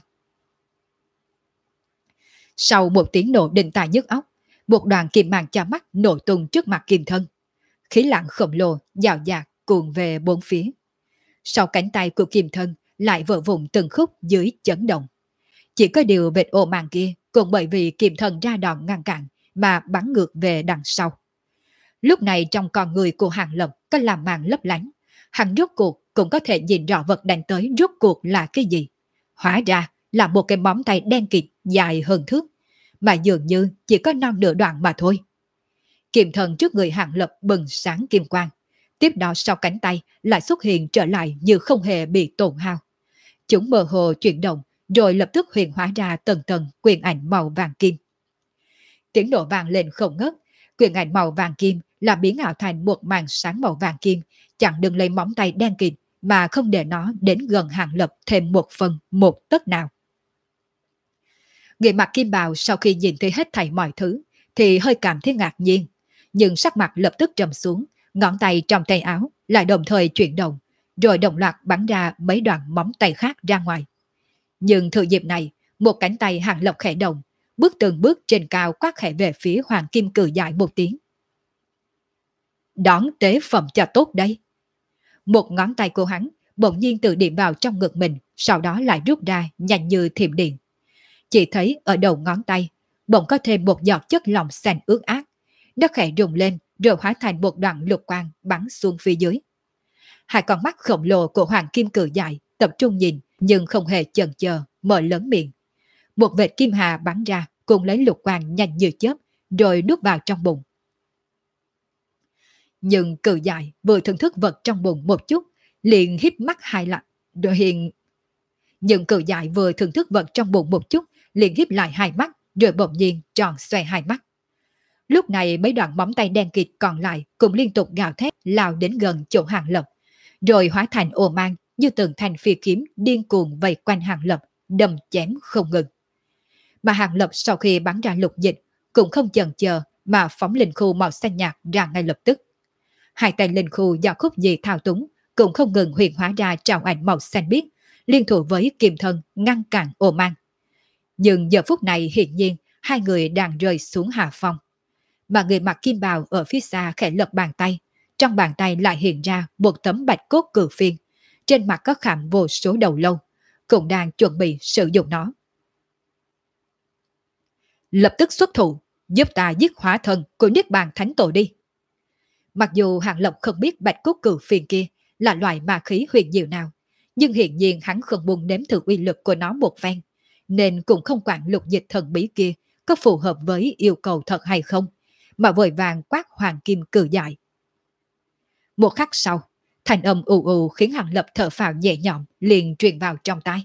Sau một tiếng nổ đinh tai nhức óc, một đoàn kim mang cha mắt nổ tung trước mặt kiềm thân. Khí lặng khổng lồ, dạo dạt cuồn về bốn phía. Sau cánh tay của kiềm thân lại vỡ vụn từng khúc dưới chấn động. Chỉ có điều vệt ổ mang kia cũng bởi vì kiềm thần ra đòn ngăn cản mà bắn ngược về đằng sau. Lúc này trong con người của Hàng Lập có làm màn lấp lánh. Hắn rốt cuộc cũng có thể nhìn rõ vật đánh tới rốt cuộc là cái gì. Hóa ra là một cái móng tay đen kịt dài hơn thước, mà dường như chỉ có non nửa đoạn mà thôi. Kiềm thần trước người Hàng Lập bừng sáng kim quang. Tiếp đó sau cánh tay lại xuất hiện trở lại như không hề bị tổn hao. Chúng mơ hồ chuyển động, rồi lập tức huyền hóa ra tầng tầng quyền ảnh màu vàng kim. Tiếng nổ vang lên không ngớt, quyền ảnh màu vàng kim là biến ảo thành một màn sáng màu vàng kim, chặn đừng lấy móng tay đen kịt mà không để nó đến gần Hàng Lập thêm một phần một tấc nào. Người mặc kim bào sau khi nhìn thấy hết thảy mọi thứ thì hơi cảm thấy ngạc nhiên, nhưng sắc mặt lập tức trầm xuống, ngón tay trong tay áo lại đồng thời chuyển động, rồi đồng loạt bắn ra mấy đoạn móng tay khác ra ngoài. Nhưng thừa dịp này, một cánh tay Hàng Lập khẽ động, bước từng bước trên cao quát khẽ về phía hoàng kim cự dài một tiếng. Đón tế phẩm cho tốt đây. Một ngón tay của hắn bỗng nhiên tự điểm vào trong ngực mình, sau đó lại rút ra nhanh như thiểm điện. Chỉ thấy ở đầu ngón tay bỗng có thêm một giọt chất lỏng xanh ướt át. Nó khẽ rung lên rồi hóa thành một đoạn lục quang bắn xuống phía dưới. Hai con mắt khổng lồ của hoàng kim cự dài tập trung nhìn nhưng không hề chần chờ, mở lớn miệng. Một vệt kim hà bắn ra cùng lấy lục quang nhanh như chớp rồi nuốt vào trong bụng. Nhưng cự dài vừa thưởng thức vật trong bụng một chút, liền híp mắt hai lại, nhưng cự dài vừa thưởng thức vật trong bụng một chút, liền híp lại hai mắt, rồi bỗng nhiên tròn xoe hai mắt. Lúc này mấy đoạn móng tay đen kịt còn lại cũng liên tục gào thét lao đến gần chỗ Hàng Lập, rồi hóa thành ồ mang như từng thanh phi kiếm điên cuồng vây quanh Hàng Lập, đâm chém không ngừng. Mà Hàng Lập sau khi bắn ra lục dịch cũng không chần chờ mà phóng linh khu màu xanh nhạt ra ngay lập tức. Hai tay linh khu do Khúc Dị thao túng cũng không ngừng huyền hóa ra trào ảnh màu xanh biếc, liên thủ với kiềm thân ngăn cản ồ mang. Nhưng giờ phút này hiển nhiên hai người đang rơi xuống hạ phong. Mà người mặc kim bào ở phía xa khẽ lật bàn tay, trong bàn tay lại hiện ra một tấm bạch cốt cự phiên, trên mặt có khảm vô số đầu lâu, cũng đang chuẩn bị sử dụng nó. Lập tức xuất thủ, giúp ta giết hỏa thần của Niết Bàn Thánh Tổ đi. Mặc dù Hàng Lập không biết bạch cốt cự phiên kia là loại ma khí huyền diệu nào, nhưng hiển nhiên hắn không buồn nếm thử uy lực của nó một phen, nên cũng không quản lục dịch thần bí kia có phù hợp với yêu cầu thật hay không, mà vội vàng quát hoàng kim cự dại. Một khắc sau, thanh âm ù ù khiến Hàng Lập thở phào nhẹ nhõm liền truyền vào trong tai.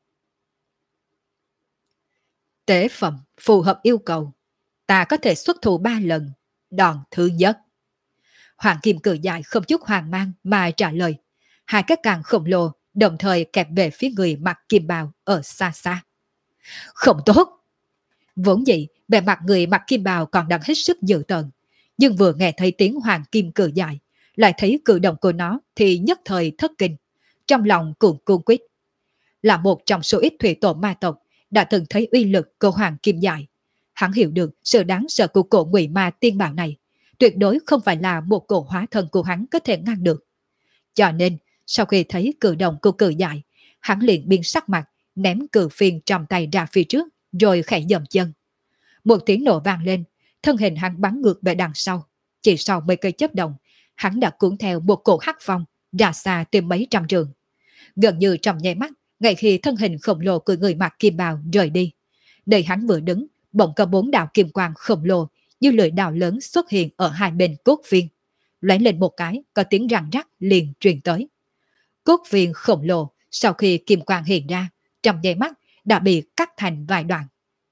Tế phẩm phù hợp yêu cầu, ta có thể xuất thủ 3 lần. Đòn thứ nhất. Hoàng kim cự dại không chút hoang mang mà trả lời. Hai cái càng khổng lồ đồng thời kẹp về phía người mặc kim bào ở xa xa. Không tốt! Vốn dĩ bề mặt người mặc kim bào còn đang hết sức dữ tợn, nhưng vừa nghe thấy tiếng hoàng kim cự dại, lại thấy cử động của nó thì nhất thời thất kinh, trong lòng cuồng cuồng quýt. Là một trong số ít thủy tổ ma tộc đã từng thấy uy lực của hoàng kim dại, hắn hiểu được sự đáng sợ của cổ ngụy ma tiên bào này, tuyệt đối không phải là một cổ hóa thân của hắn có thể ngăn được. Cho nên sau khi thấy cử động của cự dại, hắn liền biến sắc mặt, ném cự phiên trong tay ra phía trước, rồi khẽ dậm chân. Một tiếng nổ vang lên, thân hình hắn bắn ngược về đằng sau. Chỉ sau mấy cây chớp động, hắn đã cuốn theo một cổ hắc phong ra xa tìm mấy trăm trường. Gần như trong nháy mắt, ngay khi thân hình khổng lồ của người mặc kim bào rời đi, nơi hắn vừa đứng, bỗng có 4 đạo kim quang khổng lồ như lưỡi đào lớn xuất hiện ở hai bên cốt phiên. Lóe lên một cái, có tiếng răng rắc liền truyền tới. Cốt phiên khổng lồ sau khi kim quang hiện ra, trong nháy mắt đã bị cắt thành vài đoạn.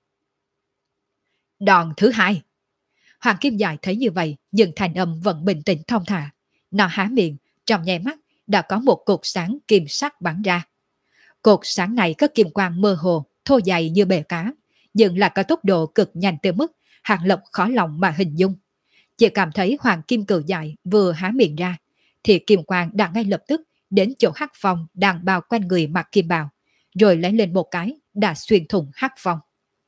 Đòn thứ hai. Hoàng kim dài thấy như vậy, nhưng thành âm vẫn bình tĩnh thong thả. Nó há miệng, trong nháy mắt đã có một cột sáng kim sắc bắn ra. Cột sáng này có kim quang mơ hồ, thô dày như bể cá, nhưng là có tốc độ cực nhanh tới mức Hàng Lập khó lòng mà hình dung. Chỉ cảm thấy hoàng kim cự dài vừa há miệng ra, thì kim quang đã ngay lập tức đến chỗ hắc phong đang bao quanh người mặc kim bào, rồi lấy lên một cái đã xuyên thủng hắc phong.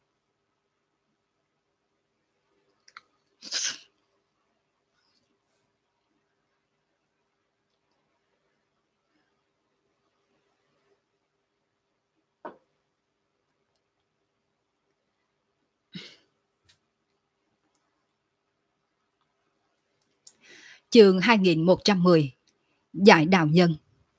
Chương 2110. Giải đạo nhân.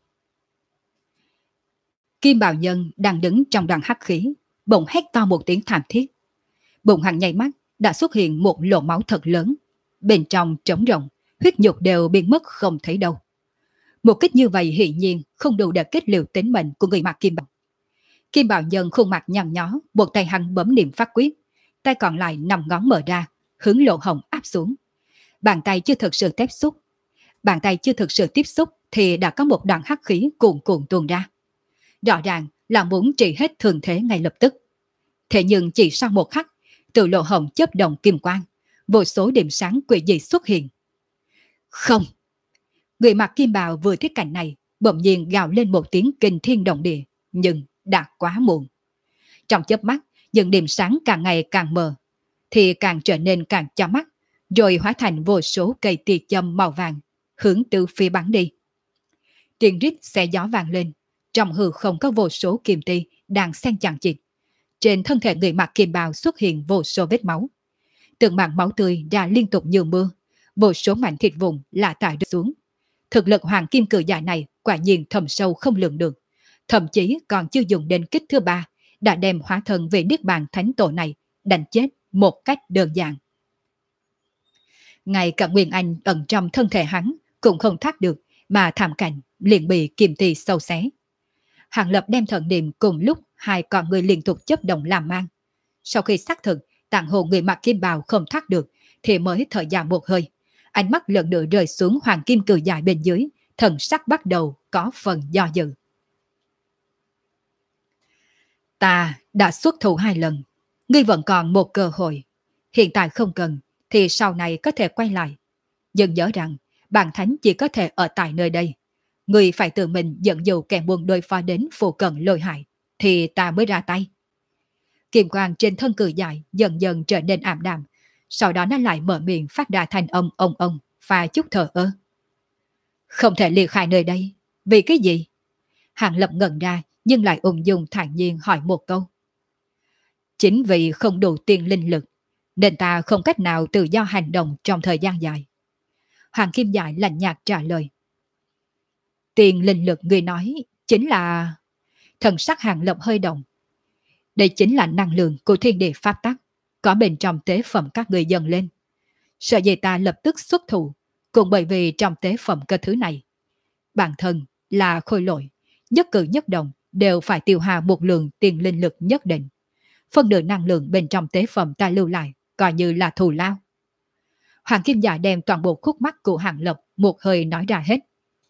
Kim bào nhân đang đứng trong đoàn hắc khí, bỗng hét to một tiếng thảm thiết. Bụng hắn nháy mắt đã xuất hiện một lỗ máu thật lớn, bên trong trống rỗng, huyết nhục đều biến mất không thấy đâu. Một kích như vậy hiển nhiên không đủ để kết liễu tính mệnh của người mặc kim bào. Kim bào nhân khuôn mặt nhăn nhó, một tay hắn bấm niệm pháp quyết, tay còn lại 5 ngón mở ra, hướng lỗ hổng áp xuống. Bàn tay chưa thực sự tiếp xúc thì đã có một đoạn hắc khí cuồn cuộn tuôn ra. Rõ ràng là muốn trị hết thường thế ngay lập tức. Thế nhưng chỉ sau một khắc, từ lỗ hổng chớp động kim quang, vô số điểm sáng quỷ dị xuất hiện. Không! Người mặc kim bào vừa thấy cảnh này, bỗng nhiên gào lên một tiếng kinh thiên động địa, nhưng đã quá muộn. Trong chớp mắt, những điểm sáng càng ngày càng mờ, thì càng trở nên càng chói mắt, rồi hóa thành vô số cây tia châm màu vàng, hướng từ phía bắn đi. Tiếng rít xé gió vang lên, trong hư không có vô số kim ti đang xen chằng chịt. Trên thân thể người mặc kim bào xuất hiện vô số vết máu. Từng mảng máu tươi ra liên tục như mưa, vô số mảnh thịt vùng lạ tải rơi xuống. Thực lực hoàng kim cự dài này quả nhiên thầm sâu không lường được, thậm chí còn chưa dùng đến kích thứ 3 đã đem hóa thân về Niết Bàn Thánh Tổ này đánh chết một cách đơn giản. Ngay cả Nguyên Anh ẩn trong thân thể hắn cũng không thoát được, mà thảm cảnh liền bị kim ti sâu xé. Hàng Lập đem thần niệm cùng lúc hai con người liên tục chấp động làm mang. Sau khi xác thực tạng hồ người mặc kim bào không thoát được thì mới thở dài một hơi. Ánh mắt lần nữa rơi xuống hoàng kim cự dài bên dưới, thần sắc bắt đầu có phần do dự. Ta đã xuất thủ 2 lần, ngươi vẫn còn một cơ hội. Hiện tại không cần, thì sau này có thể quay lại. Nhưng nhớ rằng, bản thánh chỉ có thể ở tại nơi đây. Ngươi phải tự mình dẫn dụ kẻ buôn đối phó đến phụ cận lôi hại, thì ta mới ra tay. Kim quang trên thân cự dài dần dần trở nên ảm đạm, sau đó nó lại mở miệng phát ra thành âm ông và chút thở ơ. Không thể ly khai nơi đây, vì cái gì? Hàng Lập ngẩn ra nhưng lại ung dung thản nhiên hỏi một câu. Chính vì không đủ tiền linh lực, nên ta không cách nào tự do hành động trong thời gian dài. Hoàng Kim Dài lạnh nhạt trả lời. Tiền linh lực người nói chính là... Thần sắc Hàng Lập hơi động. Đây chính là năng lượng của thiên địa pháp tắc, có bên trong tế phẩm các người dâng lên. Sợ gì ta lập tức xuất thủ, cũng bởi vì trong tế phẩm cái thứ này, bản thân là khôi lỗi, nhất cử nhất động đều phải tiêu hao một lượng tiền linh lực nhất định. Phân nửa năng lượng bên trong tế phẩm ta lưu lại, coi như là thù lao. Hoàng Kim Dạ đem toàn bộ khúc mắc của Hàng Lập một hơi nói ra hết.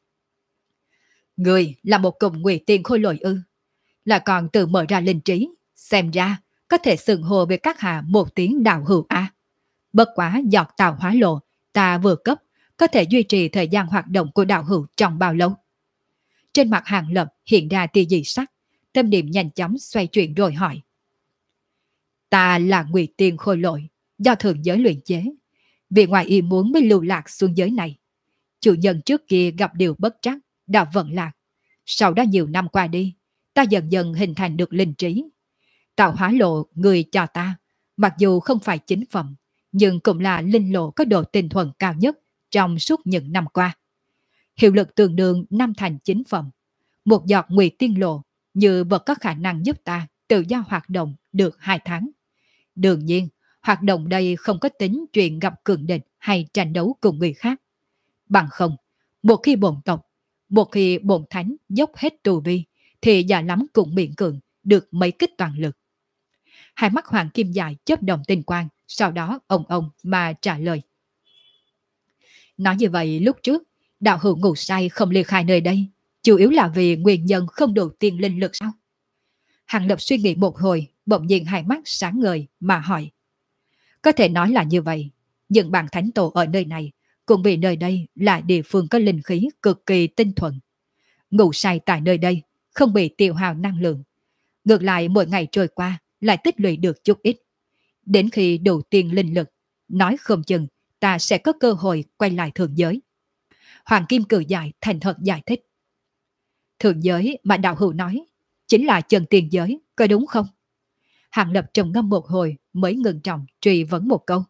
Người là một cùng ngụy tiền khôi lỗi ư? Là còn tự mở ra linh trí, xem ra có thể xưng hô với các hạ một tiếng đạo hữu a. Bất quá giọt tạo hóa lộ ta vừa cấp, có thể duy trì thời gian hoạt động của đạo hữu trong bao lâu? Trên mặt Hàng Lập hiện ra tia dị sắc, tâm niệm nhanh chóng xoay chuyển rồi hỏi. Ta là ngụy tiền khôi lỗi, do thượng giới luyện chế, vì ngoài ý muốn mới lưu lạc xuống giới này. Chủ nhân trước kia gặp điều bất trắc, đã vận lạc. Sau đó nhiều năm qua đi, ta dần dần hình thành được linh trí. Tạo hóa lộ người cho ta, mặc dù không phải chính phẩm, nhưng cũng là linh lộ có độ tinh thuần cao nhất trong suốt những năm qua. Hiệu lực tương đương 5 thành chính phẩm. Một giọt ngụy tiên lộ như vật có khả năng giúp ta tự do hoạt động được 2 tháng. Đương nhiên, hoạt động đây không có tính chuyện gặp cường địch hay tranh đấu cùng người khác. Bằng không, một khi bổn thánh dốc hết tu vi, thì già lắm cũng miễn cường được mấy kích toàn lực. Hai mắt Hoàng Kim Dài chớp động tinh quang, sau đó ông mà trả lời. Nói như vậy lúc trước, đạo hữu ngủ say không ly khai nơi đây, chủ yếu là vì nguyên nhân không đủ tiền linh lực sao? Hàng Lập suy nghĩ một hồi, bỗng nhiên hai mắt sáng ngời mà hỏi. Có thể nói là như vậy, nhưng bản thánh tổ ở nơi này, cũng vì nơi đây là địa phương có linh khí cực kỳ tinh thuần. Ngủ say tại nơi đây, không bị tiêu hao năng lượng. Ngược lại mỗi ngày trôi qua, lại tích lũy được chút ít. Đến khi đủ tiền linh lực, nói không chừng ta sẽ có cơ hội quay lại thượng giới. Hoàng Kim Cự Dài thành thật giải thích. Thượng giới mà đạo hữu nói, chính là chân tiền giới, có đúng không? Hàng Lập trầm ngâm một hồi mới ngừng trọng truy vấn một câu.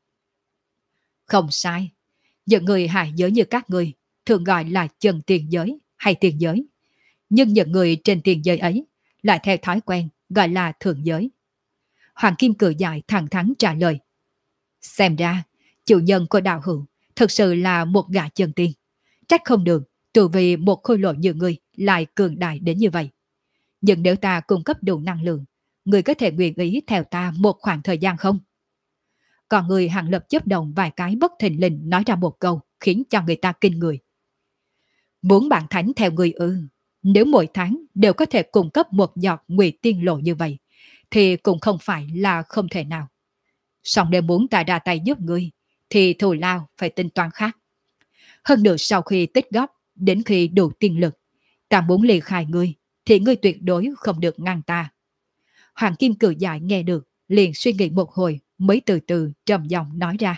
Không sai, những người hại giới như các người thường gọi là chân tiền giới hay tiền giới. Nhưng những người trên tiền giới ấy lại theo thói quen gọi là thượng giới. Hoàng Kim Cự Dài thẳng thắn trả lời. Xem ra, chủ nhân của đạo hữu thực sự là một gã chân tiên. Trách không được, từ vì một khôi lỗi như người lại cường đại đến như vậy. Nhưng nếu ta cung cấp đủ năng lượng, người có thể nguyện ý theo ta một khoảng thời gian không? Còn người Hàng Lập chớp động vài cái bất thình lình nói ra một câu khiến cho người ta kinh người. Muốn bản thánh theo người ư? Nếu mỗi tháng đều có thể cung cấp một giọt ngụy tiên lộ như vậy, thì cũng không phải là không thể nào. Song nếu muốn ta ra tay giúp ngươi, thì thù lao phải tính toán khác. Hơn nữa sau khi tích góp, đến khi đủ tiên lực, ta muốn ly khai ngươi, thì ngươi tuyệt đối không được ngăn ta. Hoàng Kim Cự Dài nghe được, liền suy nghĩ một hồi, mới từ từ trầm giọng nói ra.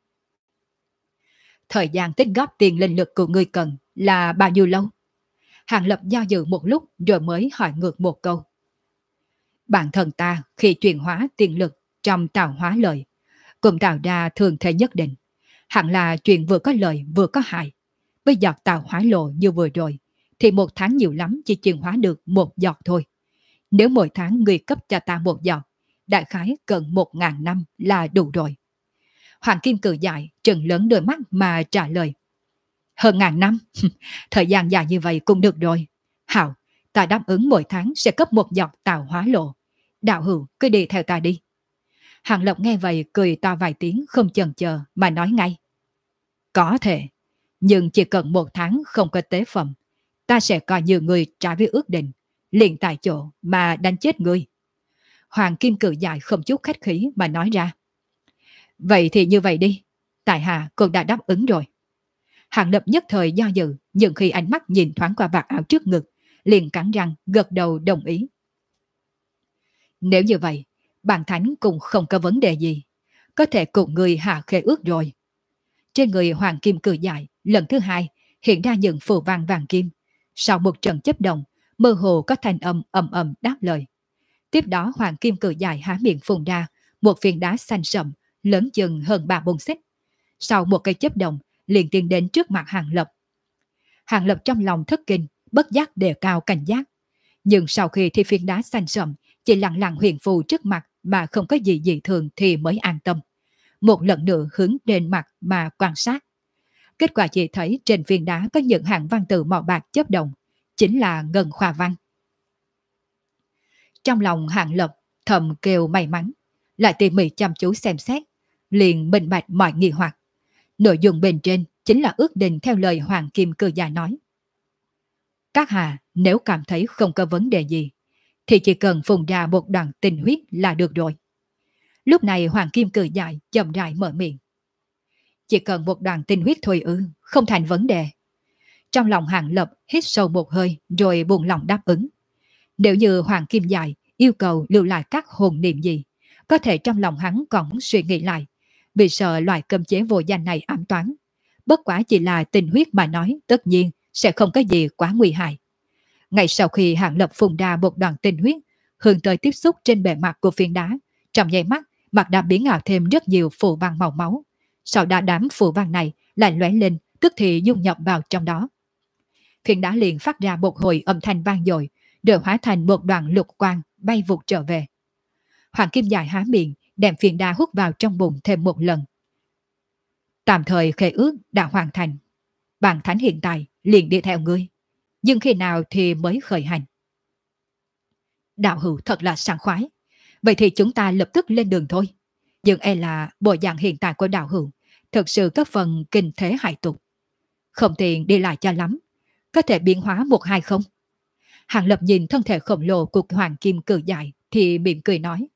Thời gian tích góp tiền linh lực của ngươi cần là bao nhiêu lâu? Hàng Lập do dự một lúc rồi mới hỏi ngược một câu. Bản thân ta khi chuyển hóa tiền lực trong tạo hóa lợi, cũng tạo ra thường thể nhất định. Hẳn là chuyện vừa có lợi vừa có hại. Bây giọt tạo hóa lộ như vừa rồi, thì một tháng nhiều lắm chỉ chuyển hóa được một giọt thôi. Nếu mỗi tháng người cấp cho ta một giọt, đại khái cần 1000 năm là đủ rồi. Hoàng Kim Cự Dài trừng lớn đôi mắt mà trả lời. Hơn 1000 năm? Thời gian dài như vậy cũng được rồi. Hảo, ta đáp ứng mỗi tháng sẽ cấp một giọt tạo hóa lộ. Đạo hữu cứ đi theo ta đi. Hàng Lập nghe vậy cười to vài tiếng không chần chờ mà nói ngay. Có thể, nhưng chỉ cần 1 tháng không có tế phẩm, ta sẽ coi như người trái với ước định, liền tại chỗ mà đánh chết ngươi. Hoàng Kim Cự Dài không chút khách khí mà nói ra. Vậy thì như vậy đi, tại hạ cũng đã đáp ứng rồi. Hàng Lập nhất thời do dự, nhưng khi ánh mắt nhìn thoáng qua vạt áo trước ngực, liền cắn răng gật đầu đồng ý. Nếu như vậy, bản thánh cũng không có vấn đề gì, có thể cùng người hạ khế ước rồi. Trên người Hoàng Kim Cự Dài lần thứ hai hiện ra những phù văn vàng kim. Sau một trận chấp động, mơ hồ có thanh âm ầm ầm đáp lời. Tiếp đó Hoàng Kim Cự Dài há miệng phun ra một viên đá xanh sậm, lớn chừng hơn 3-4 xích. Sau một cây chấp động, liền tiến đến trước mặt Hàng Lập. Hàng Lập trong lòng thất kinh, bất giác đề cao cảnh giác. Nhưng sau khi thi viên đá xanh sậm chỉ lặng lặng huyền phù trước mặt mà không có gì dị thường thì mới an tâm. Một lần nữa hướng lên mặt mà quan sát. Kết quả chỉ thấy trên viên đá có những hàng văn tự màu bạc chớp động, chính là ngân khoa văn. Trong lòng Hàng Lập thầm kêu may mắn, lại tỉ mỉ chăm chú xem xét, liền minh bạch mọi nghi hoặc. Nội dung bên trên chính là ước định theo lời Hoàng Kim Cự Dài nói. Các hạ nếu cảm thấy không có vấn đề gì, thì chỉ cần phun ra một đoạn tinh huyết là được rồi. Lúc này Hoàng Kim Cự Dài chậm rãi mở miệng. Chỉ cần một đoạn tinh huyết thôi ư, không thành vấn đề. Trong lòng Hàng Lập hít sâu một hơi rồi buông lòng đáp ứng. Nếu như Hoàng Kim Dài yêu cầu lưu lại các hồn niệm gì, có thể trong lòng hắn còn muốn suy nghĩ lại, vì sợ loại cấm chế vô danh này ám toán. Bất quá chỉ là tinh huyết mà nói, tất nhiên sẽ không có gì quá nguy hại. Ngay sau khi Hàng Lập phun ra một đoạn tinh huyết, hướng tới tiếp xúc trên bề mặt của phiến đá, trong nháy mắt, mặt đã biến ảo thêm rất nhiều phù văn màu máu. Sau đó đám phù văn này lại lóe lên, tức thì dung nhập vào trong đó. Phiến đá liền phát ra một hồi âm thanh vang dội, rồi hóa thành một đoạn lục quang bay vụt trở về. Hoàng Kim Dài há miệng, đem phiến đá hút vào trong bụng thêm một lần. Tạm thời khế ước đã hoàn thành. Bản thánh hiện tại liền đi theo ngươi, nhưng khi nào thì mới khởi hành? Đạo hữu thật là sảng khoái. Vậy thì chúng ta lập tức lên đường thôi. Nhưng e là bộ dạng hiện tại của đạo hữu thực sự có phần kinh thế hại tục. Không tiện đi lại cho lắm. Có thể biến hóa 1-2 không? Hàng Lập nhìn thân thể khổng lồ của Hoàng Kim Cự Dài thì mỉm cười nói.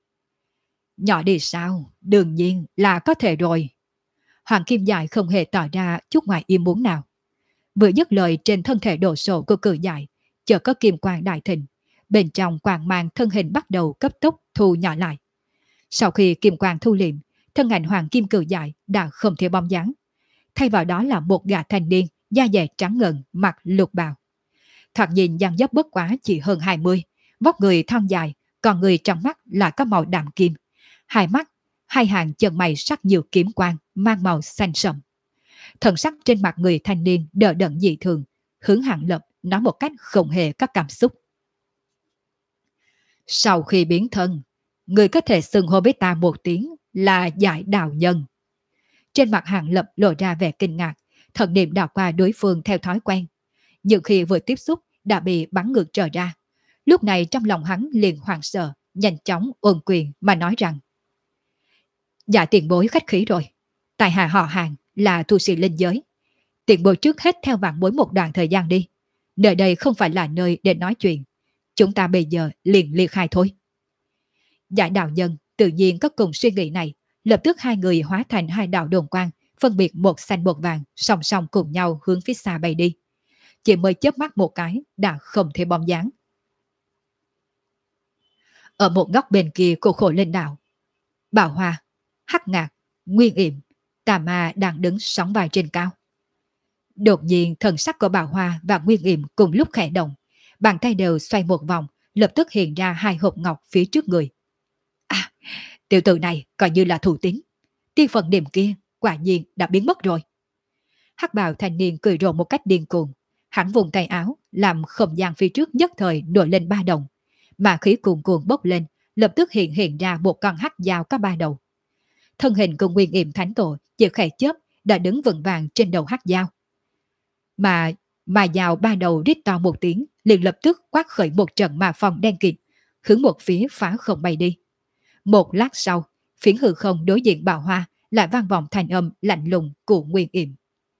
Nhỏ đi sao? Đương nhiên là có thể rồi. Hoàng Kim Dài không hề tỏ ra chút ngoài ý muốn nào. Vừa dứt lời, trên thân thể đồ sộ của Cự Dài chợt có kim quang đại thịnh. Bên trong quang mang thân hình bắt đầu cấp tốc thu nhỏ lại. Sau khi kim quang thu liệm, thân ảnh Hoàng Kim Cự Dài đã không thể bóng dáng. Thay vào đó là một gã thanh niên da dẻ trắng ngần, mặc lục bào. Thoạt nhìn dáng dấp bất quá chỉ hơn 20, vóc người thon dài, còn người trong mắt là có màu đạm kim. Hai mắt, hai hàng chân mày sắc nhiều kiếm quang, mang màu xanh sậm. Thần sắc trên mặt người thanh niên đờ đẫn dị thường, hướng Hàng Lập nói một cách không hề có cảm xúc. Sau khi biến thân, người có thể xưng hô với ta một tiếng là Giải Đạo Nhân. Trên mặt Hàng Lập lộ ra vẻ kinh ngạc, thần niệm đảo qua đối phương theo thói quen. Nhưng khi vừa tiếp xúc đã bị bắn ngược trở ra. Lúc này trong lòng hắn liền hoảng sợ, nhanh chóng ôn quyền mà nói rằng: Dạ tiền bối khách khí rồi, tại hạ họ Hàng là tu sĩ linh giới. Tiền bối trước hết theo vạn bối một đoạn thời gian đi. Nơi đây không phải là nơi để nói chuyện. Chúng ta bây giờ liền liệt khai thôi. Giải Đạo Nhân tự nhiên có cùng suy nghĩ này. Lập tức hai người hóa thành hai đạo đồn quang, phân biệt một xanh một vàng, song song cùng nhau hướng phía xa bay đi. Chỉ mới chớp mắt một cái đã không thể bóng dáng. Ở một góc bên kia của Khổ Linh Đạo, Bảo Hoa, Hắc Ngạc, Nguyên Yểm, Tà Ma đang đứng sóng vai trên cao. Đột nhiên thần sắc của Bảo Hoa và Nguyên Yểm cùng lúc khẽ động, bàn tay đều xoay một vòng, lập tức hiện ra hai hộp ngọc phía trước người. À, tiểu tử này coi như là thủ tín. Tiên phần niệm kia quả nhiên đã biến mất rồi. Hắc bào thanh niên cười rộ một cách điên cuồng. Hắn vùng tay áo, làm không gian phía trước nhất thời nổi lên 3 đồng. Mà khí cuồn cuộn bốc lên, lập tức hiện ra một con hắc dao có 3 đầu. Thân hình của Nguyên Yểm Thánh Tổ chỉ khẽ chớp đã đứng vững vàng trên đầu hắc dao. Mà dao 3 đầu rít to một tiếng, liền lập tức quát khởi một trận mà phong đen kịt, hướng một phía phá không bay đi. Một lát sau, Phiến hư không đối diện Bạo Hoa lại vang vọng thanh âm lạnh lùng của Nguyên Yểm.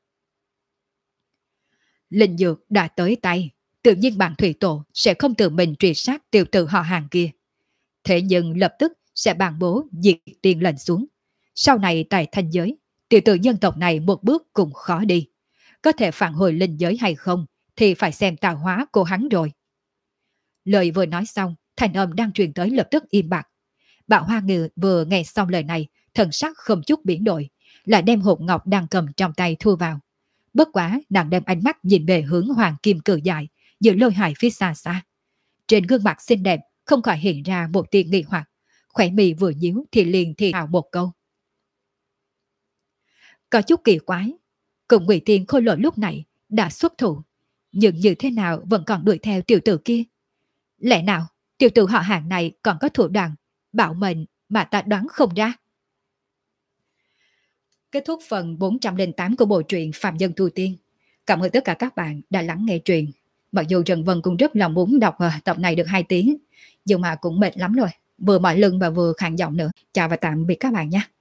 Linh dược đã tới tay, tự nhiên bạn thủy tổ sẽ không tự mình truy sát tiểu tử họ Hàng kia. Thế nhưng lập tức sẽ ban bố diệt tiên lệnh xuống. Sau này tại thanh giới, tiểu tử nhân tộc này một bước cũng khó đi. Có thể phản hồi linh giới hay không thì phải xem tạo hóa của hắn rồi. Lời vừa nói xong, thanh âm đang truyền tới lập tức im bặt. Bạo Hoa Ngư vừa nghe xong lời này, thần sắc không chút biến đổi, lại đem hộp ngọc đang cầm trong tay thu vào. Bất quá nàng đem ánh mắt nhìn về hướng hoàng kim cự dài, giữa lôi hải phía xa xa. Trên gương mặt xinh đẹp không khỏi hiện ra một tia nghi hoặc, khỏe mì vừa nhíu thì liền thì thào một câu. Có chút kỳ quái, cùng Ngụy Tiên Khôi Lỗi lúc này đã xuất thủ, nhưng như thế nào vẫn còn đuổi theo tiểu tử kia? Lẽ nào tiểu tử họ Hàng này còn có thủ đoạn bảo mệnh mà ta đoán không ra? Kết thúc phần 408 của bộ truyện Phạm Nhân Tu Tiên. Cảm ơn tất cả các bạn đã lắng nghe truyện. Mặc dù Trần Vân cũng rất là muốn đọc tập này được 2 tiếng, nhưng mà cũng mệt lắm rồi, vừa mỏi lưng và vừa khàn giọng nữa. Chào và tạm biệt các bạn nhé.